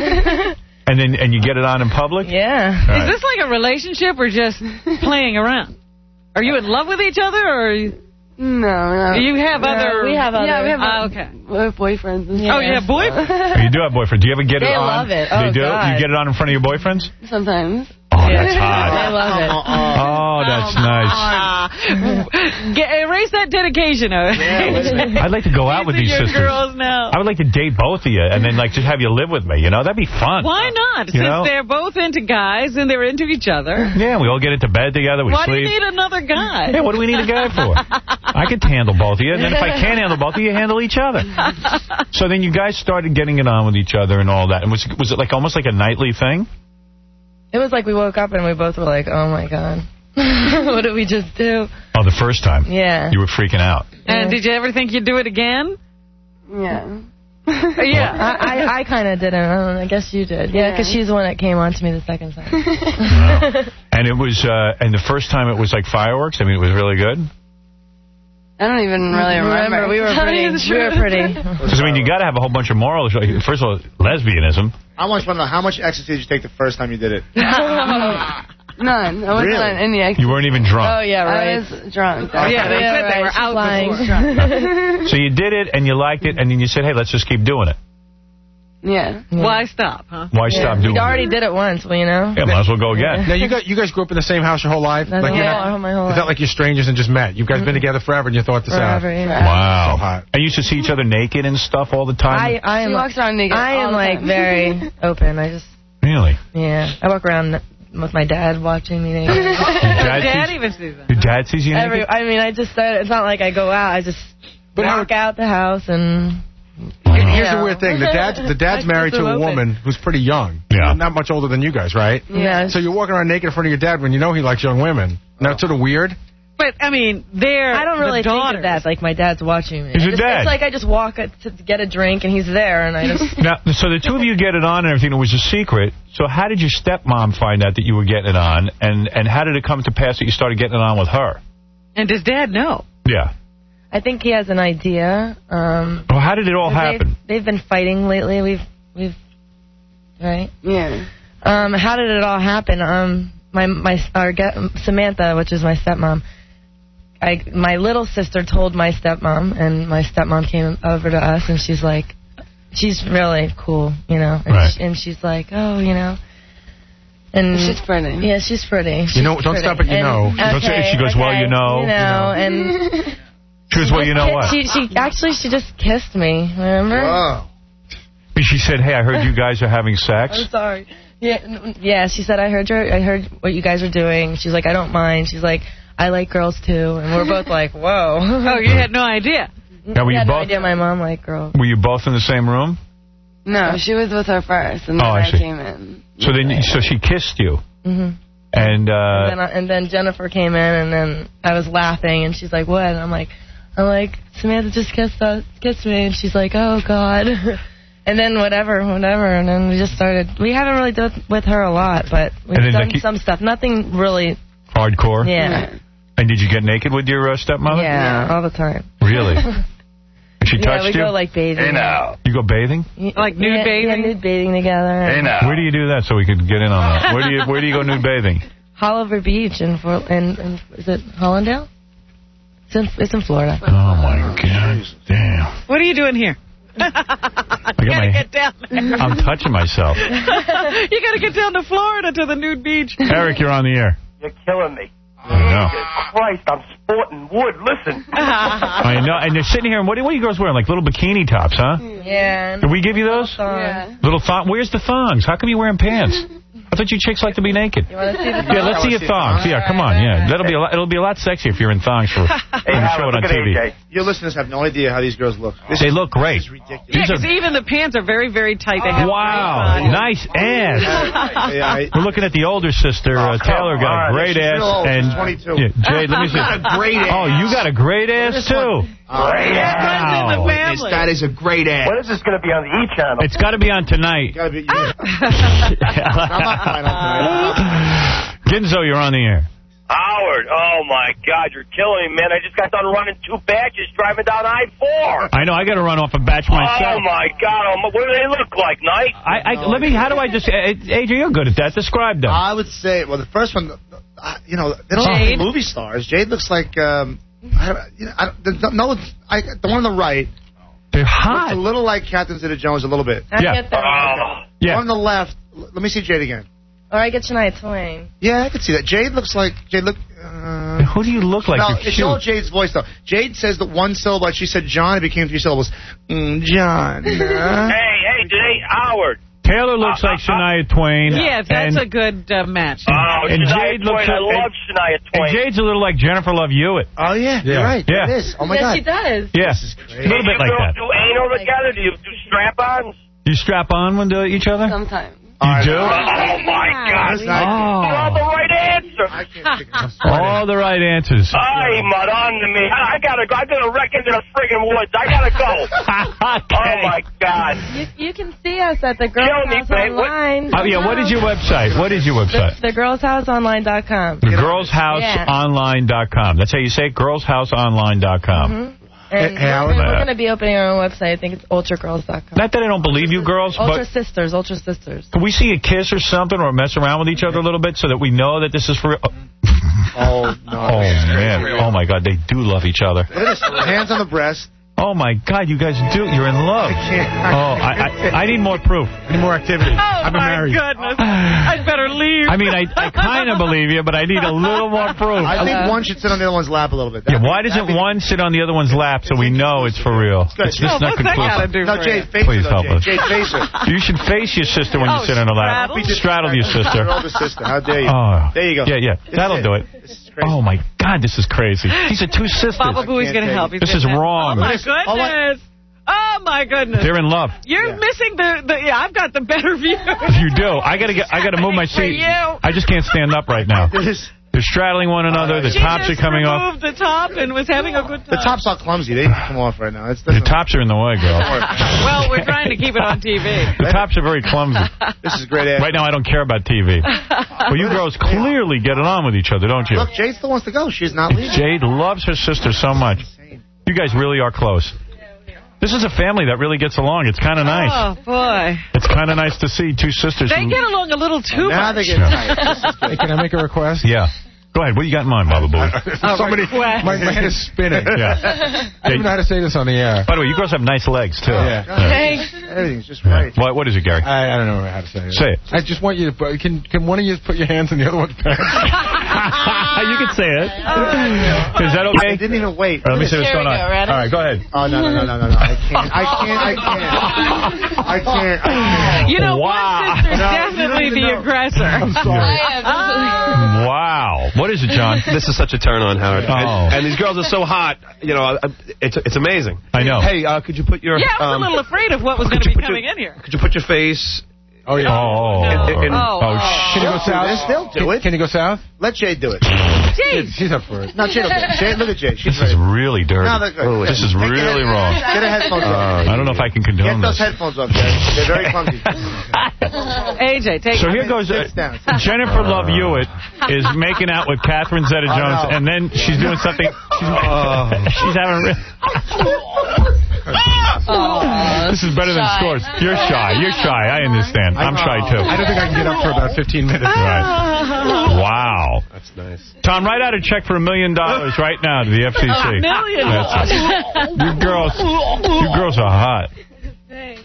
And then, and you get it on in public? Yeah. All right. Is this like a relationship or just playing around? Are you in love with each other, or are you... No, no. You have No, other... we have other. Yeah, we have Ah, other- okay. We have boyfriends. And Oh, you have boyfriends? Oh, you do have boyfriends. Do you ever get They it on? love it. They Oh, do? God. You get it on in front of your boyfriends? Sometimes. Oh, that's hot. I love it. Oh, that's nice. Get, erase that dedication. I'd like to go out with these your sisters. girls now. I would like to date both of you and then, like, just have you live with me. You know, that'd be fun. Why not? You Since know? they're both into guys and they're into each other. Yeah, we all get into bed together. We Why sleep. do you need another guy? Yeah, what do we need a guy for? I could handle both of you, and then if I can't handle both of you, handle each other. So then you guys started getting it on with each other and all that. And was was it like almost like a nightly thing? It was like we woke up and we both were like, oh, my God. What did we just do? Oh, the first time? Yeah. You were freaking out. And did you ever think you'd do it again? Yeah. Yeah. I, I, I kind of didn't. I, don't know, I guess you did. Yeah, because she's the one that came on to me the second time. And it was, uh, and the first time it was like fireworks? I mean, it was really good? I don't even really remember. remember. We were pretty. We were pretty. Because, I mean, you got to have a whole bunch of morals. Like, first of all, lesbianism. I want to know, how much ecstasy did you take the first time you did it? None. I wasn't Really? on any ecstasy. You weren't even drunk. Oh, yeah, right. I was drunk. Oh, yeah, they Yeah, said they right. were She's out lying. before. So you did it, and you liked it, and then you said, hey, let's just keep doing it. Yeah. Why stop, huh? Why Yeah. stop doing We it? already did it once, well, you know. Yeah, might as well go again. Now, you got you guys grew up in the same house your whole life? That's like, my you're whole- not, my whole it's not life. like you're strangers and just met. You guys been together forever and you thought this Forever, out. yeah. Wow. So hot. And you used to see each other naked and stuff all the time? I, I am. She walks around naked I all am the like time. very open. I just. Really? Yeah. I walk around with my dad watching me naked. Your dad, Dad sees, even sees that. your dad sees you naked? Every, I mean, I just started, it's not like I go out. I just But walk out the house and. Here's Yeah. the weird thing. The dad's, the dad's I married just to a open. woman who's pretty young. Yeah. Not much older than you guys, right? Yeah. So you're walking around naked in front of your dad when you know he likes young women. Now, it's sort of weird. But, I mean, they're I don't really the think daughters. of that. Like, my dad's watching me. He's I your just- dad. It's like I just walk to get a drink and he's there and I just. Now, so the two of you get it on and everything. It was a secret. So how did your stepmom find out that you were getting it on? And, and how did it come to pass that you started getting it on with her? And does Dad know? Yeah. I think he has an idea. Um, Well, how did it all they've, happen? They've been fighting lately. We've, we've, right? Yeah. Um, how did it all happen? Um, my my our get, Samantha, which is my stepmom. I my little sister told my stepmom, and my stepmom came over to us, and she's like, she's really cool, you know, and, Right. she, and she's like, oh, you know. And She's pretty. Yeah, she's pretty. You know, She's don't pretty. stop at you And- know. Don't say- okay, she goes, well, okay, you know, You know, and. She goes, well, you know what? She, she actually she just kissed me. Remember? Wow. She said, hey, I heard you guys are having sex. I'm sorry. Yeah, n- yeah. She said I heard your I heard what you guys are doing. She's like I don't mind. She's like I like girls too, and we're both like whoa. Oh, you had no idea. Now, were I you had no both- idea my mom liked girls. Were you both in the same room? No, she was with her first, and then Oh, I I, see. came in. So then, so she kissed you. hmm And, and, uh, then I, and then Jennifer came in, and then I was laughing, and she's like what? And I'm like I'm like Samantha just kissed us, kissed me, and she's like oh God. And then whatever, whatever, and then we just started. We haven't really done with her a lot, but we've And then done Nikki- some stuff. Nothing really. hardcore? Yeah. And did you get naked with your uh, stepmother? Yeah, all the time. Really? And she Yeah, touched we you? go like bathing. Hey, now. You go bathing? Like nude yeah, bathing? Yeah, nude bathing together. Hey, now. Where do you do that so we could get in on that? Where do you Where do you go nude bathing? Holliver Beach in, Fort, in, in is it Hollandale? It's in, it's in Florida. Oh my God! Damn. What are you doing here? You gotta get down there. I'm touching myself. You gotta get down to Florida to the nude beach. Eric, you're on the air. You're killing me. I know. Christ, I'm sporting wood. Listen. I know. And they're sitting here, and what, what are you girls wearing? Like little bikini tops, huh? Yeah. Did we give you those? Yeah. Little thong. Where's the thongs? How come you wearing pants? I thought you chicks like to be naked. You want to see the Yeah, let's see your thongs. Yeah, come on. Yeah, that'll be a lot. It'll be a lot sexier if you're in thongs for when you show it on T V. Your listeners have no idea how these girls look. This They look great. Yeah, These are because even the pants are very, very tight. They have wow, nice ass. Yeah, I- We're looking at the older sister, uh, Taylor, got a on. great She's ass, real old. and She's twenty-two. Yeah, Jade, let me see. Got a great ass. Oh, you got a great ass too. Great ass. Wow. This- That is a great ass. When is this going to be on the E channel? It's got to be on tonight. Gotta be, Ginzo, you're on the air. Howard, oh my God, you're killing me, man. I just got done running two batches driving down I four. I know. I got to run off a batch myself. Oh my God, oh, my- what do they look like, Knight? I, I let me. How do I just? Uh, A J, you're good at that. Describe them. I would say, well, the first one, uh, you know, they don't Jade. look like movie stars. Jade looks like, um, I don't, you know, I don't, there's no, no I, the one on the right. They're hot. Looks a little like Catherine Zeta-Jones, a little bit. I get that. Oh. Yeah. On the left, let me see Jade again. Or I get Shania Twain. Yeah, I can see that. Jade looks like Jade look. Uh, Who do you look like? No, You're it's cute. all Jade's voice though. Jade says that one syllable, like she said John, it became three syllables. Mm, John. Hey, hey, today, Howard. Taylor looks like Shania Twain. Yes, that's and, a good uh, match. Oh, and Shania Jade looks Twain. I like, love Shania and Twain. Jade's a little like Jennifer Love Hewitt. Oh yeah, Yeah. you're right. Yeah. It is. Oh my yes, God. she does. Yeah, a little bit you like girls that. do anal together? Do you do strap-ons? You strap on one to each other? Sometimes. You do? Oh, my God. You got the right answer. All the right answers. Ay, madonna me. I gotta go. I gotta wreck into the friggin' woods. I gotta go. Oh, my God. You, you can see us at the Girls Kill me, House babe. What- Online. Oh, yeah, what is your website? What is your website? The, the girls house online dot com. The girls house online dot com. That's how you say it, girls house online dot com. Mm-hmm. And Hey, we're, Howard. we're going to be opening our own website. I think it's ultra girls dot com. Not that I don't believe you girls, Ultra but Sisters, Ultra Sisters. can we see a kiss or something or mess around with each other a little bit so that we know that this is for... Oh, no. Oh, man. Oh, my God. They do love each other. Look at this. Hands on the breast. Oh, my God. You guys do. You're in love. I can't. Oh, I, I, I need more proof. I need more activity. Oh, I've been my married. goodness. I'd better leave. I mean, I, I kind of believe you, but I need a little more proof. I think one should sit on the other one's lap a little bit. Yeah, why doesn't one sit on the other one's lap so we know it's for real? good. It's just No, not what's that conclusive. gotta do No, for Jade, you? face Please her, though, help us. Jade. Jade, face her. You should face your sister when you Oh, sit on her lap. straddle? Straddle your sister. Your older sister. How dare you? Oh. There you go. Yeah, yeah. This That'll is do it. Oh, my God, this is crazy. These are two sisters. Baba Booey's going to help. He's This is gonna- wrong. Oh, my goodness. Oh, my goodness. They're in love. You're missing the, the... Yeah, I've got the better view. You do. I gotta get. I gotta move my For seat. you. I just can't stand up right now. They're straddling one another. The She tops are just coming off. removed the top and was having a good time. The top's all clumsy. They come off right now. It's The tops are in the way, girl. Well, we're trying to keep it on T V. The tops are very clumsy. This is great. Right now, I don't care about T V. Well, you girls clearly get it on with each other, don't you? Look, Jade still wants to go. She's not leaving. Jade loves her sister so much. You guys really are close. This is a family that really gets along. It's kind of nice. Oh, boy. It's kind of nice to see two sisters. They who- get along a little too Now much. they get tight. Hey, can I make a request? Yeah. Go ahead. What do you got in mind, Baba Booey? Somebody, request. my, my head is spinning. Yeah. I don't even know how to say this on the air. By the way, you girls have nice legs, too. Yeah. Thanks. Everything's just right. What, what is it, Gary? I, I don't know how to say it. Say it. I just want you to put, can can one of you put your hands in the other one's pants? You can say it. Is that okay? I didn't even wait. All right, let me see what's Here going we on. go, ready? All right, go ahead. Oh, no, no, no, no, no, no. I can't. I can't. I can't. I can't. I can't. You know, Wow. one sister's No, definitely you the don't even know. aggressor. I'm sorry. Wow. What is it, John? This is such a turn on, Howard. Oh. And, and these girls are so hot. You know, uh, it's it's amazing. I know. Hey, uh, could you put your Yeah, I was um, a little afraid of what was could going to you be put your- coming in here. could you put your face? Oh, yeah. Oh. In- in- Oh, Oh, oh. Can you go south? This, they'll do Can, it. can you go south? Let Jade do it. Jeez. She's up for it. No, Jade will do it. Jade, look at Jade. She's This is ready. really dirty. No, they're good. This is Take your really head- wrong. Get her headphones Uh, off. I don't know if I can Get condone those this. headphones off, Jade. They're very clumsy. A J, take So it. here goes uh, Sits down. Jennifer Love Hewitt is making out with Catherine Zeta-Jones, Oh, no. and then she's doing something. She's, she's having. Re- this is better than scores. You're shy. You're shy. I understand. I'm shy too. I don't think I can get up for about fifteen minutes. Right. Wow. That's nice. Tom, write out a check for a million dollars right now to the F C C. A million That's it. You girls, you girls are hot.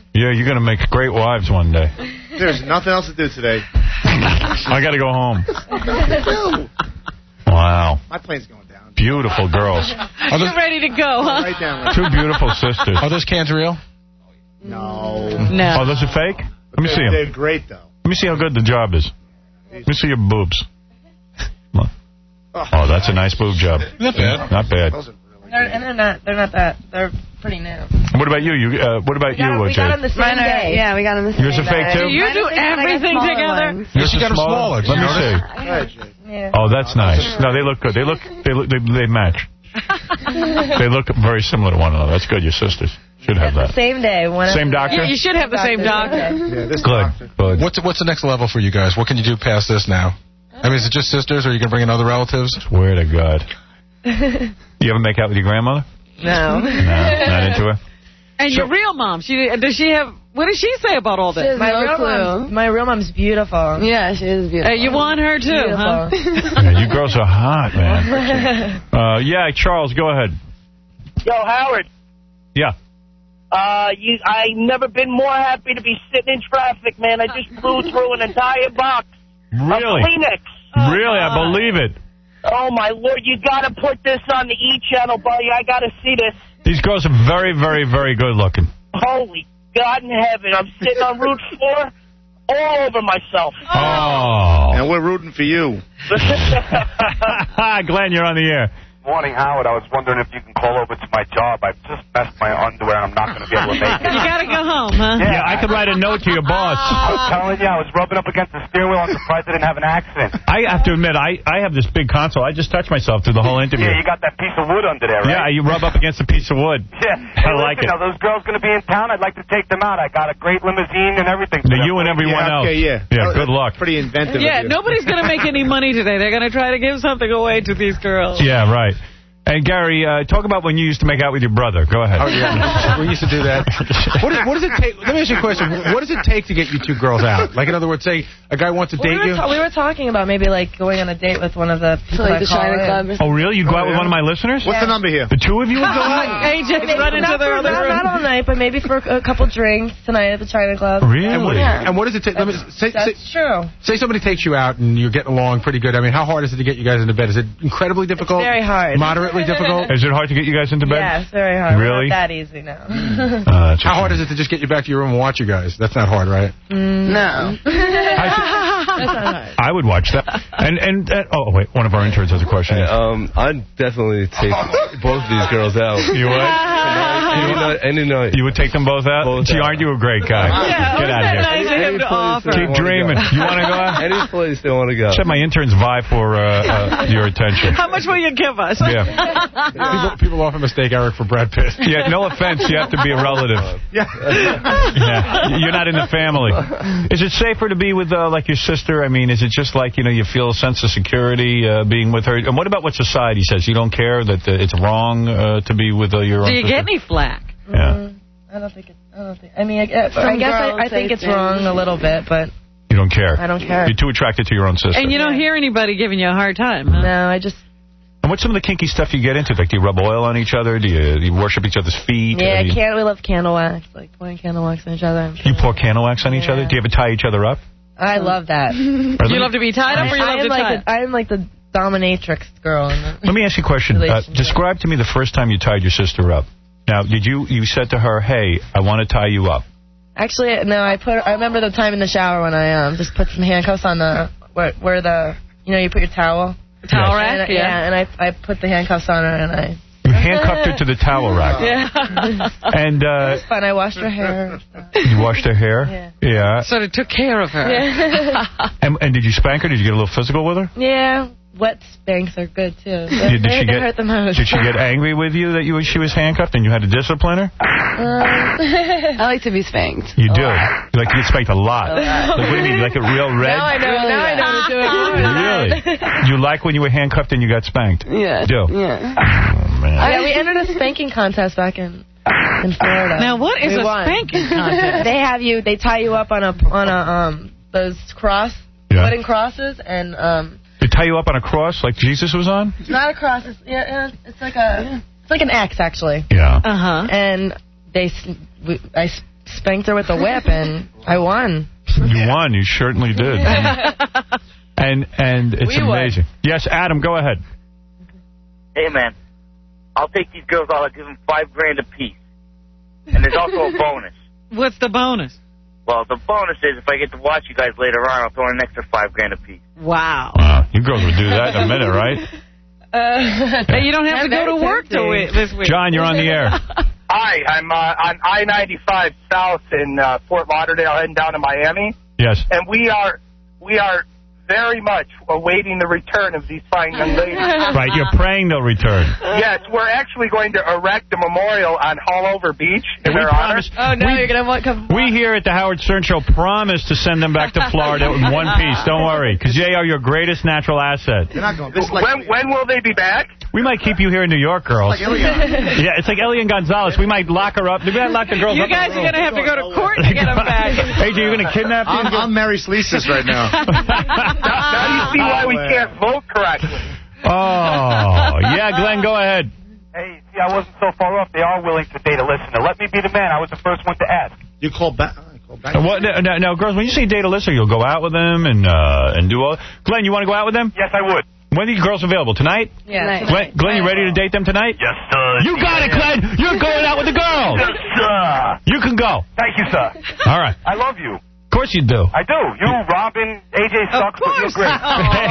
Yeah, you're going to make great wives one day. There's nothing else to do today. I got to go home. Wow. My plane's going down. Beautiful girls. You're ready to go, huh? Right down. Two beautiful sisters. Are those cans real? No. No. Oh, those are fake? Let me see them. They're great, though. Let me see how good the job is. Let me see your boobs. Come on. Oh, that's a nice boob job. Not bad. Not bad. They're, and they're not. They're not that. They're pretty new. What about you? You uh, what about We got, you, we Jay? got them the same day. Yeah, we got them the same Yours are fake, too? Do you do everything together? Yours She are got them smaller. Let me see. Yeah. Oh, that's nice. No, they look good. They look, they look, they, they match. They look very similar to one another. That's good. Your sisters should have that. Same day. One Same doctor? Yeah, you should have the same doctor. Yeah, this Good. doctor. Good. What's what's the next level for you guys? What can you do past this now? I mean, is it just sisters, or are you going to bring in other relatives? Swear to God. You ever make out with your grandmother? No. No, not into her? And So- your real mom, she does she have? What does she say about all this? My no real clue. mom's, my real mom's beautiful. Yeah, she is beautiful. Uh, you want her too, huh? Yeah, you girls are hot, man. Uh, yeah, Charles, go ahead. Yo, Howard. Yeah. Uh, you, I've never been more happy to be sitting in traffic, man. I just blew through an entire box Really? of Kleenex. Really, I believe it. Oh, my Lord, you got to put this on the E! channel, buddy. I got to see this. These girls are very, very, very good looking. Holy God in heaven. I'm sitting on Route four all over myself. Oh. And we're rooting for you. Glenn, you're on the air. Morning, Howard. I was wondering if you can call over to my job. I've just messed my underwear, and I'm not going to be able to make it. You got to go home, huh? Yeah, I could write a note to your boss. I was telling you, I was rubbing up against the steering wheel. I'm surprised I didn't have an accident. I have to admit, I, I have this big console. I just touched myself through the whole interview. Yeah, you got that piece of wood under there, right? Yeah, you rub up against a piece of wood. Yeah. I Hey, like listen, it. Are those girls going to be in town? I'd like to take them out. I got a great limousine and everything. The you and everyone Yeah, else. okay, yeah. Yeah, good luck. Pretty inventive. Yeah, of you. nobody's going to make any money today. They're going to try to give something away to these girls. Yeah, right. And Gary, uh, talk about when you used to make out with your brother. Go ahead. Oh, yeah. We used to do that. What, is, what does it take? Let me ask you a question. What does it take to get you two girls out? Like, in other words, say a guy wants to we, date were you. ta- we were talking about maybe like going on a date with one of the people like that the call China in. Club or something. Oh, really? You'd go out with one of my listeners? What's the number here? The two of you would go out? A J's Maybe run into not, their for, other not, room. not all night, but maybe for a couple drinks tonight at the China Club. Really? And what, Yeah. and what does it take? Let me say, That's say, true. say somebody takes you out and you're getting along pretty good. I mean, how hard is it to get you guys into bed? Is it incredibly difficult? Very hard. Moderately difficult? Is it hard to get you guys into bed? Yeah, it's very hard. Really? We're not that easy now. Uh, that's How hard is it to just get you back to your room and watch you guys? That's not hard, right? Mm, No. That's not hard. I would watch that. And, and, and oh, wait, one of our interns has a question. Hey, um, I'd definitely take both of these girls out. You would? Any night, any night. You would take them both out? Both Gee, out. aren't you a great guy? Yeah, Get out of here. nice of him to offer. Keep dreaming. You want to go out? Any place they want to go. Should have my interns vie for uh, uh, your attention. How much will you give us? Yeah. People, people often mistake Eric for Brad Pitt. Yeah, no offense, you have to be a relative. Yeah. Yeah. You're not in the family. Is it safer to be with, uh, like, your sister? I mean, is it just like, you know, you feel a sense of security uh, being with her? And what about what society says? You don't care that uh, it's wrong uh, to be with uh, your own Do you sister? get any flack? Yeah. Mm, I don't think it. I don't think. I mean, I, I Some guess I, girls I think say it's wrong a little bit, but You don't care? I don't care. You're too attracted to your own sister. And you don't hear anybody giving you a hard time, huh? no, I just. And what's some of the kinky stuff you get into? Like, do you rub oil on each other? Do you, do you worship each other's feet? Yeah, Uh, do you, can we love candle wax, like pouring candle wax on each other. I'm you pour candle wax on each Yeah. other? Do you ever tie each other up? I love that. You love to be tied up or you I love am to like tie? the, I am like the dominatrix girl. In the Let me ask you a question. Uh, relationship. describe to me the first time you tied your sister up. Now, did you you said to her, "Hey, I want to tie you up"? Actually, no. I put. I remember the time in the shower when I um just put some handcuffs on the where where the you know you put your towel. Towel And rack, I- yeah. and I I put the handcuffs on her and I. You handcuffed her to the towel rack. Yeah. And It uh, was fun. I washed her hair. you washed her hair. Yeah. Yeah. So it took care of her. Yeah. And, and did you spank her? Did you get a little physical with her? Yeah. Wet spanks are good too. Yeah, They, did she they get hurt the most. Did she get angry with you that you she was handcuffed and you had to discipline her? I like to be spanked. You do. You like to get spanked a lot. Like, what do you mean? Like a real red? Now I know. Now I know how to do it. Really? You like when you were handcuffed and you got spanked? Yeah. Do. Yeah. Oh, man. Yeah, we entered a spanking contest back in in Florida. Now, what is We a won. spanking contest? They have you. They tie you up on a on a um those cross Yeah. wooden crosses and um. They tie you up on a cross like Jesus was on? It's not a cross. It's yeah. yeah it's like a. It's like an X actually. Yeah. Uh huh. And they s- we, I s- spanked her with a whip, and I won. You won. You certainly did. and and it's We amazing. Won. Yes, Adam, go ahead. Hey, man. I'll take these girls out. I'll give them five grand apiece. And there's also a bonus. What's the bonus? Well, the bonus is if I get to watch you guys later on, I'll throw in an extra five grand apiece. Wow. Wow. You girls would do that in a minute, right? Uh, hey, you don't have to go to work to it this week. John, you're on the air. Hi, I'm uh, on I ninety-five South in uh, Fort Lauderdale, heading down to Miami. Yes. And we are we are very much awaiting the return of these fine young ladies. Right, you're praying they'll return. Yes, we're actually going to erect a memorial on Hallover Beach in And we their honor. promise- Oh, no, we- you're going to want to come. We here at the Howard Stern Show promise to send them back to Florida in one piece. Don't worry, because they are your greatest natural asset. They're not going. This is like, when, when will they be back? We might keep you here in New York, girls. Like Elian. Yeah, it's like Elian Gonzalez. We might lock her up. We might lock the girls You up in guys the are room. going to have to go to court to get them back. A J, you're going to kidnap I'm, these girls? I'm Mary Sleeces right now. Now, now you see why we can't vote correctly. Oh, yeah, Glenn, go ahead. Hey, see, I wasn't so far off. They are willing to date a listener. Let me be the man. I was the first one to ask. You call back. Call back. And what, now, now, girls, when you say date a listener, you'll go out with them and uh, and do all... Glenn, you want to go out with them? Yes, I would. When are you girls available? Tonight? Yeah. Glenn, Glenn, you ready to date them tonight? Yes, sir. You got it, Glenn. You're going out with the girls. Yes, sir. You can go. Thank you, sir. All right. I love you. Of course you do. I do. You, Robin, A J sucks, but you're great.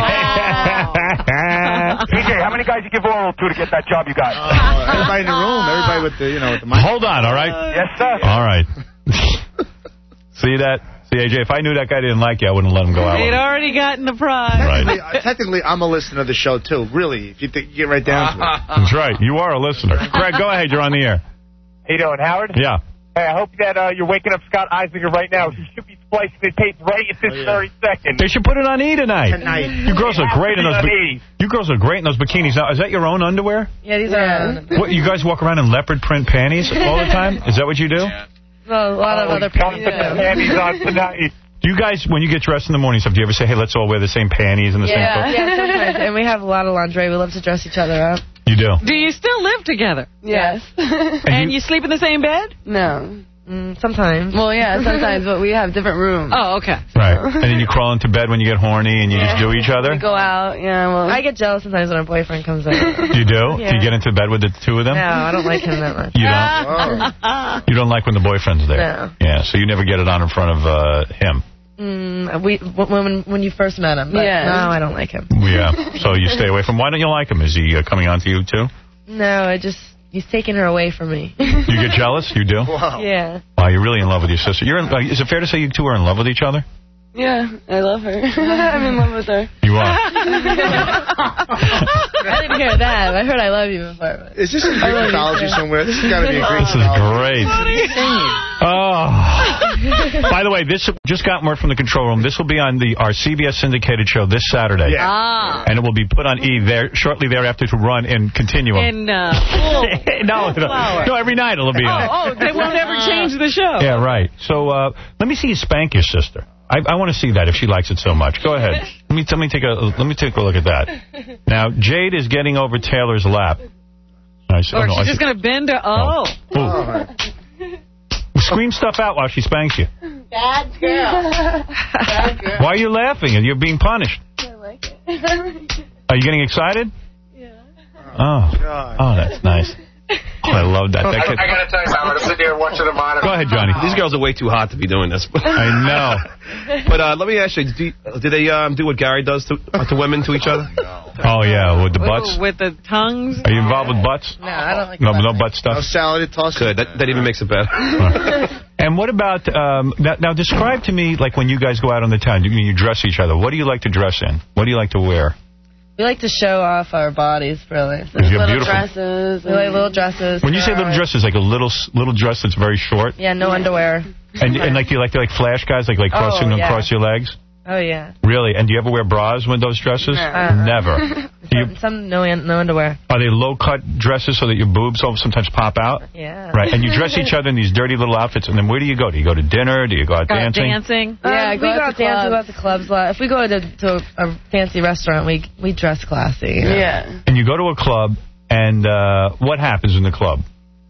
A J, how many guys you give oral to to get that job you got? Uh, everybody in the room. Everybody with the, you know, with the mic. Hold on, all right? Yes, sir. All right. See that? See, A J, if I knew that guy didn't like you, I wouldn't let him go out with They'd him. already gotten the prize. Technically, uh, technically, I'm a listener of the show, too. Really, if you, think, you get right down to it. That's right. You are a listener. Greg, go ahead. You're on the air. How you doing, Howard? Yeah. Hey, I hope that uh, you're waking up Scott Eisinger right now. He should be splicing the tape right at this Oh, yeah. very second. They should put it on E tonight. Tonight. You girls are great in those. On Bi- E. you girls are great in those bikinis. Now, is that your own underwear? Yeah, these are. What, you guys walk around in leopard print panties all the time? Is that what you do? Well, a lot of Oh, other don't people. put the panties on tonight. Do you guys, when you get dressed in the morning stuff, do you ever say, hey, let's all wear the same panties and the Yeah, same clothes? yeah, sometimes. And we have a lot of laundry. We love to dress each other up. You do? Do you still live together? Yes. And you sleep in the same bed? No. Mm, sometimes. Well, yeah, sometimes, but we have different rooms. Oh, okay. Right. And then you crawl into bed when you get horny and you just do each other? We go out, yeah. Well, I get jealous sometimes when our boyfriend comes over. You do? Yeah. Do you get into bed with the two of them? No, I don't like him that much. You don't? You don't like when the boyfriend's there? No. Yeah, so you never get it on in front of uh, him? Mm, we when when you first met him. But Yeah. No, I don't like him. Yeah. So you stay away from. Why don't you like him? Is he uh, coming on to you too? No, I just he's taking her away from me. You get jealous? You do? Wow. Yeah. Wow, you're really in love with your sister. You're in, uh, is it fair to say you two are in love with each other? yeah, I love her. I'm in love with her. You are. I didn't hear that. I heard I love you before. But Is this in Greek mythology somewhere? This has got to be in Greek This is mythology. great. Oh. By the way, this just got word from the control room. This will be on the our C B S syndicated show this Saturday. Yeah. Ah. And it will be put on E there shortly thereafter to run in Continuum. In, uh, full, no, full no, flower. no, every night it'll be on. Oh, oh, they won't ever change the show. Yeah, right. So uh, let me see you spank your sister. I, I want to see that if she likes it so much. Go ahead. Let me let me take a let me take a look at that. Now Jade is getting over Taylor's lap. I see, Or oh, no, I she's see- just going to bend her. Oh. Ooh. Scream stuff out while she spanks you. Bad girl. Bad girl. Why are you laughing? You're being punished. I like it. Are you getting excited? Yeah. Oh, oh, that's nice. Oh, I love that. that I, kid- I got to tell you, Howard, I'm sitting here watching the monitor. Go ahead, Johnny. These girls are way too hot to be doing this. I know. But uh, let me ask you, do, do they um, do what Gary does to, uh, to women, to each other? Oh, yeah, with the butts. With the tongues. Are you involved with butts? no, I don't like No, butt. no butt No stuff? salad toss. Good. That, that even makes it better. And what about, um, now, now describe to me, like when you guys go out on the town, you, you dress each other. What do you like to dress in? What do you like to wear? We like to show off our bodies, really. So You have little beautiful- dresses. We like little dresses. When you say for little our- dress, it's like a little little dress that's very short? Yeah, no underwear. And, and like, do you like to like flash guys, like like Oh, crossing them yeah. across your legs? Oh, yeah. Really? And do you ever wear bras with those dresses? No. Never. Do you, Some, some no, no underwear. are they low-cut dresses so that your boobs all sometimes pop out? Yeah. Right. And you dress each other in these dirty little outfits, and then where do you go? Do you go to dinner? Do you go out Got dancing? dancing. Yeah, Um, we go go out out to dancing, we go out clubs. to clubs a lot. If we go to, to a fancy restaurant, we we dress classy. Yeah. And you go to a club, and uh, what happens in the club?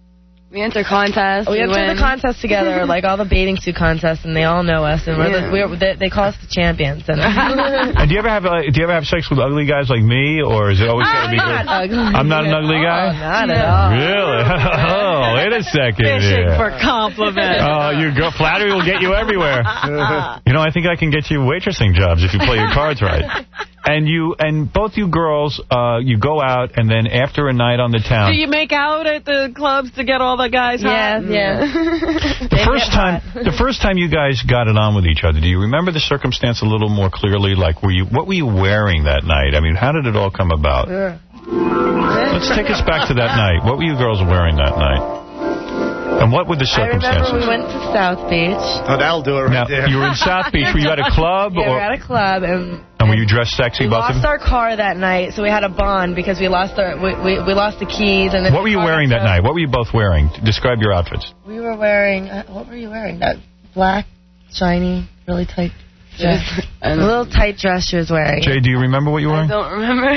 We enter contests. We, we enter win. the contest together, like all the bathing suit contests, and they all know us, and we're, Yeah. the, we're they, they call us the champions. And, And do you ever have uh, do you ever have sex with ugly guys like me, or is it always got to be? not ugly. I'm not an ugly guy. Oh, not at all. Really? Oh, wait a second. Fishing here. for compliments. Oh, you go. Flattery will get you everywhere. You know, I think I can get you waitressing jobs if you play your cards right. And you and both you girls, uh, you go out, and then after a night on the town. Do you make out at the clubs to get all the guys Yeah, hot? yeah. The first time, the first time you guys got it on with each other, do you remember the circumstance a little more clearly? Like, were you, what were you wearing that night? I mean, how did it all come about? Let's take us back to that night. What were you girls wearing that night? And what were the I circumstances? remember we went to South Beach. Oh, that'll do it right now, there. you were in South Beach. Were you at a club? Yeah, we or were at a club, and And were you dressed sexy, we both of lost you? our car that night, so we had a bond because we lost our we we, we lost the keys. And then What were you wearing that night? What were you both wearing? Describe your outfits. We were wearing. Uh, what were you wearing? That black, shiny, really tight dress. A little tight dress she was wearing. Jay, do you remember what you were wearing? I don't remember.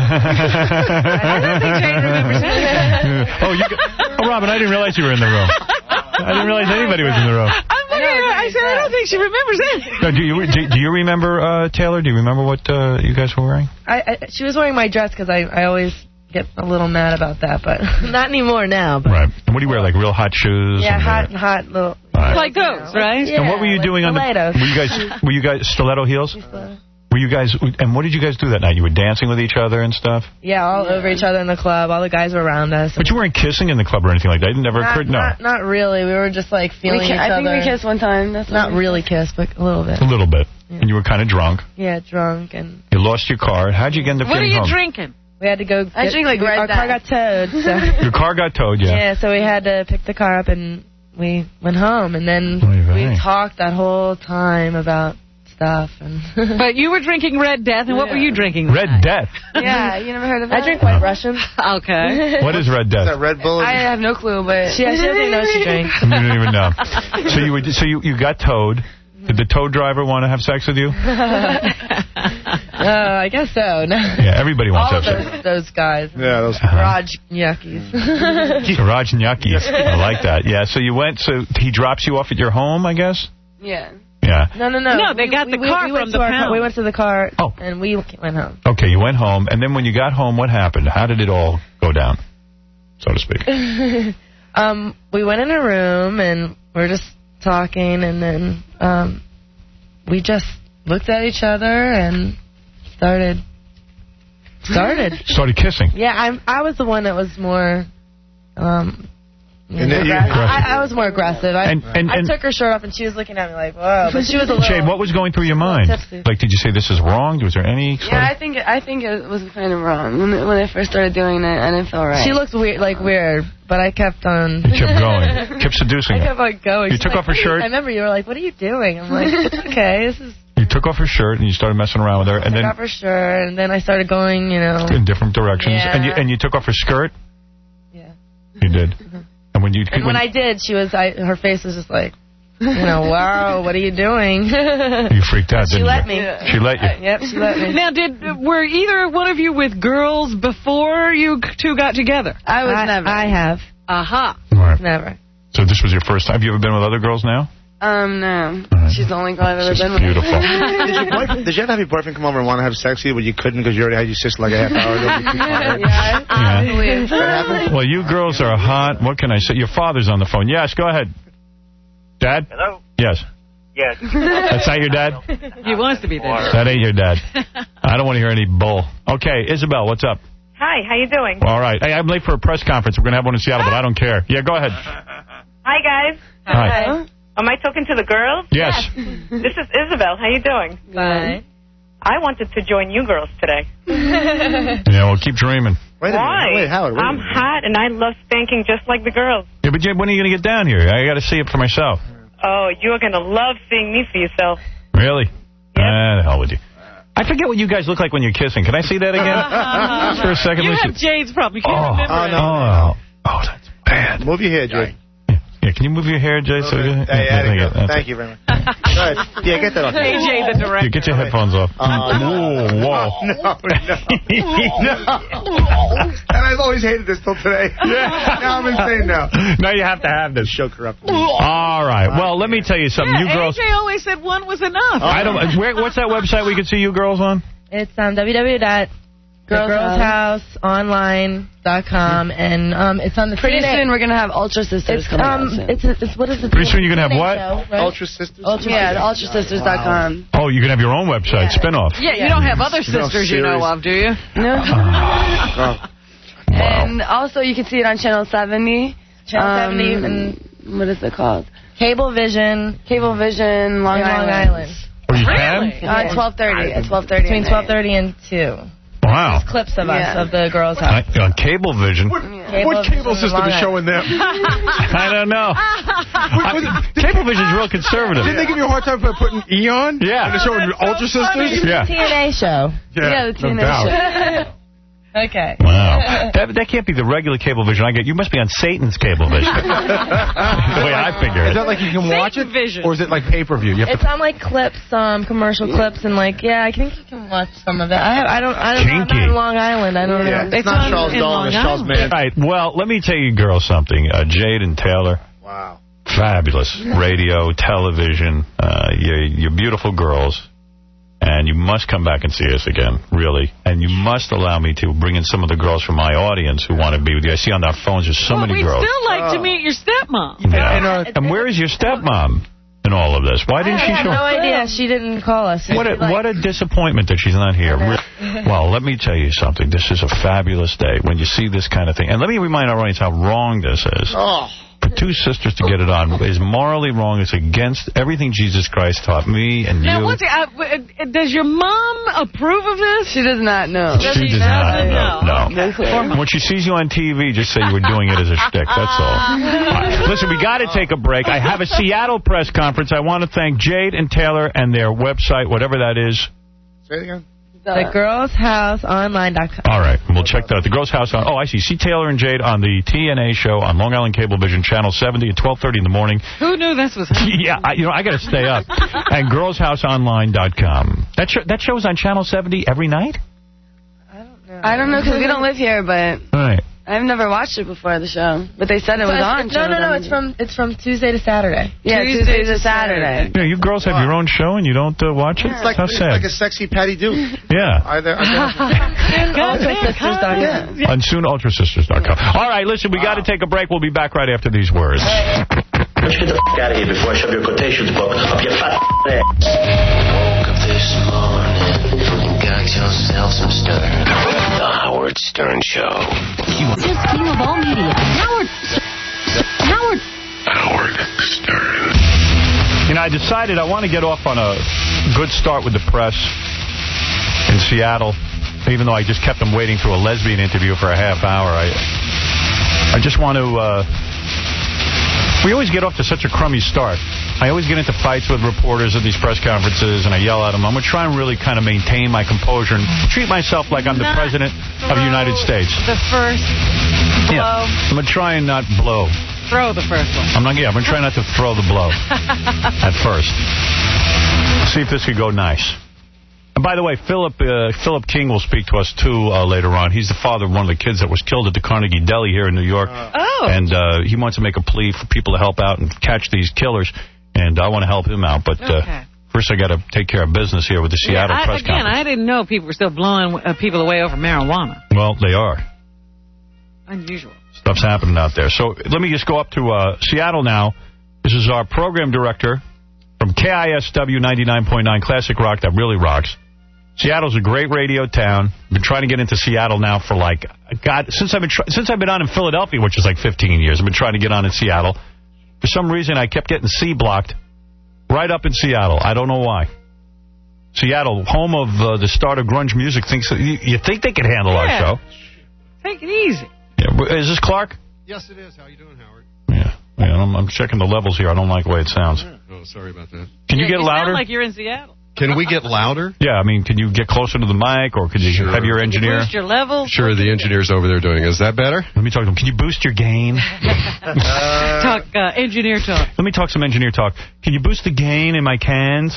I don't think Jay remembers it. oh, you got, oh, Robin, I didn't realize you were in the room. I didn't realize anybody was in the room. I'm looking at her. I said, I don't think she remembers it. No, do you do, do you remember, uh, Taylor? Do you remember what uh, you guys were wearing? I, I, she was wearing my dress because I, I always get a little mad about that, but not anymore now. But Right. And what do you wear, like real hot shoes? yeah, and, hot, hot little. Right. Like those, right? Yeah, and what were you like doing on the? stilettos. Were you guys? Were you guys stiletto heels? Were you guys? And what did you guys do that night? You were dancing with each other and stuff. Yeah, all over each other in the club. All the guys were around us. But you weren't kissing in the club or anything like that. It never Not, occurred. No. not, not really. We were just like feeling We ki- each I other. think we kissed one time. That's Not really kissed, but a little bit. A little bit. And you were kind of drunk. Yeah, drunk, and You lost your car. How'd you end up What are getting you home? drinking? we had to go. I get- drink, like, we- Red Our car got Dot. towed. So. Your car got towed, yeah. Yeah, so we had to pick the car up, and we went home, and then Oy vey. we talked that whole time about stuff. And But you were drinking Red Death, and what were you drinking? Red Death. Yeah, you never heard of that? I drink White Russian. Okay. What is Red Is that Death? Red Bull? I have no clue, but She, she doesn't even know she drinks. You didn't even know. So you were, so you, you got towed. Did the tow driver want to have sex with you? Oh, I guess so. No. Yeah, everybody wants All to of have sex. those, those guys. Yeah, those Garage yuckies. Garage Nyakis. I like that. Yeah, so you went, so he drops you off at your home, I guess? yeah. Yeah. No, no, no. No, they We- got we, the we, car we went from to the our car- pound. We went to the car, Oh. and we went home. Okay, you went home, and then when you got home, what happened? How did it all go down, so to speak? um, we went in a room, and we were just talking, and then um, we just looked at each other and started started. Started kissing. Yeah, I'm. I was the one that was more. Um, you And know, then you- aggra- I, I was more aggressive. I, And- and- I and- took her shirt off, and she was looking at me like, "Whoa!" But she was a little. Jade, what was going through your mind? tipsy. Like, did you say this is wrong? Was there any sort Yeah, I of... think I think it was kind of wrong when when I first started doing it. I didn't feel right. She looked weird, like weird, but I kept on. You kept going. Kept seducing I her. kept on going. You She's took like, off her "What are you-" shirt? I remember you were like, "What are you doing?" I'm like, "It's okay. This is." You took off her shirt, and you started messing around with her, and I took then off her shirt, and then I started going, you know. in different directions. Yeah. And you and you took off her skirt? Yeah. You did. And when you... And when I did, she was, I, her face was just like, you know, wow, what are you doing? You freaked out, She didn't let you? me. She let you. Yep, she let me. Now, did were either one of you with girls before you two got together? I was never. I have. Aha. Right. Never. So this was your first time. Have you ever been with other girls now? Um, no. Right. She's the only girl I've ever This is been with. beautiful. Did, your boyfriend, did you ever have your boyfriend come over and want to have sex with you, but you couldn't because you already had your sister like a half hour ago? You too tired? Yeah, I, I believe. That happened? Well, you girls are hot. What can I say? Your father's on the phone. Yes, go ahead. Dad? Hello? Yes. Yes. That's not your dad? He wants to be there. That ain't your dad. I don't want to hear any bull. Okay, Isabel, what's up? Hi, how you doing? All right. Hey, I'm late for a press conference. We're going to have one in Seattle, but I don't care. Yeah, go ahead. Hi, guys. Hi. Am I talking to the girls? Yes. This is Isabel. How you doing? Bye. I wanted to join you girls today. Yeah, well, keep dreaming. Wait a Why? minute. Wait, Howard, wait a I'm minute. hot and I love spanking just like the girls. Yeah, but Jay, when are you going to get down here? I got to see it for myself. Oh, you're going to love seeing me for yourself. Really? Ah, the hell with you. I forget what you guys look like when you're kissing. Can I see that again? Just for a second. You Lucy. have Jade's problem. You can't Oh, remember oh, it. no. Oh, oh, that's bad. Move your head, Jay. Yeah, can you move your hair, Jay? So Hey, yeah, there you go. that's Thank you very much. Go ahead. Yeah, get that off. A J, the director. You get your headphones off. Uh, Ooh, whoa. No, no. no. And I've always hated this till today. Yeah. Now I'm insane now. Now you have to have this. Show corrupted. All right. Well, let me tell you something. Yeah, you girls. A J always said one was enough. I don't. Where, what's that website we can see you girls on? It's um, w w w dot girls house online dot com, and um, it's on the Pretty T N A. soon we're going to have Ultra Sisters It's, coming um, out soon. it's, it's, what is it? Pretty soon you're gonna have T N A what? show, right? Ultra Sisters? Ultra Yeah, Sisters. ultra sisters dot com. Oh, you can have your own website, spin-off. Yeah, you don't have other sisters you know of, do you? No. Oh. And also you can see it on Channel seventy. Channel Um, seventy and What is it called? Cablevision. Cablevision, Long in Island. Long Island. Oh, you Really? can? Uh, twelve thirty. At twelve thirty. Between twelve thirty and two. Wow. There's clips of us, Yeah. of the girls' I, house. on Cablevision. What, Cablevision what cable system Long is Island. showing them? I don't know. I, Cablevision's real conservative. Didn't they give you a hard time for putting Eon? Yeah. And they're showing Ultra Sisters? Yeah. T N A show. Yeah, the T N A no doubt. show. Okay. Wow. That, that can't be the regular Cablevision I get. You must be on Satan's Cablevision. The way I figure Is it. that like you can watch it? Vision. Or is it like pay-per-view? You have It's to... on like clips, um, commercial clips, and like, yeah, I think you can watch some of it. I have, I don't, I don't know. I'm Kinky. not in Long Island. I don't Yeah, know. it's not Charles in Dolan, Long it's Charles Island. Mann. All right. Well, let me tell you girls something. Uh, Jade and Taylor. Wow. Fabulous. Radio, television. Uh, you're, you're beautiful girls. And you must come back and see us again, really. And you must allow me to bring in some of the girls from my audience who want to be with you. I see on our phones there's so well, many we'd girls. still like to meet your stepmom. Yeah. And, uh, And where is your stepmom in all of this? Why didn't I she have show no idea. She didn't call us. What a, what a disappointment that she's not here. Well, let me tell you something. This is a fabulous day when you see this kind of thing. And let me remind our audience how wrong this is. Oh. For two sisters to get it on is morally wrong. It's against everything Jesus Christ taught me and Now, you. what's it, uh, uh, does your mom approve of this? She does not know. She does not. No. no. When she sees you on T V, just say you were doing it as a shtick. That's all. All right. Listen, we got to take a break. I have a Seattle press conference. I want to thank Jade and Taylor and their website, whatever that is. Say it again. The girls house online dot com. All right, we'll check that out. The Girls House on. Oh, I see. See Taylor and Jade on the T N A show on Long Island Cablevision, Channel seventy at twelve thirty in the morning. Who knew this was happening? Yeah, I, you know, I got to stay up. And girls house online dot com. That show, that show's on Channel seventy every night? I don't know because we don't live here, but All right. I've never watched it before the show. But they said it So was it's- on. No, no, no. It's from it's from Tuesday to Saturday. Yeah, Tuesday to Saturday. You know, you girls have your own show and you don't uh, watch it? It's like, How it's sad. like a sexy Patty Duke. Yeah. Either, ultra sisters dot com. On soon ultra sisters dot com. All right, listen, we got to take a break. We'll be back right after these words. Why don't you get the f*** out of here before I shove your quotations book up your fat ass? Woke up this morning and got yourself some Stern. The Howard Stern Show. Just king of all media. Howard. Howard. Howard Stern. You know, I decided I want to get off on a good start with the press in Seattle, even though I just kept them waiting through a lesbian interview for a half hour. I, I just want to... Uh, we always get off to such a crummy start. I always get into fights with reporters at these press conferences, and I yell at them. I'm going to try and really kind of maintain my composure and treat myself like I'm the Not president of the United States. The first blow. Yeah. I'm going to try and not blow. Throw the first one. I'm not. Yeah, I'm going to try not to throw the blow at first. See if this could go nice. And by the way, Philip uh, Philip King will speak to us, too, uh, later on. He's the father of one of the kids that was killed at the Carnegie Deli here in New York. Oh. And uh, he wants to make a plea for people to help out and catch these killers. And I want to help him out. But uh, Okay. first I got to take care of business here with the Seattle I, press again, conference. I didn't know people were still blowing uh, people away over marijuana. Well, they are. Unusual. Stuff's happening out there. So let me just go up to uh, Seattle now. This is our program director from K I S W ninety-nine point nine Classic Rock that really rocks. Seattle's a great radio town. Been trying to get into Seattle now for like God since I've been try- since I've been on in Philadelphia, which is like fifteen years. I've been trying to get on in Seattle. For some reason, I kept getting C blocked right up in Seattle. I don't know why. Seattle, home of uh, the start of grunge music, thinks that you, you think they could handle Yeah. our show? Take it easy. Yeah, is this Clark? Yes, it is. How you doing, Howard? Yeah, yeah I'm, I'm checking the levels here. I don't like the way it sounds. Oh, sorry about that. Can Yeah, you get you louder? sound like you're in Seattle. Can we get louder? Yeah, I mean, can you get closer to the mic, or could you Sure. have your engineer? Boost your level. Sure, the engineer's over there doing it. Is that better? Let me talk to him. Can you boost your gain? Talk uh, engineer talk. Let me talk some engineer talk. Can you boost the gain in my cans?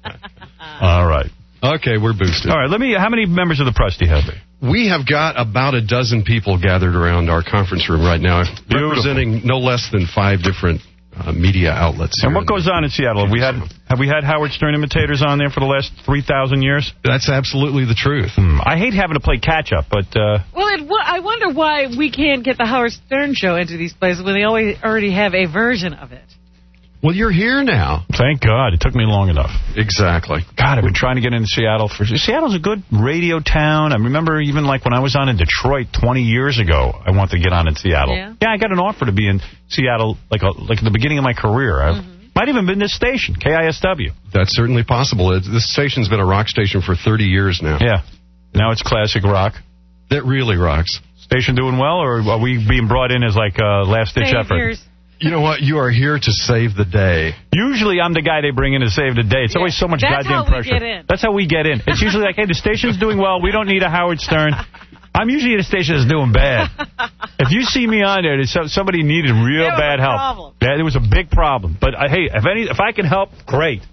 All right. Okay, we're boosted. All right, let me. How many members of the press do you have there? We have got about a dozen people gathered around our conference room right now, Beautiful. representing no less than five different uh, media outlets. And what goes on in Seattle? Have we had have we had Howard Stern imitators on there for the last three thousand years? That's absolutely the truth. Hmm. I hate having to play catch up, but uh, Well, it, well, I wonder why we can't get the Howard Stern show into these places when they always already have a version of it. Well, you're here now. Thank God. It took me long enough. Exactly. God, I've been trying to get into Seattle. for Seattle's a good radio town. I remember even like when I was on in Detroit twenty years ago, I wanted to get on in Seattle. Yeah, yeah I got an offer to be in Seattle like a, like at the beginning of my career. I mm-hmm. might even been this station, K I S W. That's certainly possible. It, this station's been a rock station for thirty years now. Yeah. Now it's classic rock. That really rocks. Station doing well, or are we being brought in as like a last-ditch effort? You know what? You are here to save the day. Usually I'm the guy they bring in to save the day. It's yeah. always so much That's goddamn how we pressure. Get in. That's how we get in. It's usually like, hey, the station's doing well. We don't need a Howard Stern. I'm usually at a station that's doing bad. If you see me on there, there's somebody needed real bad help. Problem. Yeah, there was a big problem. But, uh, hey, if any, if I can help, great.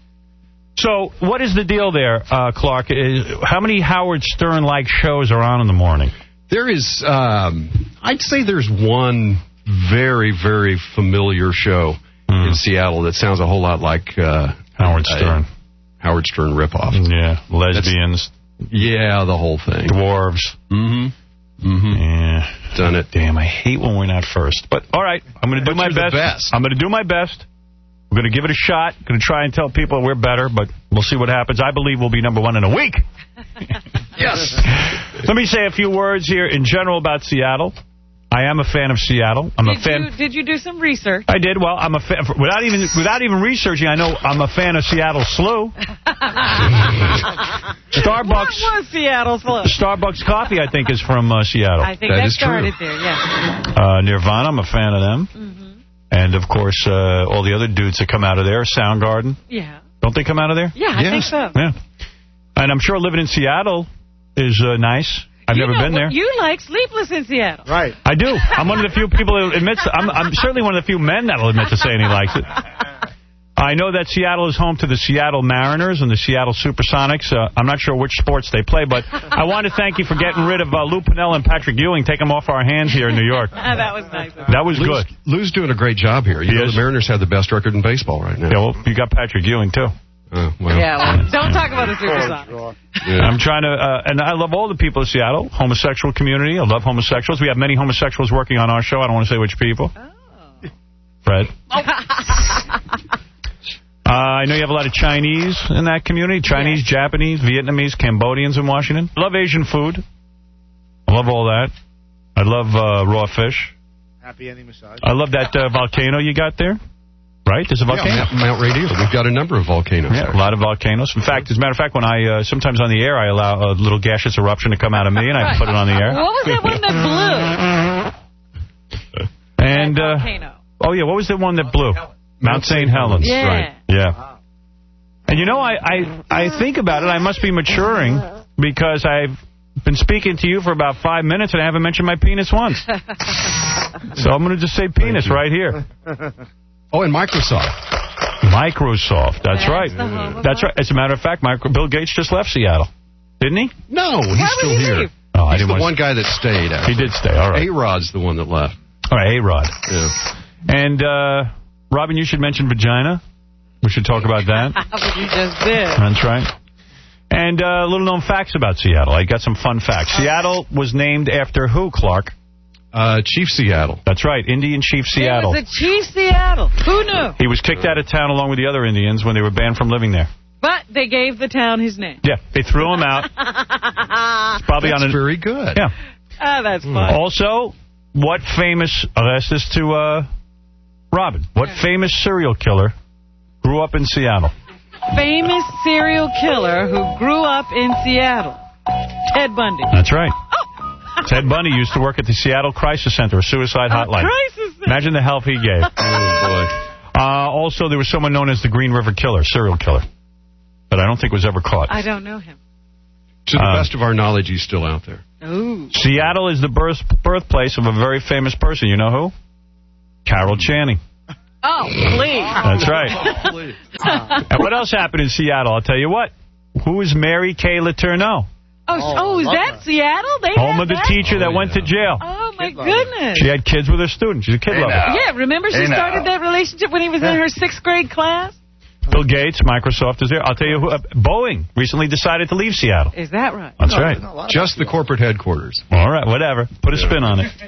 So what is the deal there, uh, Clark? Is, how many Howard Stern-like shows are on in the morning? There is, um, I'd say there's one very, very familiar show mm. in Seattle that sounds a whole lot like uh, Howard Stern. Howard Stern ripoff. Yeah, lesbians. That's, yeah, the whole thing. Dwarves. Mm-hmm. Mm-hmm. Yeah. Done it. Damn, I hate when we're not first. But, all right, I'm going to do my best. best. I'm going to do my best. We're going to give it a shot. Going to try and tell people we're better, but we'll see what happens. I believe we'll be number one in a week. Yes. Let me say a few words here in general about Seattle. I am a fan of Seattle. I'm did a fan. You, did you do some research? I did. Well, I'm a fan. Without even without even researching, I know I'm a fan of Seattle Slew. Starbucks. What was Seattle Slew? Starbucks coffee, I think, is from uh, Seattle. I think that, that started true. there. Yeah. Uh, Nirvana, I'm a fan of them. Mm-hmm. And of course, uh, all the other dudes that come out of there. Soundgarden. Yeah. Don't they come out of there? Yeah, I yes. think so. Yeah. And I'm sure living in Seattle is uh, nice. I've you never know, been there. You like Sleepless in Seattle. Right. I do. I'm one of the few people who admits. I'm, I'm certainly one of the few men that will admit to saying he likes it. I know that Seattle is home to the Seattle Mariners and the Seattle Supersonics. Uh, I'm not sure which sports they play, but I want to thank you for getting rid of uh, Lou Piniella and Patrick Ewing, take them off our hands here in New York. That was nice. That was Lou's, good. Lou's doing a great job here. You he know, is. The Mariners have the best record in baseball right now. Yeah, well, you got Patrick Ewing, too. Uh, well. Yeah, well, don't talk about the Supersonics. Yeah. I'm trying to, uh, and I love all the people of Seattle, homosexual community. I love homosexuals. We have many homosexuals working on our show. I don't want to say which people. Oh. Fred. Oh. uh, I know you have a lot of Chinese in that community. Chinese, yes. Japanese, Vietnamese, Cambodians in Washington. I love Asian food. I love all that. I love uh, raw fish. Happy ending massage. I love that uh, volcano you got there. Right? There's a volcano. Yeah, Mount Radial. We've got a number of volcanoes. Yeah, a lot of volcanoes. In fact, as a matter of fact, when I, uh, sometimes on the air, I allow a little gaseous eruption to come out of me, and I right. put it on the air. What was that one that blew? And, uh, volcano. Oh, yeah, what was the one that blew? Mount Saint Helens. Yeah. Right. Yeah. And, you know, I, I, I think about it. I must be maturing because I've been speaking to you for about five minutes, and I haven't mentioned my penis once. So I'm going to just say penis right here. Oh, and Microsoft. Microsoft, that's, that's right. That's right. As a matter of fact, Micro Bill Gates just left Seattle. Didn't he? No, he's Why still he here. Leave? Oh, I he's didn't the want one guy that stayed, actually. He did stay, all right. A-Rod's the one that left. All right, A-Rod. Yeah. And, uh, Robin, you should mention vagina. We should talk about that. But you just did. That's right. And uh, little known facts about Seattle. I got some fun facts. Seattle was named after who, Clark? Uh, Chief Seattle. That's right, Indian Chief Seattle. It was the Chief Seattle. Who knew? He was kicked out of town along with the other Indians when they were banned from living there. But they gave the town his name. Yeah, they threw him out. It's probably that's on a, very good. Yeah. Ah, that's fun. Also, what famous, I'll ask this to uh, Robin, what yeah. famous serial killer grew up in Seattle? Famous serial killer who grew up in Seattle. Ted Bundy. That's right. Ted Bundy used to work at the Seattle Crisis Center, a suicide hotline. Crisis Center. Imagine the help he gave. Oh, boy. Uh, also, there was someone known as the Green River Killer, serial killer. but I don't think was ever caught. I don't know him. To the Um, best of our knowledge, he's still out there. Ooh. Seattle is the birth, birthplace of a very famous person. You know who? Carol Channing. Oh, please. That's right. And what else happened in Seattle? I'll tell you what. Who is Mary Kay Letourneau? Oh, oh, oh is that her. Seattle? They Home of the that? teacher that went to jail. Oh, my goodness. She had kids with her students. She's a kid Hey lover. now. Yeah, remember she Hey started now. that relationship when he was in her sixth grade class? Bill Gates, Microsoft is there. I'll tell you who. Uh, Boeing recently decided to leave Seattle. Is that right? That's right. Just the corporate headquarters. All right, whatever. Put a spin on it.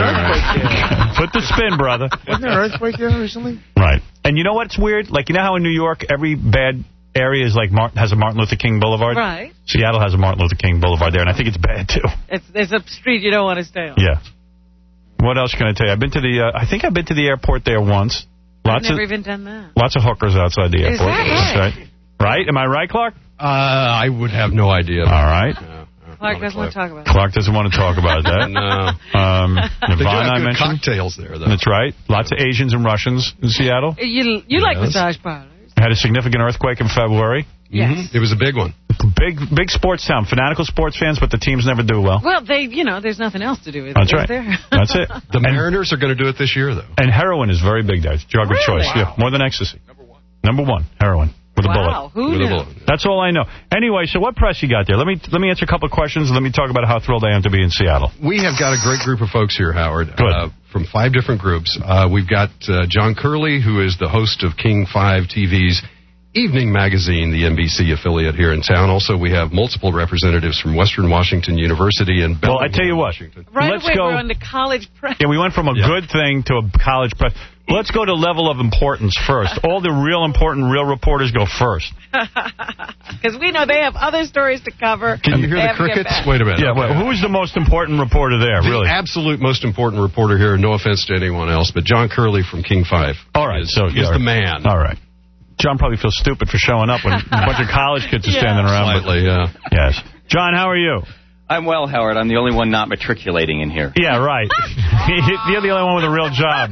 Put the spin, brother. Wasn't there an earthquake there recently? Right. And you know what's weird? Like, you know how in New York, every bad area is like Martin, has a Martin Luther King Boulevard? Right. Seattle has a Martin Luther King Boulevard there, and I think it's bad, too. It's, it's a street you don't want to stay on. Yeah. What else can I tell you? I've been to the, uh, I think I've been to the airport there once. Lots I've never of, even done that. Lots of hookers outside the Is airport. that right? That's right? Right? Am I right, Clark? Uh, I would have no idea. All right. Clark doesn't want to talk about it. Clark doesn't want to talk about that. No. Um, They do Nirvana, have I good mentioned. cocktails there, though. That's right. Lots of Asians and Russians in Seattle. You, you like Yes. massage parlors. Had a significant earthquake in February. Yes. It was a big one. Big big sports town. Fanatical sports fans, but the teams never do well. Well, they, you know, there's nothing else to do with it. That's is right. there? That's it. The Mariners are going to do it this year, though. And heroin is very big there. It's drug of Really? choice. Yeah, more than ecstasy. Number one. Number one, heroin. With a Wow, bullet. who With knew? a bullet. That's all I know. Anyway, so what press you got there? Let me let me answer a couple of questions, and let me talk about how thrilled I am to be in Seattle. We have got a great group of folks here, Howard, Good. uh, from five different groups. Uh, we've got uh, John Curley, who is the host of King five T V's Evening Magazine, the N B C affiliate here in town. Also, we have multiple representatives from Western Washington University and Well, I Bellingham, tell you what. Washington. Right Let's away, go. we're on the college press. Yeah, we went from a Yeah. good thing to a college press. Let's go to level of importance first. All the real important, real reporters go first. Because we know they have other stories to cover. Can you hear They the have to get crickets? back. Wait a minute. Yeah, well, who is the most important reporter there, The really? absolute most important reporter here, no offense to anyone else, but John Curley from King five. All right, is, so is yeah, the man. All right. John probably feels stupid for showing up when a bunch of college kids are Yeah. standing around. Slightly, yeah. Yes. John, how are you? I'm well, Howard. I'm the only one not matriculating in here. Yeah, right. You're the only one with a real job.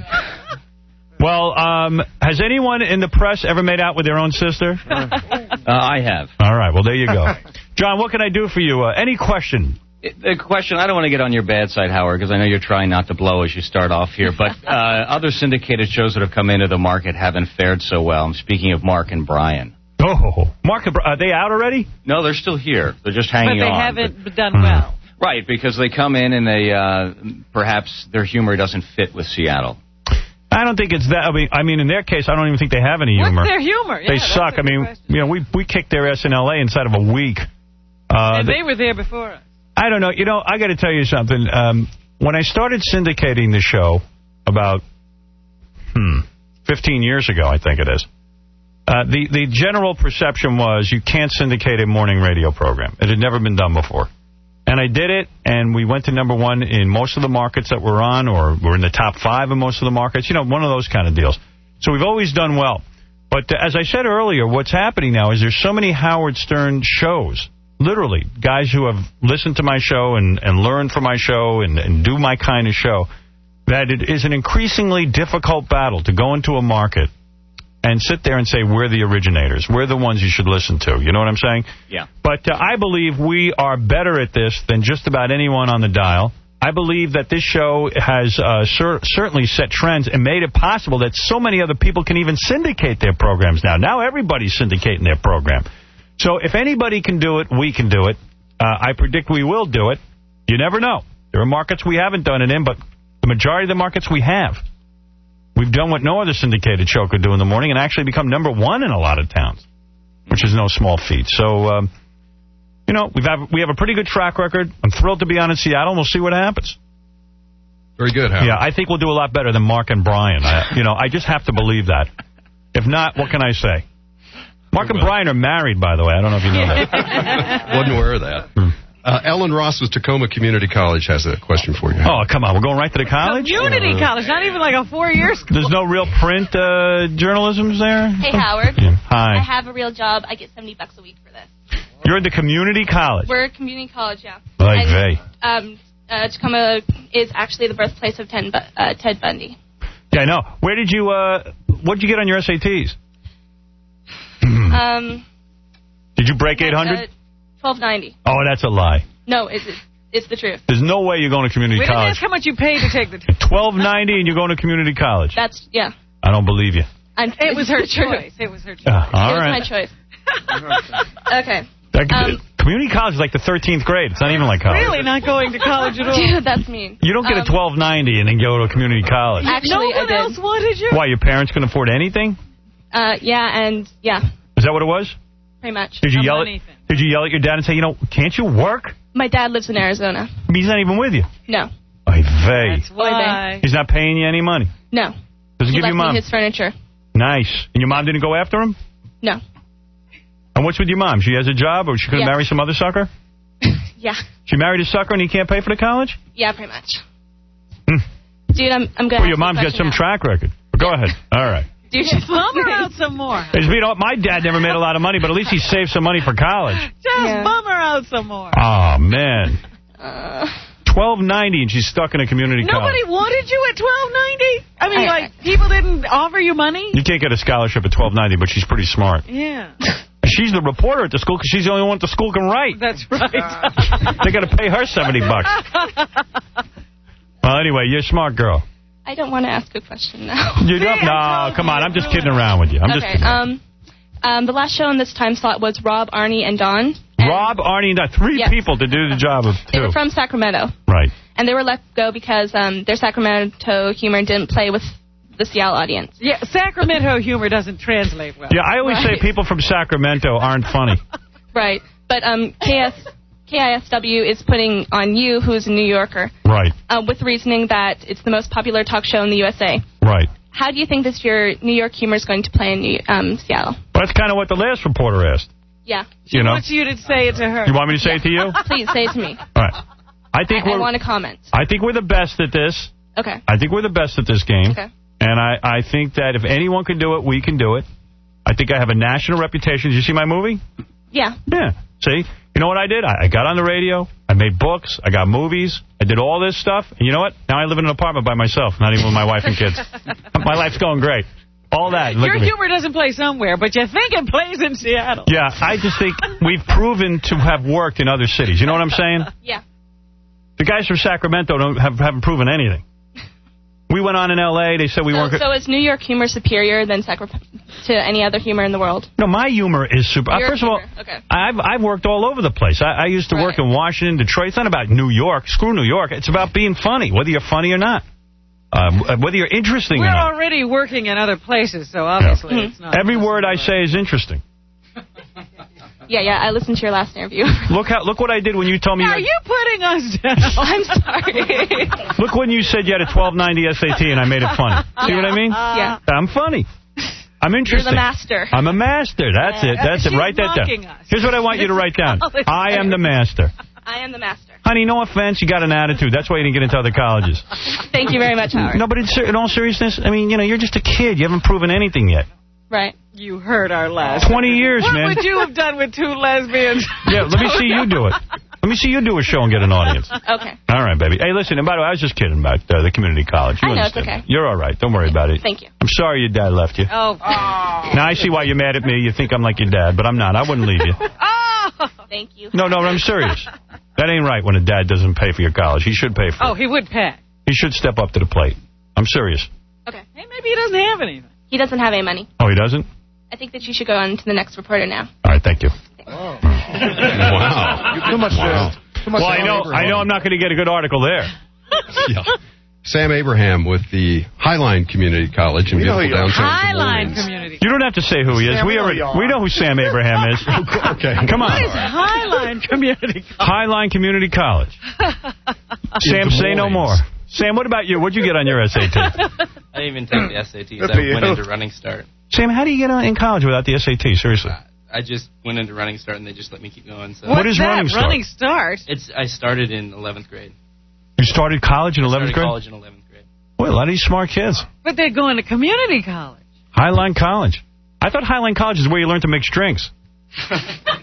Well, um, has anyone in the press ever made out with their own sister? Uh, I have. All right, well, there you go. John, what can I do for you? Uh, any question? The question, I don't want to get on your bad side, Howard, because I know you're trying not to blow as you start off here, but uh, other syndicated shows that have come into the market haven't fared so well. I'm speaking of Mark and Brian. Oh, Mark, are they out already? No, they're still here. They're just hanging But they on. haven't done well. Right, because they come in and they uh, perhaps their humor doesn't fit with Seattle. I don't think it's that. I mean, I mean, in their case, I don't even think they have any humor. What's their humor? Yeah, They that's suck. a I mean, question. you know, we we kicked their ass in L A inside of a week. Uh, And the- they were there before us. I don't know. You know, I got to tell you something. Um, when I started syndicating the show about, hmm, fifteen years ago, I think it is, uh, the, the general perception was you can't syndicate a morning radio program. It had never been done before. And I did it, and we went to number one in most of the markets that we're on, or we're in the top five in most of the markets. You know, one of those kind of deals. So we've always done well. But uh, as I said earlier, what's happening now is there's so many Howard Stern shows. Literally, guys who have listened to my show and, and learned from my show and, and do my kind of show, that it is an increasingly difficult battle to go into a market and sit there and say, we're the originators. We're the ones you should listen to. You know what I'm saying? Yeah. But uh, I believe we are better at this than just about anyone on the dial. I believe that this show has uh, cer certainly set trends and made it possible that so many other people can even syndicate their programs now. Now everybody's syndicating their program. So if anybody can do it, we can do it. Uh, I predict we will do it. You never know. There are markets we haven't done it in, but the majority of the markets we have. We've done what no other syndicated show could do in the morning and actually become number one in a lot of towns, which is no small feat. So, um, you know, we've have, we have a pretty good track record. I'm thrilled to be on in Seattle, and we'll see what happens. Very good, Howard. Yeah, I think we'll do a lot better than Mark and Brian. I, you know, I just have to believe that. If not, what can I say? Mark and Brian are married, by the way. I don't know if you know that. Wasn't aware of that. Uh, Ellen Ross with Tacoma Community College has a question for you. Oh, come on. We're going right to the college? Community college, not even like a four-year school. There's no real print uh, journalism there? Hey, Howard. Yeah. Hi. I have a real job. I get seventy bucks a week for this. You're at the community college? We're a community college, yeah. Like and, they. Um, uh, Tacoma is actually the birthplace of Ted, Bu- uh, Ted Bundy. Yeah, I know. Where did you, uh, what did you get on your S A Ts? um, Did you break eight hundred? Uh, twelve ninety. Oh, that's a lie. No, it's, it's it's the truth. There's no way you're going to community We didn't college. ask how much you paid to take the... twelve ninety and you're going to community college. That's, yeah. I don't believe you. I'm, It was her it's the truth. choice. It was her choice. Uh, all it was right. my choice. Okay. That, Um, community college is like the thirteenth grade. It's not even like college. Really not going to college at all. Dude, that's mean. You don't get Um, a twelve ninety and then go to a community college. Actually, no one I did. else wanted you? Why, your parents couldn't afford anything? Uh, yeah, and yeah, Is that what it was? pretty much. Did you A yell at money thing. Did you yell at your dad and say, you know, can't you work? My dad lives in Arizona. I mean, he's not even with you. No. Ay vey. That's why. He's not paying you any money. No. Does he He give left your mom? me his furniture. Nice. And your mom didn't go after him? No. And what's with your mom? She has a job, or she could have Yeah. married some other sucker? Yeah. She married a sucker and he can't pay for the college? Yeah, pretty much. Hmm. Dude, I'm I'm gonna. Well, ask your you a mom's got question some now. track record. Go ahead. All right. Dude, Just bum her out some more. It's, you know, my dad never made a lot of money, but at least he saved some money for college. Just Yeah. bum her out some more. Oh, man. Uh, twelve ninety and she's stuck in a community Nobody college. wanted you at twelve ninety? I mean, I- like, people didn't offer you money? You can't get a scholarship at twelve ninety, but she's pretty smart. Yeah. She's the reporter at the school because she's the only one at the school can write. That's right. They got to pay her seventy bucks. Well, anyway, you're a smart girl. I don't want to ask a question now. You don't? No, come on. I'm just kidding around with you. I'm just okay. kidding. Um, um, the last show in this time slot was Rob, Arnie, and Don. Rob, Arnie, and that. Three Yes. people to do the job of They two. were from Sacramento, Right. and they were let go because um, their Sacramento humor didn't play with the Seattle audience. Yeah, Sacramento humor doesn't translate well. Yeah, I always Right. say people from Sacramento aren't funny. Right. But um, K S, K I S W is putting on you, who's a New Yorker, Right, uh, with reasoning that it's the most popular talk show in the U S A. right. How do you think this year New York humor is going to play in New, um, Seattle? Well, that's kind of what the last reporter asked. Yeah. She You know? wants you to say it to her. You want me to say it to you? Please say it to me. All right. I think I, I we're. want to comment. I think we're the best at this. Okay. I think we're the best at this game. Okay. And I, I think that if anyone can do it, we can do it. I think I have a national reputation. Did you see my movie? Yeah. Yeah. See? You know what I did? I, I got on the radio. I made books. I got movies. I did all this stuff. And you know what? Now I live in an apartment by myself, not even with my wife and kids. My life's going great. All that. Look Your at me. humor doesn't play somewhere, but you think it plays in Seattle. Yeah, I just think we've proven to have worked in other cities. You know what I'm saying? Yeah. The guys from Sacramento don't have, haven't proven anything. We went on in L A. They said we So, weren't. so is New York humor superior than Sacra- to any other humor in the world? No, my humor is super. Uh, Your first of all, humor, okay. I've I've worked all over the place. I, I used to work in Washington, Detroit. It's not about New York. Screw New York. It's about being funny, whether you're funny or not. Uh, whether you're interesting We're or not. already working in other places, so obviously Yeah. it's not. Every word I say is interesting. Yeah, yeah. I listened to your last interview. Look how look what I did when you told me. Are you you putting us down? I'm sorry. Look when you said you had a twelve ninety S A T and I made it funny. See what I mean? Yeah. I'm funny. I'm interesting. You're the master. I'm a master. That's it. That's it. She's Write that mocking down. us. Here's what I want you to write down. I am the master. I am the master. Honey, no offense. You got an attitude. That's why you didn't get into other colleges. Thank you very much, Howard. No, but in, ser- in all seriousness, I mean, you know, you're just a kid. You haven't proven anything yet. Right. You heard our last. twenty years, what man. What would you have done with two lesbians? Yeah, let me see you do it. Let me see you do a show and get an audience. Okay. All right, baby. Hey, listen, and by the way, I was just kidding about uh, the community college. You I know, it's understand. okay. You're all right. Don't worry about it. Thank you. I'm sorry your dad left you. Oh. Now I see why you're mad at me. You think I'm like your dad, but I'm not. I wouldn't leave you. Oh. Thank you. No, no, I'm serious. That ain't right when a dad doesn't pay for your college. He should pay for it. Oh, he would pay. He should step up to the plate. I'm serious. Okay. Hey, maybe he doesn't have anything. He doesn't have any money. Oh, he doesn't? I think that you should go on to the next reporter now. All right, thank you. Wow. Too much. Wow. Too much Well, I know, I know I'm not going to get a good article there. Yeah. Sam Abraham with the Highline Community College in We know beautiful who you are. downtown. New Highline Orleans. Community. You don't have to say who he is. Sam, we we know already, you are. we know who Sam Abraham is. Okay. Come What is on. Highline Community College? Highline Community College. Sam, Des say no Moines. more. Sam, what about you? What'd you get on your S A T? I didn't even take the S A Ts. Good I for you. went into Running Start. Sam, how do you get on in college without the S A T? Seriously. I just went into Running Start, and they just let me keep going. So What is that? Running Start? Running Start? It's I started in eleventh grade. You started college in eleventh started grade? college in eleventh grade. Boy, a lot of these smart kids. But they're going to community college. Highline College. I thought Highline College is where you learn to mix drinks. Or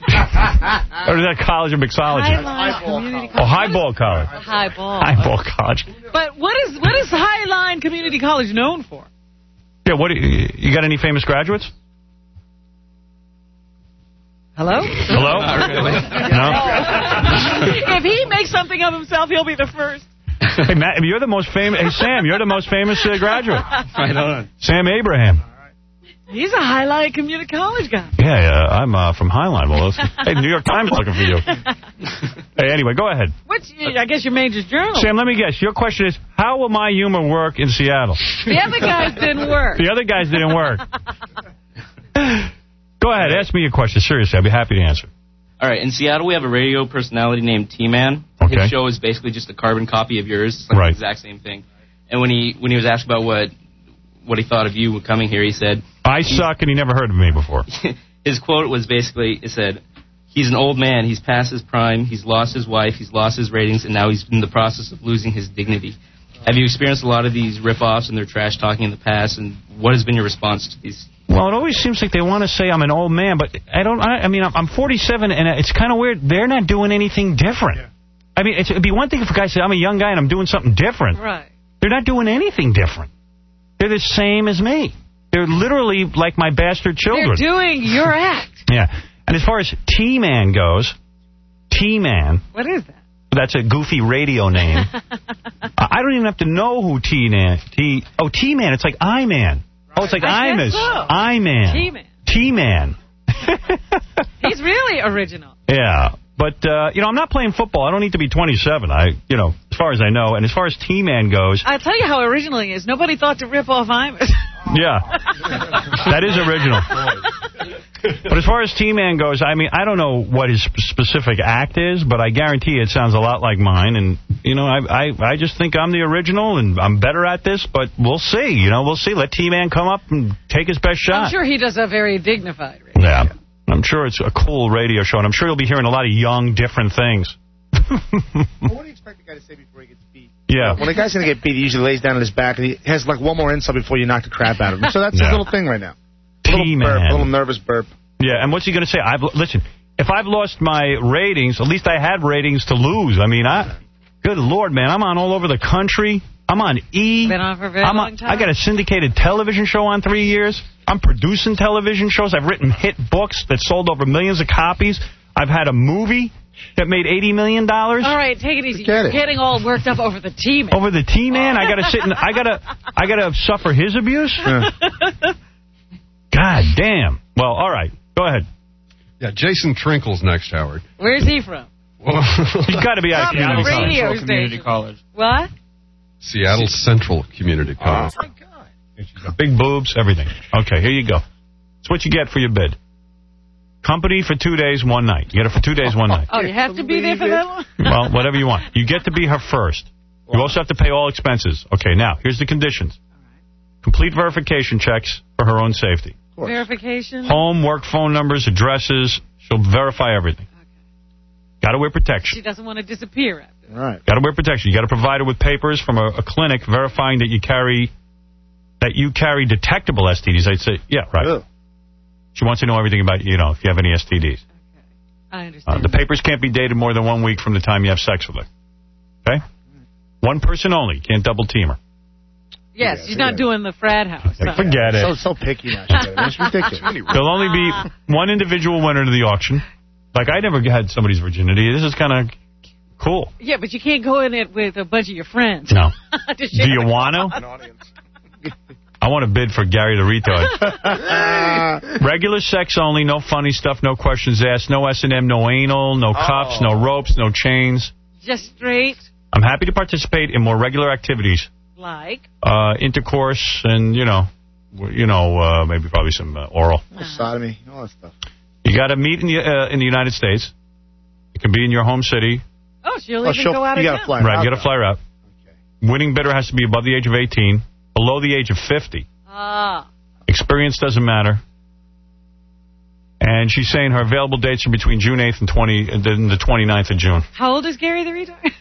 is that college of mixology? Highline Community Oh, College. Highball College. Highball. Highball College. But what is what is Highline Community College known for? Yeah, what? Do you, you got any famous graduates? Hello? Hello? No? If he makes something of himself, he'll be the first. Hey, Matt, you're the most famous. Hey, Sam, you're the most famous uh, graduate. Right on. Sam Abraham. He's a Highline Community College guy. Yeah, yeah I'm uh, from Highline. Well, hey, New York Times is looking for you. Hey, anyway, go ahead. What's, I guess your major's journal. Sam, let me guess. Your question is, how will my humor work in Seattle? The other guys didn't work. The other guys didn't work. Go ahead, ask me your question. Seriously, I'll be happy to answer. All right, in Seattle, we have a radio personality named T-Man. Okay. His show is basically just a carbon copy of yours. It's like Right. the exact same thing. And when he when he was asked about what what he thought of you coming here, he said... I suck, and he never heard of me before. His quote was basically, it said, he's an old man, he's past his prime, he's lost his wife, he's lost his ratings, and now he's in the process of losing his dignity. Have you experienced a lot of these rip-offs and their trash talking in the past, and what has been your response to these? Well, it always seems like they want to say I'm an old man, but I don't. I, I mean, I'm forty-seven, and it's kind of weird. They're not doing anything different. Yeah. I mean, it's, it'd be one thing if a guy said, I'm a young guy and I'm doing something different. Right. They're not doing anything different. They're the same as me. They're literally like my bastard children. They're doing your act. Yeah. And as far as T-Man goes, T-Man. What is that? That's a goofy radio name. I don't even have to know who T-Man. T. Oh, T-Man. It's like I-Man. Oh, it's like I Imus. guess so. I-Man. T-Man. T-Man. He's really original. Yeah. But, uh, you know, I'm not playing football. I don't need to be twenty-seven, I, you know, as far as I know. And as far as T-Man goes... I'll tell you how original he is. Nobody thought to rip off Imus. Yeah. That is original. But as far as T-Man goes, I mean, I don't know what his specific act is, but I guarantee it sounds a lot like mine. And, you know, I I, I just think I'm the original, and I'm better at this, but we'll see. You know, we'll see. Let T-Man come up and take his best shot. I'm sure he does a very dignified radio. Yeah. I'm sure it's a cool radio show, and I'm sure you'll be hearing a lot of young, different things. Well, what do you expect the guy to say before he gets beat? Yeah. When a guy's going to get beat, he usually lays down on his back, and he has like one more insult before you knock the crap out of him. So that's Yeah. his little thing right now. A little T-Man. burp, a little nervous burp. Yeah, and what's he going to say? I've Listen, if I've lost my ratings, at least I had ratings to lose. I mean, I... Good Lord, man, I'm on all over the country. I'm on E. Been on for a very I'm long on, time. I got a syndicated television show on three years. I'm producing television shows. I've written hit books that sold over millions of copies. I've had a movie that made eighty million dollars. All right, take it easy. Forget You're it. getting all worked up over the T-Man. Over the T-Man, I got to sit and I got to I got to suffer his abuse. God damn. Well, all right, go ahead. Yeah, Jason Trinkle's next, Howard. Where's he from? He's got to be out of From community the radio college. station. College. What? Seattle Central Community College. Big boobs, everything. Okay, here you go. It's what you get for your bid. Company for two days, one night. You get it for two days, one night. Oh, you have to be there for that one? Well, whatever you want. You get to be her first. You also have to pay all expenses. Okay, now, here's the conditions. Complete verification checks for her own safety. Verification? Home, work phone numbers, addresses. She'll verify everything. Got to wear protection. She doesn't want to disappear after. Right. Got to wear protection. You got to provide her with papers from a, a clinic verifying that you carry that you carry detectable S T Ds. I'd say, yeah, right. Ugh. She wants to know everything about, you know, if you have any S T Ds. I understand. Uh, the papers can't be dated more than one week from the time you have sex with her. Okay? One person only. Can't double team her. Yes, she's not doing the frat house. Like, forget it. So so picky now. It's ridiculous. There'll only be one individual winner to the auction. Like, I never had somebody's virginity. This is kind of cool. Yeah, but you can't go in it with a bunch of your friends. No. To Do share you the want cost. to? I want to bid for Gary the Retard. Regular sex only, no funny stuff, no questions asked, no S and M, no anal, no cuffs, Oh. no ropes, no chains. Just straight, I'm happy to participate in more regular activities. like. Uh, intercourse and, you know, w- you know, uh, maybe probably some uh, oral. Sodomy, all that stuff. You got to meet in the uh, in the United States. It can be in your home city. Oh, she'll Oh, even she'll- go out you of gotta town. fly. Right, out, you got to fly her out. Winning bidder has to be above the age of eighteen, below the age of fifty. Ah. Experience doesn't matter. And she's saying her available dates are between June eighth and twenty, and then the twenty-ninth of June. How old is Gary the Retard?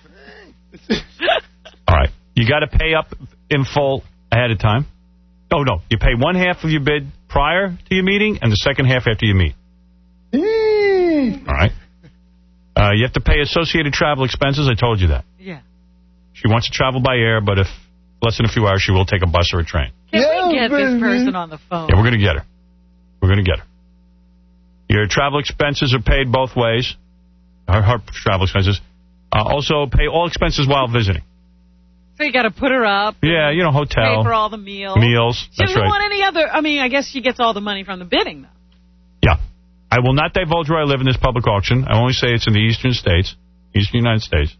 All right. You got to pay up in full ahead of time. Oh, no. You pay one half of your bid prior to your meeting and the second half after you meet. All right. Uh, you have to pay associated travel expenses. I told you that. Yeah. She wants to travel by air, but if less than a few hours, she will take a bus or a train. Can we get this person on the phone? Yeah, we're going to get her. We're going to get her. Your travel expenses are paid both ways. Her, her travel expenses. Uh, also, pay all expenses while visiting. So you got to put her up. Yeah, you know, hotel. Pay for all the meals. Meals. She That's doesn't right. want any other. I mean, I guess she gets all the money from the bidding, though. Yeah. I will not divulge where I live in this public auction. I only say it's in the eastern states, eastern United States.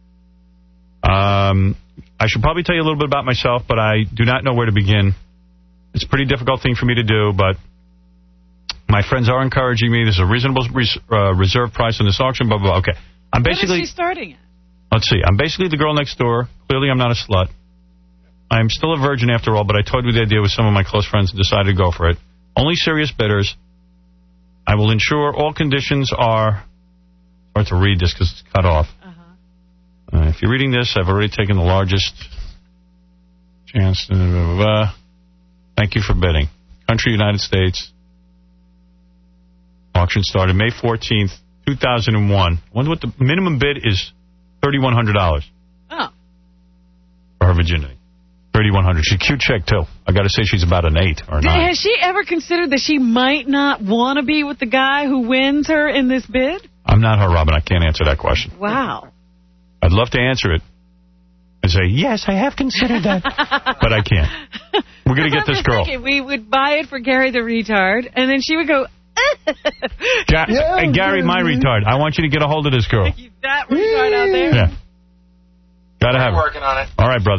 Um, I should probably tell you a little bit about myself, but I do not know where to begin. It's a pretty difficult thing for me to do, but my friends are encouraging me. There's a reasonable res uh, reserve price on this auction, blah, blah, blah. Okay. I'm basically... When is she starting at? Let's see. I'm basically the girl next door. Clearly, I'm not a slut. I'm still a virgin after all, but I toyed with the idea with some of my close friends and decided to go for it. Only serious bidders. I will ensure all conditions are... Hard to read this because it's cut off. Uh-huh. Uh, if you're reading this, I've already taken the largest chance. Blah, blah, blah. Thank you for bidding. Country, United States. Auction started May fourteenth, two thousand one. I wonder what the minimum bid is. thirty-one hundred dollars. Oh. For her virginity. thirty-one hundred dollars. She's a cute chick, too. I got to say she's about an eight or a nine. Has she ever considered that she might not want to be with the guy who wins her in this bid? I'm not her, Robin. I can't answer that question. Wow. I'd love to answer it and say, yes, I have considered that. But I can't. We're going to get this girl. Thinking we would buy it for Gary the retard, and then she would go... Ga yeah, hey, Gary, my retard, I want you to get a hold of this girl. That retard out there? Yeah. Gotta have her. Working on it. All right, brother.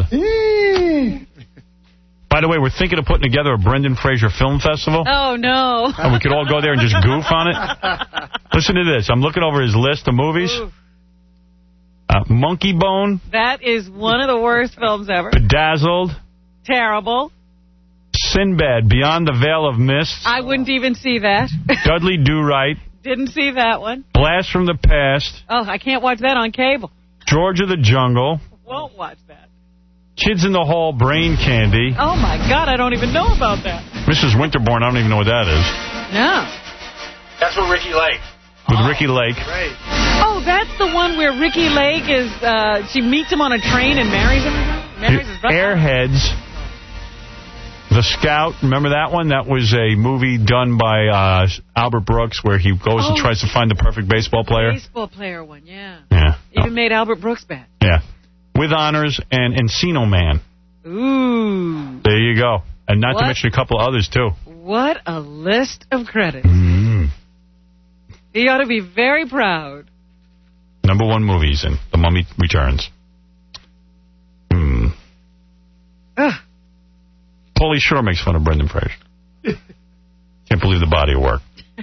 By the way, we're thinking of putting together a Brendan Fraser film festival. Oh, no. And we could all go there and just goof on it. Listen to this. I'm looking over his list of movies. Uh, Monkey Bone. That is one of the worst films ever. Bedazzled. Terrible. Sinbad, Beyond the Veil of Mist. I wouldn't even see that. Dudley Do-Right. Didn't see that one. Blast from the Past. Oh, I can't watch that on cable. George of the Jungle. Won't watch that. Kids in the Hall, Brain Candy. Oh, my God, I don't even know about that. Missus Winterborn, I don't even know what that is. No. That's with Ricky Lake. With oh, Ricky Lake. Great. Oh, that's the one where Ricky Lake is, uh, she meets him on a train and marries him? Marries his brother? Airheads. The Scout, remember that one? That was a movie done by uh, Albert Brooks where he goes oh, and tries to find the perfect baseball player. Baseball player one, yeah. Yeah. Even oh. made Albert Brooks bad. Yeah. With Honors and Encino Man. Ooh. There you go. And not what? to mention a couple others, too. What a list of credits. Mm. He ought to be very proud. Number one movies in The Mummy Returns. Hmm. Ugh. Pauly Shore makes fun of Brendan Fraser. Can't believe the body of work.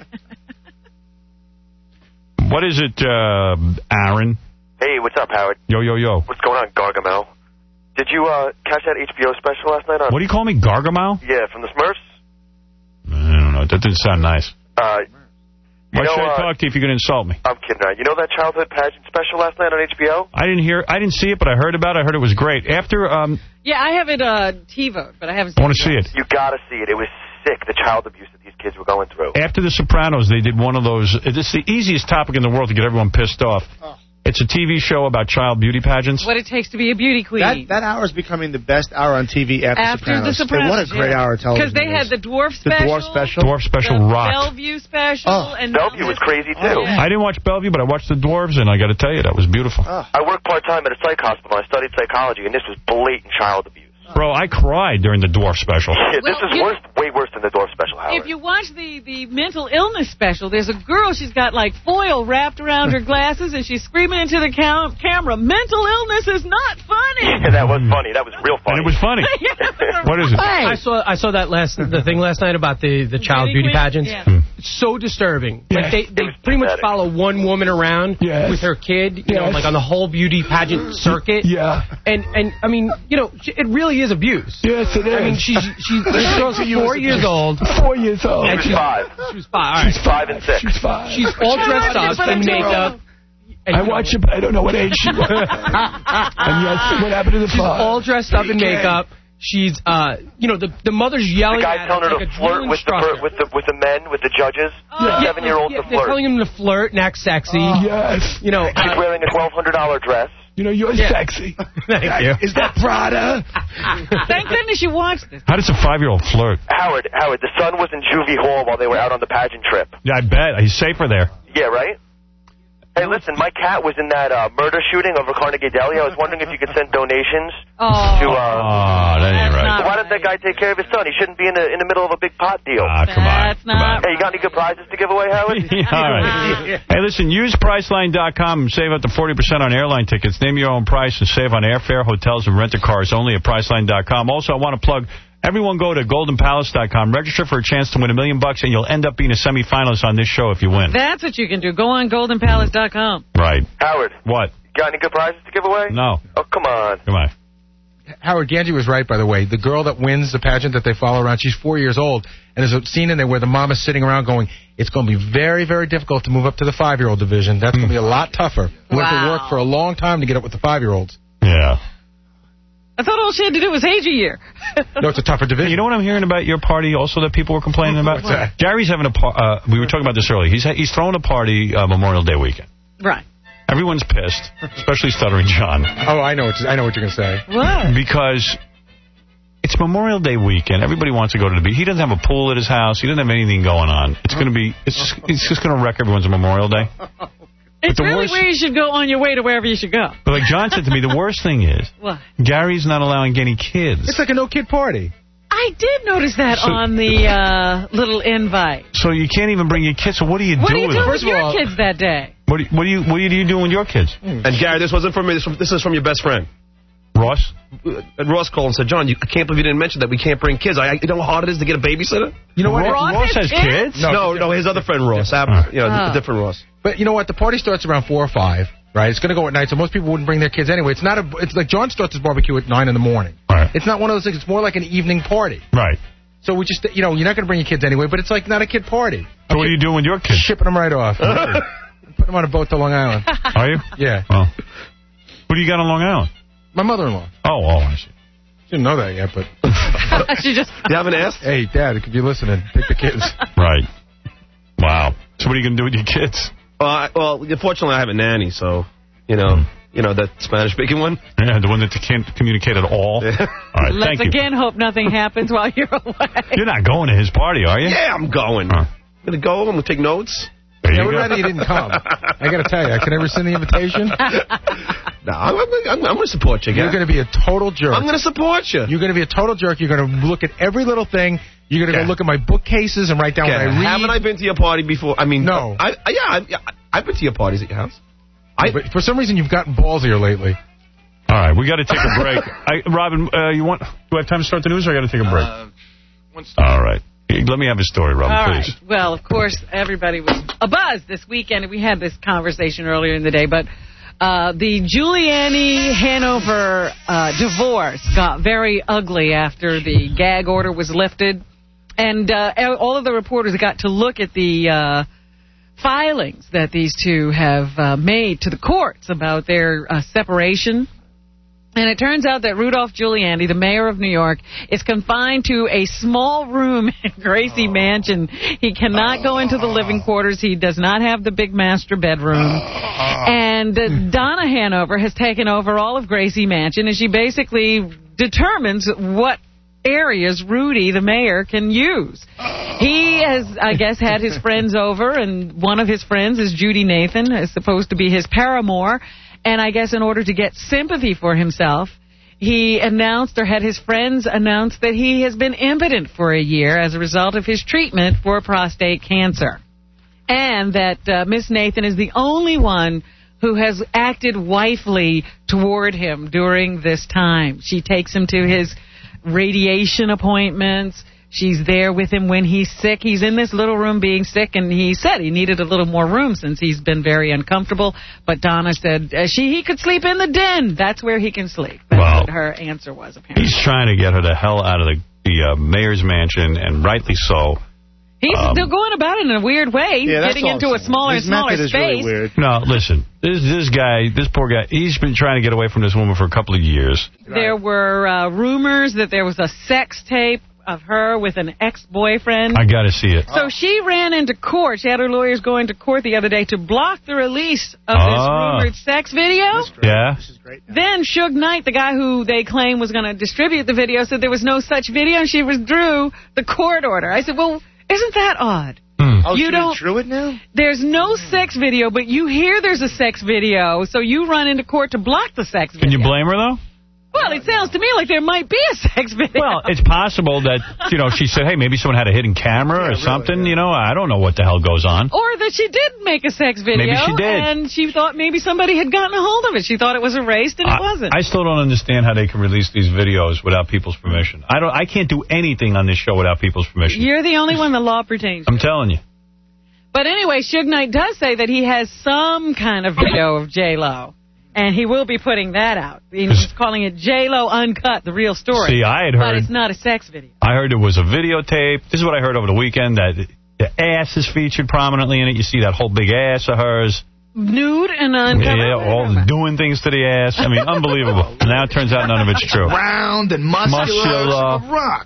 What is it, uh, Aaron? Hey, what's up, Howard? Yo, yo, yo. What's going on, Gargamel? Did you uh, catch that H B O special last night? On? What do you call me, Gargamel? Yeah, from the Smurfs. I don't know. That didn't sound nice. Uh, Why know, should I uh, talk to you if you're going to insult me? I'm kidding around. You know that childhood pageant special last night on H B O? I didn't hear. I didn't see it, but I heard about it. I heard it was great. After, um... Yeah, I have it uh, TiVo'd, but I haven't seen it. I want to see it. You got to see it. It was sick, the child abuse that these kids were going through. After The Sopranos, they did one of those... It's the easiest topic in the world to get everyone pissed off. Oh. It's a T V show about child beauty pageants. What it takes to be a beauty queen. That, that hour is becoming the best hour on T V after, after Sopranos. The Sopranos. Hey, what a great yeah. hour of television. Because they had the Dwarf Special. The Dwarf Special. Dwarf Special the rocked. Bellevue Special. Oh. And Bellevue was crazy, too. Oh, yeah. I didn't watch Bellevue, but I watched the Dwarves, and I got to tell you, that was beautiful. Oh. I worked part-time at a psych hospital. I studied psychology, and this was blatant child abuse. Bro, I cried during the Dwarf Special. Yeah, this well, is worse, way worse than the Dwarf Special, Howard. If you watch the, the mental illness special, there's a girl, she's got like foil wrapped around her glasses, and she's screaming into the cam camera, mental illness is not funny. Yeah, that was funny. That was real funny. And it was funny. Yeah, what is it? Hey. I saw I saw that last the thing last night about the, the child beauty, beauty pageants. Yeah. Hmm. It's so disturbing. Yeah. Like they, they pretty much pathetic. follow one woman around yes. with her kid, you yes. know, like on the whole beauty pageant circuit. Yeah. And and I mean, you know, it really is abuse. Yes, it is. I mean, she's she's this girl's four years old. Four years old. She was she's, five. She was five. All right. She's five and six. She's five. She's all dressed up in makeup. I watch it, but I don't know what age she was. And yes, what happened to the She's five? all dressed up in makeup. She's, uh, you know, the the mother's yelling the guy's at telling her like to flirt with the, with the with the men, with the judges. Oh. The seven-year-old yeah, to they're flirt. telling him to flirt and act sexy. Oh. Yes. You know, she's uh, wearing a twelve hundred dollar dress. You know, you're yeah. sexy. Thank you. Is that Prada? Thank goodness you watched this. How does a five-year-old flirt? Howard, Howard, the son was in juvie hall while they were out on the pageant trip. Yeah, I bet. He's safer there. Yeah, right? Hey, listen, my cat was in that uh, murder shooting over Carnegie Deli. I was wondering if you could send donations oh. to... Uh, oh, that ain't right. Why doesn't that guy take care of his son? He shouldn't be in the in the middle of a big pot deal. Ah, come on. That's not Hey, you got any good prizes to give away, Howard? Yeah, all right. Hey, listen, use Priceline dot com and save up to forty percent on airline tickets. Name your own price and save on airfare, hotels, and rent-a-cars only at Priceline dot com. Also, I want to plug... Everyone go to Golden Palace dot com. Register for a chance to win a million bucks, and you'll end up being a semifinalist on this show if you win. That's what you can do. Go on Golden Palace dot com. Right. Howard. What? Got any good prizes to give away? No. Oh, come on. Come on. Howard, Ganji was right, by the way. The girl that wins the pageant that they follow around, she's four years old, and there's a scene in there where the mom is sitting around going, it's going to be very, very difficult to move up to the five-year-old division. That's going to be a lot tougher. We Wow. have to work for a long time to get up with the five-year-olds. Yeah. I thought all she had to do was age a year. No, it's a tougher division. You know what I'm hearing about your party also that people were complaining about? What's that? Gary's having a party. Uh, we were talking about this earlier. He's, he's throwing a party uh, Memorial Day weekend. Right. Everyone's pissed, especially Stuttering John. Oh, I know what, I know what you're going to say. What? Because it's Memorial Day weekend. Everybody wants to go to the beach. He doesn't have a pool at his house. He doesn't have anything going on. It's going to be, it's just, it's just going to wreck everyone's Memorial Day. It's the really worst- where you should go on your way to wherever you should go. But like John said to me, the worst thing is What? Gary's not allowing any kids. It's like a no-kid party. I did notice that So- on the uh, little invite. So you can't even bring your kids. So what do you What do are you with doing them? with your kids that day? What do you, what do you what do you do with your kids? And Gary, this wasn't from me. This, from, this is from your best friend. Ross? And Ross called and said, John, you, I can't believe you didn't mention that we can't bring kids. I, I, you know how hard it is to get a babysitter? You know what? Ross Ross has has kids? No, no, no, his other friend Ross. Ab- you know, Oh. a different Ross. But you know what? The party starts around four or five, right? It's going to go at night, so most people wouldn't bring their kids anyway. It's not a. It's like John starts his barbecue at nine in the morning. Right. It's not one of those things. It's more like an evening party. Right. So we just, you know, you're not going to bring your kids anyway, but it's like not a kid party. So what are you doing with your kids? Shipping them right off. Putting them on a boat to Long Island. Are you? Yeah. Oh. Who do you got on Long Island? My mother-in-law. Oh, oh, I see. She didn't know that yet, but... She just... You haven't asked? Hey, Dad, if you're listening, take the kids. Right. Wow. So what are you going to do with your kids? Well, I, well, unfortunately, I have a nanny, so, you know, you know, that Spanish-speaking one. Yeah, the one that can't communicate at all. All right, Let's thank you. again hope nothing happens while you're away. You're not going to his party, are you? Yeah, I'm going. Huh. I'm going to go. I'm going to take notes. There Yeah, you we'd go. rather you didn't come. I got to tell you, I can never send the invitation. No, I'm, I'm, I'm going to support you, guys. You're going to be a total jerk. I'm going to support you. You're going to be a total jerk. You're going to look at every little thing. You're going to Yeah. go look at my bookcases and write down Okay, what I read. haven't I been to your party before? I mean, No. I, I, yeah, I, yeah, I've been to your parties at your house. I, But for some reason, you've gotten ballsier lately. All right, we got to take a break. I, Robin, uh, you want? Do I have time to start the news, or I got to take a break? Uh, All right. Let me have a story, Robin, All right. please. Well, of course, everybody was abuzz this weekend. We had this conversation earlier in the day, but uh, the Giuliani Hanover uh, divorce got very ugly after the gag order was lifted, and uh, all of the reporters got to look at the uh, filings that these two have uh, made to the courts about their uh, separation. And it turns out that Rudolph Giuliani, the mayor of New York, is confined to a small room in Gracie Mansion. He cannot go into the living quarters. He does not have the big master bedroom. And uh, Donna Hanover has taken over all of Gracie Mansion, and she basically determines what areas Rudy, the mayor, can use. He has, I guess, had his friends over, and one of his friends is Judy Nathan, is supposed to be his paramour. And I guess in order to get sympathy for himself, he announced, or had his friends announce, that he has been impotent for a year as a result of his treatment for prostate cancer. And that uh, Miss Nathan is the only one who has acted wifely toward him during this time. She takes him to his radiation appointments. She's there with him when he's sick. He's in this little room being sick, and he said he needed a little more room since he's been very uncomfortable. But Donna said uh, she he could sleep in the den. That's where he can sleep. That's Well, what her answer was, apparently. He's trying to get her the hell out of the, the uh, mayor's mansion, and rightly so. He's Um, still going about it in a weird way, Yeah, that's getting all into I'm a smaller His and smaller method is space. really weird. No, listen. This this guy, this poor guy, he's been trying to get away from this woman for a couple of years. There were uh, rumors that there was a sex tape of her with an ex-boyfriend. I got to see it. So she ran into court. She had her lawyers going to court the other day to block the release of Oh. this rumored sex video. Yeah. Then Suge Knight, the guy who they claim was going to distribute the video, said there was no such video, and she withdrew the court order. I said, well, isn't that odd? Oh, You she don't- withdrew it now? There's no sex video, but you hear there's a sex video, so you run into court to block the sex video. Can you blame her, though? Well, it sounds to me like there might be a sex video. Well, it's possible that, you know, she said, hey, maybe someone had a hidden camera or something. You know, I don't know what the hell goes on. Or that she did make a sex video. Maybe she did. And she thought maybe somebody had gotten a hold of it. She thought it was erased, and it I, wasn't. I still don't understand how they can release these videos without people's permission. I don't. I can't do anything on this show without people's permission. You're the only one the law pertains to. I'm telling you. But anyway, Suge Knight does say that he has some kind of video of J-Lo. And he will be putting that out. He's calling it J-Lo Uncut, the real story. See, I had But heard- it's not a sex video. I heard it was a videotape. This is what I heard over the weekend, that the ass is featured prominently in it. You see that whole big ass of hers. Nude and uncovered. Yeah, all doing things to the ass. I mean, unbelievable. Now it turns out none of it's true. Round and muscular. Muscular. Like a rock.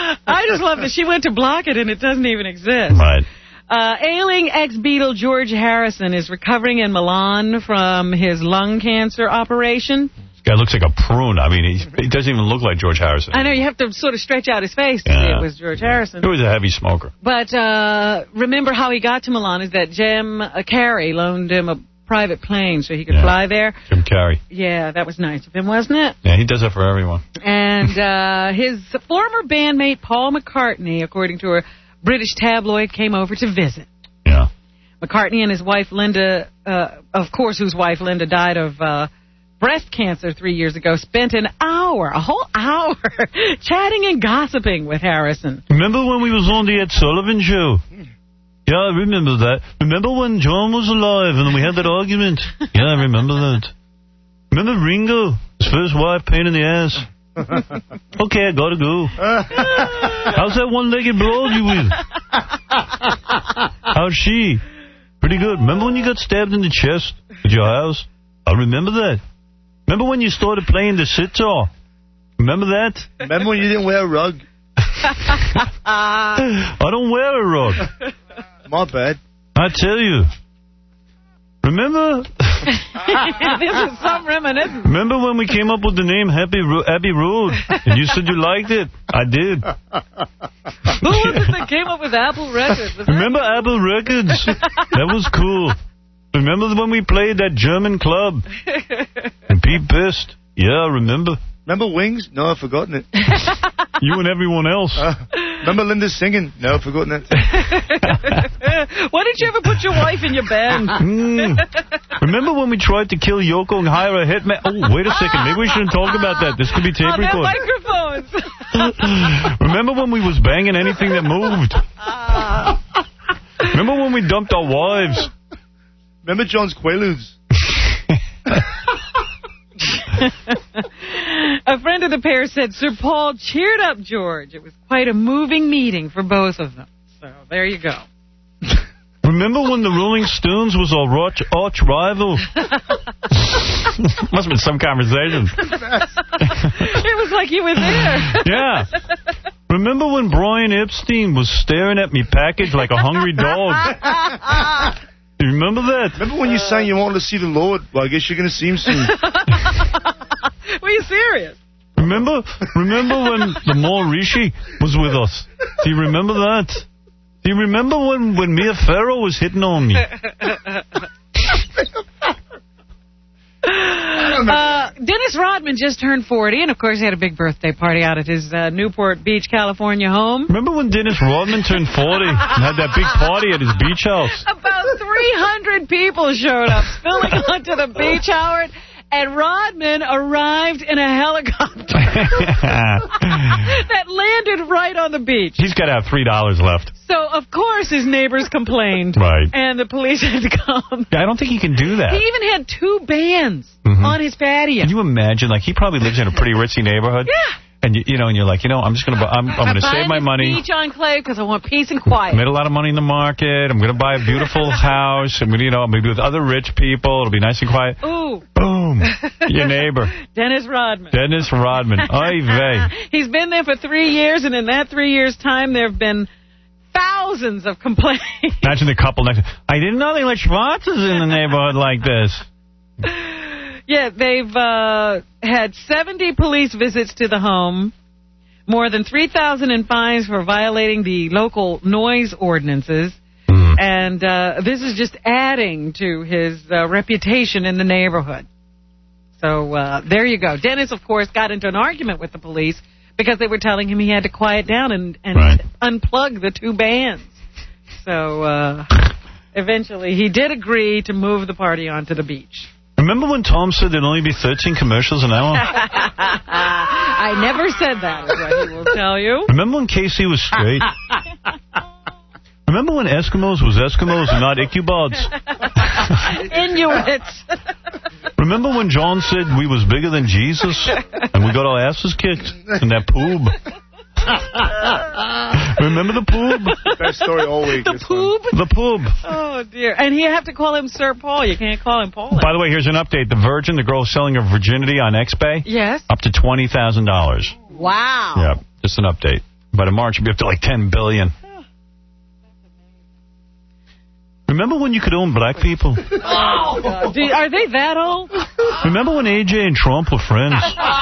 I just love that she went to block it and it doesn't even exist. Right. Uh, ailing ex-Beatle George Harrison is recovering in Milan from his lung cancer operation. This guy looks like a prune. I mean, he, he doesn't even look like George Harrison. I know you have to sort of stretch out his face to see Yeah. it was George Harrison. He was a heavy smoker. But uh, remember how he got to Milan is that Jim uh, Carrey loaned him a private plane so he could Yeah. fly there. Jim Carrey. Yeah, that was nice of him, wasn't it? Yeah, he does that for everyone. And uh, his former bandmate Paul McCartney, according to a British tabloid, came over to visit. Yeah. McCartney and his wife Linda, uh, of course, whose wife Linda died of uh, breast cancer three years ago, spent an hour, a whole hour, chatting and gossiping with Harrison. Remember when we was on the Ed Sullivan show? Yeah, I remember that. Remember when John was alive and we had that argument? Yeah, I remember that. Remember Ringo? His first wife, pain in the ass. Okay, I gotta go. How's that one-legged broad you with? How's she? Pretty good. Remember when you got stabbed in the chest at your house? I remember that. Remember when you started playing the sitar? Remember that? Remember when you didn't wear a rug? I don't wear a rug. My bad. I tell you. Remember? This is some reminiscence. Remember when we came up with the name Happy Ro- Abbey Road? And you said you liked it? I did. Who was it that came up with Apple Records? Was that- Remember Apple Records? That was cool. Remember when we played that German club? And Pete pissed. Yeah, I remember. Remember Wings? No, I've forgotten it. You and everyone else. Uh, remember Linda singing? No, I've forgotten it. Why didn't you ever put your wife in your band? Mm. Remember when we tried to kill Yoko and hire a hitman? Oh, wait a second. Maybe we shouldn't talk about that. This could be tape On their recorded. microphones. Remember when we was banging anything that moved? Remember when we dumped our wives? Remember John's Quaaludes? A friend of the pair said Sir Paul cheered up George. It was quite a moving meeting for both of them. So there you go. Remember when the Rolling Stones was our arch, arch rival? Must have been some conversation. It was like you were there. Yeah. Remember when Brian Epstein was staring at me package like a hungry dog? You remember that? Remember when you sang you wanted to see the Lord? Well, I guess you're going to see him soon. Were you serious? Remember? Remember when the Maharishi was with us? Do you remember that? Do you remember when, when Mia Farrow was hitting on me? Uh, Dennis Rodman just turned forty, and of course he had a big birthday party out at his uh, Newport Beach, California home. Remember when Dennis Rodman turned forty and had that big party at his beach house? About three hundred people showed up, spilling onto the beach, Howard, and Rodman arrived in a helicopter that landed right on the beach. He's got to have three dollars left. So, of course, his neighbors complained. Right. And the police had to come. I don't think he can do that. He even had two bands Mhm. on his patio. Can you imagine? Like, he probably lives in a pretty ritzy neighborhood. Yeah. And, you, you know, and you're like, you know, I'm just going to I'm, I'm going to save my money. Beach enclave because I want peace and quiet. Made a lot of money in the market. I'm going to buy a beautiful house. I'm going to, you know, I'm going to be with other rich people. It'll be nice and quiet. Ooh. Boom. Boom. Your neighbor. Dennis Rodman. Dennis Rodman. Oy vey. He's been there for three years, and in that three years' time, there have been thousands of complaints. Imagine the couple next. I didn't know they let Schwarzes in the neighborhood like this. Yeah, they've uh, had seventy police visits to the home, more than three thousand in fines for violating the local noise ordinances. And uh, this is just adding to his uh, reputation in the neighborhood. So uh, there you go. Dennis, of course, got into an argument with the police because they were telling him he had to quiet down and, and right. unplug the two bands. So uh, eventually he did agree to move the party onto the beach. Remember when Tom said there'd only be thirteen commercials an hour? I never said that, is what he will tell you. Remember when Casey was straight? Remember when Eskimos was Eskimos and not Icubods? Inuits. Remember when John said we was bigger than Jesus and we got our asses kicked in that poob? Remember the poob? Best story all week. The poob? The poob. Oh, dear. And you have to call him Sir Paul. You can't call him Paul. By the way, here's an update. The Virgin, the girl selling her virginity on X-Bay? Yes. Up to twenty thousand dollars. Wow. Yeah, just an update. But in March, it'll be up to like ten billion dollars. Remember when you could own black people? Oh, God. Do you, are they that old? Remember when A J and Trump were friends?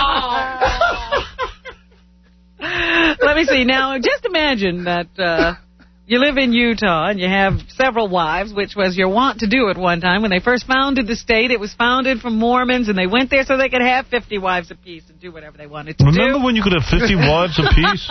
Let me see. Now, just imagine that uh, you live in Utah and you have several wives, which was your wont to do at one time. When they first founded the state, it was founded from Mormons, and they went there so they could have fifty wives apiece and do whatever they wanted to Remember do. Remember when you could have fifty wives apiece?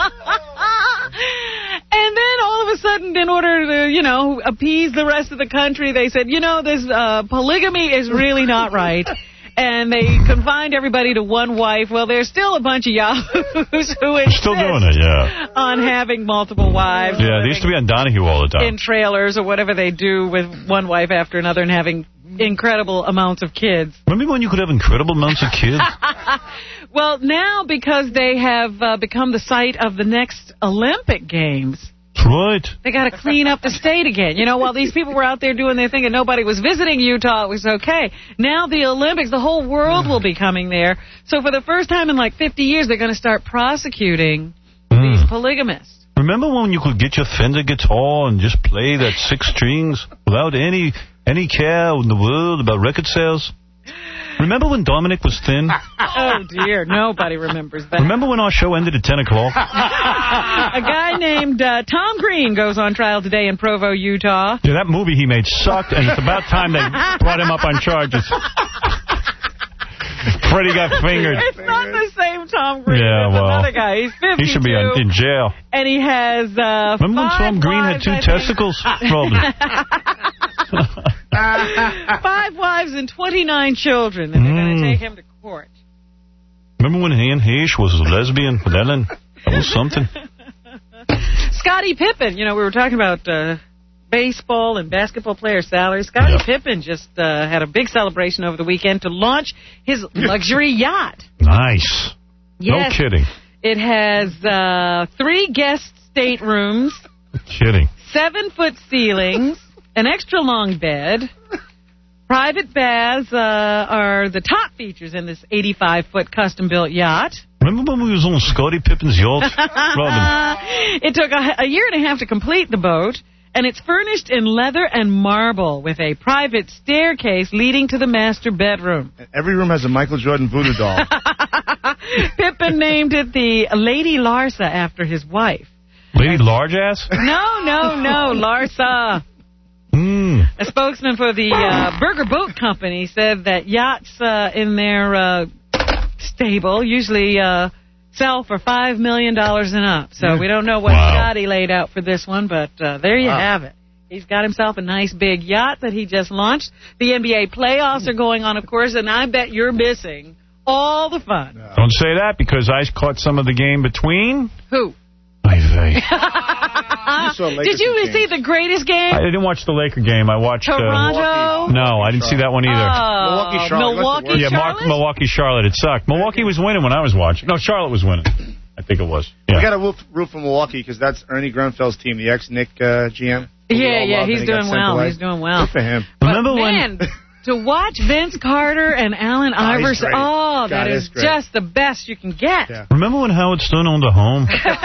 And then all of a sudden, in order to, you know, appease the rest of the country, they said, you know, this uh, polygamy is really not right. And they confined everybody to one wife. Well, there's still a bunch of yahoos who insist still doing it, yeah. on having multiple wives. Yeah, they used to be on Donahue all the time. In trailers or whatever they do with one wife after another and having incredible amounts of kids. Remember when you could have incredible amounts of kids? Well, now because they have uh, become the site of the next Olympic Games. Right. They got to clean up the state again. You know, while these people were out there doing their thing and nobody was visiting Utah, it was okay. Now the Olympics, the whole world will be coming there. So for the first time in like fifty years, they're going to start prosecuting mm. these polygamists. Remember when you could get your Fender guitar and just play that six strings without any any care in the world about record sales? Remember when Dominic was thin? Oh, dear. Nobody remembers that. Remember when our show ended at ten o'clock? A guy named uh, Tom Green goes on trial today in Provo, Utah. Yeah, that movie he made sucked, and it's about time they brought him up on charges. Freddie got fingered. It's not the same Tom Green. Yeah, It's well, another guy. He's fifty-two. He should be in, in jail. And he has uh, Remember when Tom Green had two testicles? Probably. Five wives and twenty-nine children, and they're mm. going to take him to court. Remember when Anne Heche was a lesbian with Ellen? That was something. Scottie Pippen, you know, we were talking about uh, baseball and basketball player salaries. Scottie yep. Pippen just uh, had a big celebration over the weekend to launch his luxury yacht. Nice. Yes. No kidding. It has uh, three guest staterooms. Kidding. Seven-foot ceilings. An extra-long bed. Private baths uh, are the top features in this eighty-five-foot custom-built yacht. Remember when we was on Scottie Pippen's yacht? Robin. It took a, a year and a half to complete the boat, and it's furnished in leather and marble with a private staircase leading to the master bedroom. Every room has a Michael Jordan voodoo doll. Pippen named it the Lady Larsa after his wife. Lady Large Ass? No, no, no, Larsa. Mm. A spokesman for the uh, Burger Boat Company said that yachts uh, in their uh, stable usually uh, sell for five million dollars and up. So we don't know what wow. Scotty laid out for this one, but uh, there you wow. have it. He's got himself a nice big yacht that he just launched. The N B A playoffs are going on, of course, and I bet you're missing all the fun. No. Don't say that, because I caught some of the game between... Who? Ivey. Did you see the greatest game? I didn't watch the Laker game. I watched... Toronto? Uh, no, I didn't see that one either. Uh, Milwaukee, Charlotte. Milwaukee, yeah, Charlotte? Milwaukee, Charlotte. It sucked. Milwaukee was winning when I was watching. No, Charlotte was winning. I think it was. Yeah. We got to root, root for Milwaukee, because that's Ernie Grunfeld's team, the ex-Nick uh, G M. Yeah, yeah, he's doing well. He's doing well. Good for him. But Remember man, when... to watch Vince Carter and Allen Oh, he's Iverson. great. Oh, that God, is he's great. just the best you can get. Remember when Howard Stern owned a home?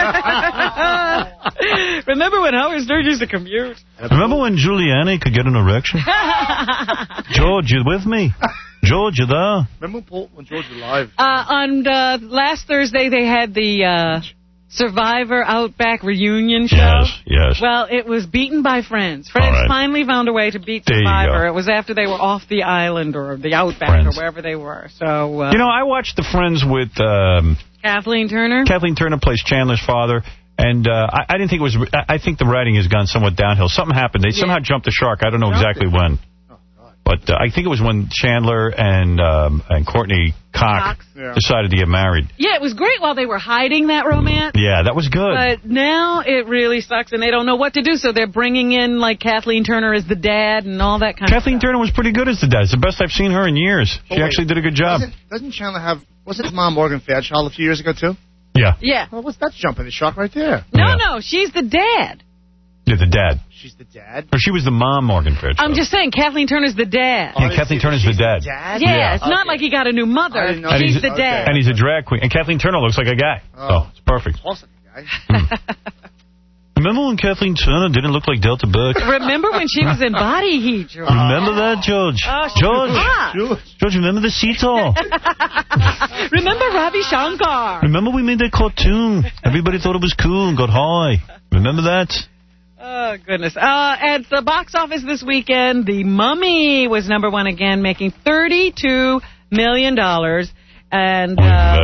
Remember when Howard Stern used to commute? Remember when Giuliani could get an erection? George, you with me? George, you there? Remember when, Paul, when George was alive? Uh, on uh, last Thursday, they had the uh, Survivor Outback reunion show. Yes, yes. Well, it was beaten by Friends. Friends All right. finally found a way to beat There you Survivor. go. It was after they were off the island or the Outback Friends. or wherever they were. So, uh, You know, I watched The Friends with um, Kathleen Turner. Kathleen Turner plays Chandler's father. And uh, I, I didn't think it was... I I think the writing has gone somewhat downhill. Something happened. They somehow jumped the shark. I don't know exactly when. But uh, I think it was when Chandler and um, and Courtney Cox, Cox. Yeah. decided to get married. Yeah, it was great while they were hiding that romance. Yeah, that was good. But now it really sucks, and they don't know what to do, so they're bringing in, like, Kathleen Turner as the dad and all that kind Kathleen of stuff. Turner was pretty good as the dad. It's the best I've seen her in years. She Oh, wait. actually did a good job. Doesn't, doesn't Chandler have... Wasn't his mom Morgan Fairchild a few years ago, too? Yeah. Yeah. Well, what's that jumping the shark right there? No, Yeah. no, she's the dad. Yeah, the dad. She's the dad? Or she was the mom, Morgan Fairchild. I'm just saying, Kathleen Turner's the dad. Yeah, Kathleen Turner's the dad. Dad? Yeah, it's not like he got a new mother. And She's he's, the dad. And he's a drag queen. And Kathleen Turner looks like a guy. Oh. So it's perfect. Remember when Kathleen Turner didn't look like Delta Burke? Remember when she was in Body Heat, George? Remember that, George? Oh, she George. was hot. George, remember the Cetal? Remember Ravi Shankar? Remember we made that cartoon? Everybody thought it was cool and got high. Remember that? Oh, goodness. Uh, at the box office this weekend, The Mummy was number one again, making thirty-two million dollars. And uh,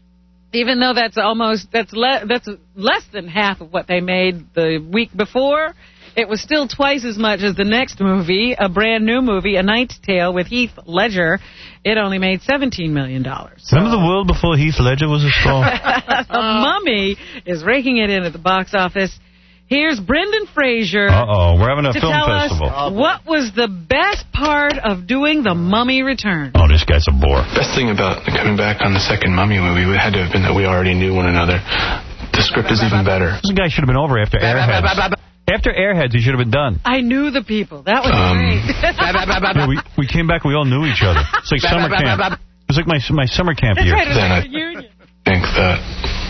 even though that's almost, that's, le that's less than half of what they made the week before, it was still twice as much as the next movie, a brand new movie, A Knight's Tale with Heath Ledger. It only made seventeen million dollars. Remember the world before Heath Ledger was a star? The Mummy is raking it in at the box office. Here's Brendan Fraser. Uh-oh, we're having a to film tell festival. Us what was the best part of doing The Mummy Returns? Oh, this guy's a bore. Best thing about coming back on the second Mummy movie had to have been that we already knew one another. The script is even better. This guy should have been over after Airheads. After Airheads, he should have been done. I knew the people. That was Um, great. Yeah, we, we came back, we all knew each other. It's like summer camp. It was like my my summer camp That's year. right, it was Then like I- a reunion. I think that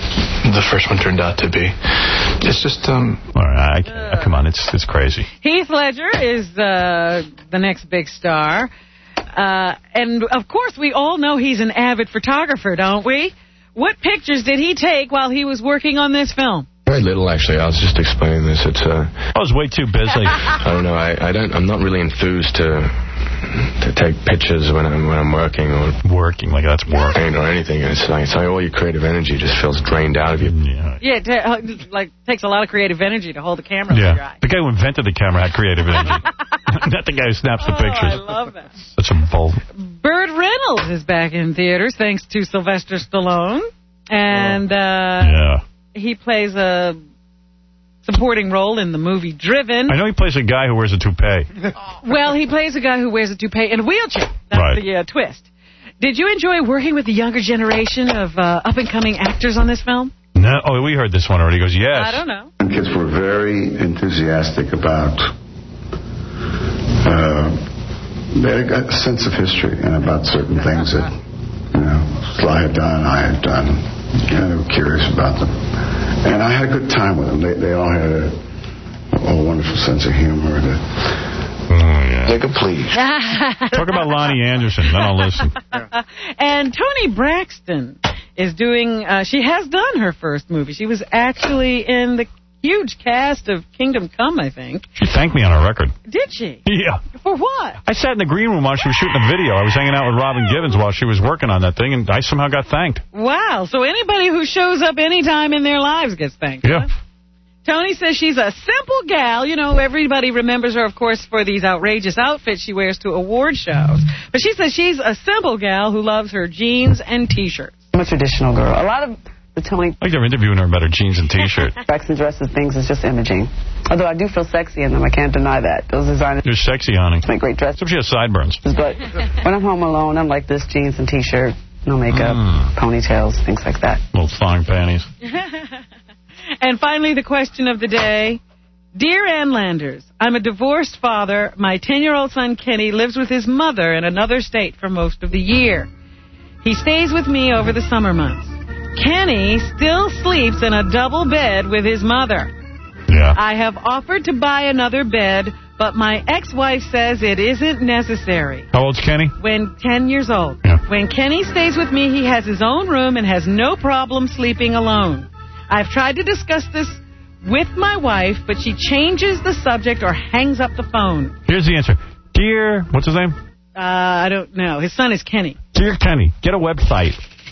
the first one turned out to be. It's just, um... All right, I can't, come on, it's it's crazy. Heath Ledger is uh, the next big star. Uh, and, of course, we all know he's an avid photographer, don't we? What pictures did he take while he was working on this film? Very little, actually. I was just explaining this. It's, uh... I was way too busy. I don't know. I, I don't... I'm not really enthused to... to take pictures when I'm when I'm working or working like that's work or anything. It's like it's like all your creative energy just feels drained out of you. Yeah, Yeah, it ta- uh, like takes a lot of creative energy to hold the camera with your yeah. eye. The guy who invented the camera had creative energy. Not the guy who snaps the Oh, pictures. I love that. Such a bull. Burt Reynolds is back in theaters thanks to Sylvester Stallone. And uh, Yeah. he plays a supporting role in the movie Driven. I know he plays a guy who wears a toupee. Well, he plays a guy who wears a toupee in a wheelchair. That's Right. the uh, twist. Did you enjoy working with the younger generation of uh, up-and-coming actors on this film? No, oh, we heard this one already. He goes, yes. I don't know. Kids were very enthusiastic about uh, they had a sense of history and about certain things that, you know, Sly had done, I had done. You know, they were curious about them. And I had a good time with them. They, they all had a, a wonderful sense of humor. That, oh, yeah. Take a please. Talk about Lonnie Anderson. Then I'll listen. And Toni Braxton is doing, uh, she has done her first movie. She was actually in the huge cast of Kingdom Come, I think. She thanked me on her record. Did she? Yeah. For what? I sat in the green room while she was shooting the video. I was hanging out with Robin Givens while she was working on that thing, and I somehow got thanked. Wow. So anybody who shows up anytime in their lives gets thanked. Yeah. Huh? Tony says she's a simple gal. You know, everybody remembers her, of course, for these outrageous outfits she wears to award shows. But she says she's a simple gal who loves her jeans and T-shirts. I'm a traditional girl. A lot of the Toni I think they're interviewing her about her jeans and T-shirt. Braxton dresses things is just imaging. Although I do feel sexy in them, I can't deny that. Those designers You're sexy, honey. make great dresses. Except she has sideburns. But when I'm home alone, I'm like this, jeans and T-shirt, no makeup, Mm. ponytails, things like that. Little thong panties. And finally, the question of the day. Dear Anlanders, I'm a divorced father. My ten-year-old son, Kenny, lives with his mother in another state for most of the year. He stays with me over the summer months. Kenny still sleeps in a double bed with his mother. Yeah. I have offered to buy another bed, but my ex-wife says it isn't necessary. How old's Kenny? When ten years old. Yeah. When Kenny stays with me, he has his own room and has no problem sleeping alone. I've tried to discuss this with my wife, but she changes the subject or hangs up the phone. Here's the answer. Dear, what's his name? Uh, I don't know. His son is Kenny. Dear Kenny, get a website.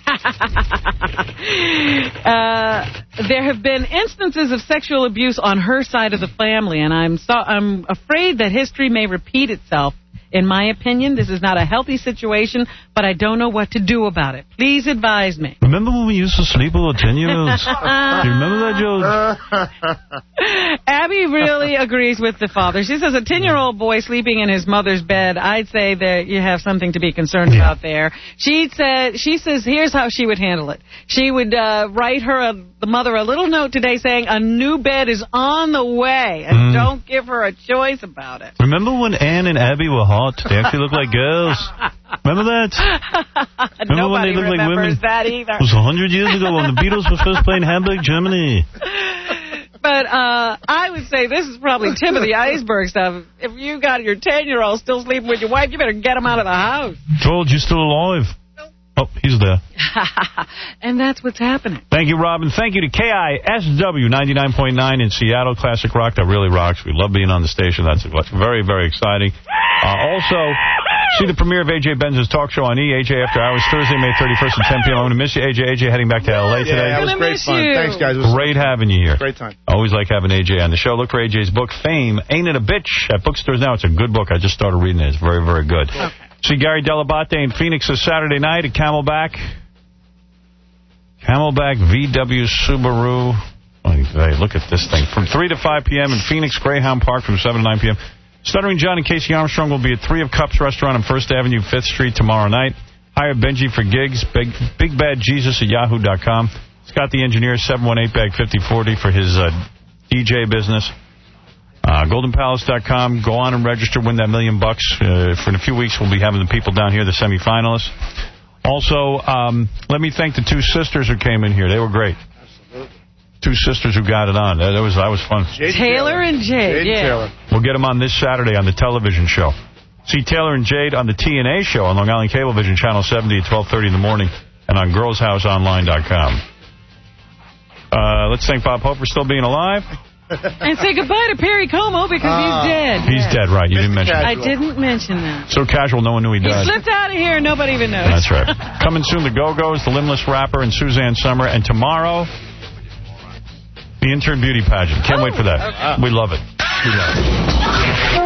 uh, there have been instances of sexual abuse on her side of the family, and I'm so, I'm afraid that history may repeat itself. In my opinion, this is not a healthy situation, but I don't know what to do about it. Please advise me. Remember when we used to sleep with ten-year-olds? Do you remember that, Joe? Abby really agrees with the father. She says a ten-year-old boy sleeping in his mother's bed, I'd say that you have something to be concerned yeah. about there. She said, she says here's how she would handle it. She would uh, write her, a, the mother, a little note today saying a new bed is on the way, and mm. don't give her a choice about it. Remember when Ann and Abby were hot? They actually looked like girls. Remember that? Remember Nobody when they looked like women? That either. It was a hundred years ago when the Beatles were first playing Hamburg, Germany. But uh, I would say this is probably tip of the iceberg stuff. If you got your ten-year-old still sleeping with your wife, you better get him out of the house. George, you still alive? Oh, he's there. And that's what's happening. Thank you, Robin. Thank you to K I S W ninety-nine point nine in Seattle. Classic rock. That really rocks. We love being on the station. That's very, very exciting. Uh, also, see the premiere of A J Benz's talk show on E! A J After Hours, Thursday, May thirty-first at ten p m I'm going to miss you, A J. A J heading back to L A today. Yeah, that was great fun. You. Thanks, guys. It was great having you here. Great time. Always like having A J on the show. Look for A J's book, Fame, Ain't It a Bitch, at bookstores now. It's a good book. I just started reading it. It's very, very good. Okay. See Gary Delabate in Phoenix this Saturday night at Camelback. Camelback V W Subaru. Oh, hey, look at this thing. From three to five p m in Phoenix, Greyhound Park from seven to nine p m Stuttering John and Casey Armstrong will be at Three of Cups Restaurant on First Avenue, fifth Street tomorrow night. Hire Benji for gigs. Big, Big Bad Jesus at yahoo dot com. Scott the Engineer, seven one eight bag fifty forty for his uh, D J business. Uh, golden palace dot com. Go on and register. Win that million bucks. Uh, for in a few weeks, we'll be having the people down here, the semifinalists. Also, um, let me thank the two sisters who came in here. They were great. Absolutely. Two sisters who got it on. That was that was fun. Jade Taylor and Jade, Jade yeah. Taylor. We'll get them on this Saturday on the television show. See Taylor and Jade on the T N A show on Long Island Cablevision, Channel seventy at twelve thirty in the morning, and on girls house online dot com. Uh, let's thank Bob Hope for still being alive. And say goodbye to Perry Como because uh, he's dead. He's yeah. dead, right. You didn't mention that. I didn't mention that. So casual, no one knew he died. He slipped out of here and nobody even knows. That's right. Coming soon, the Go-Go's, the Limbless Rapper, and Suzanne Summer. And tomorrow, the Intern Beauty Pageant. Can't oh, wait for that. Okay. We love it. We love it.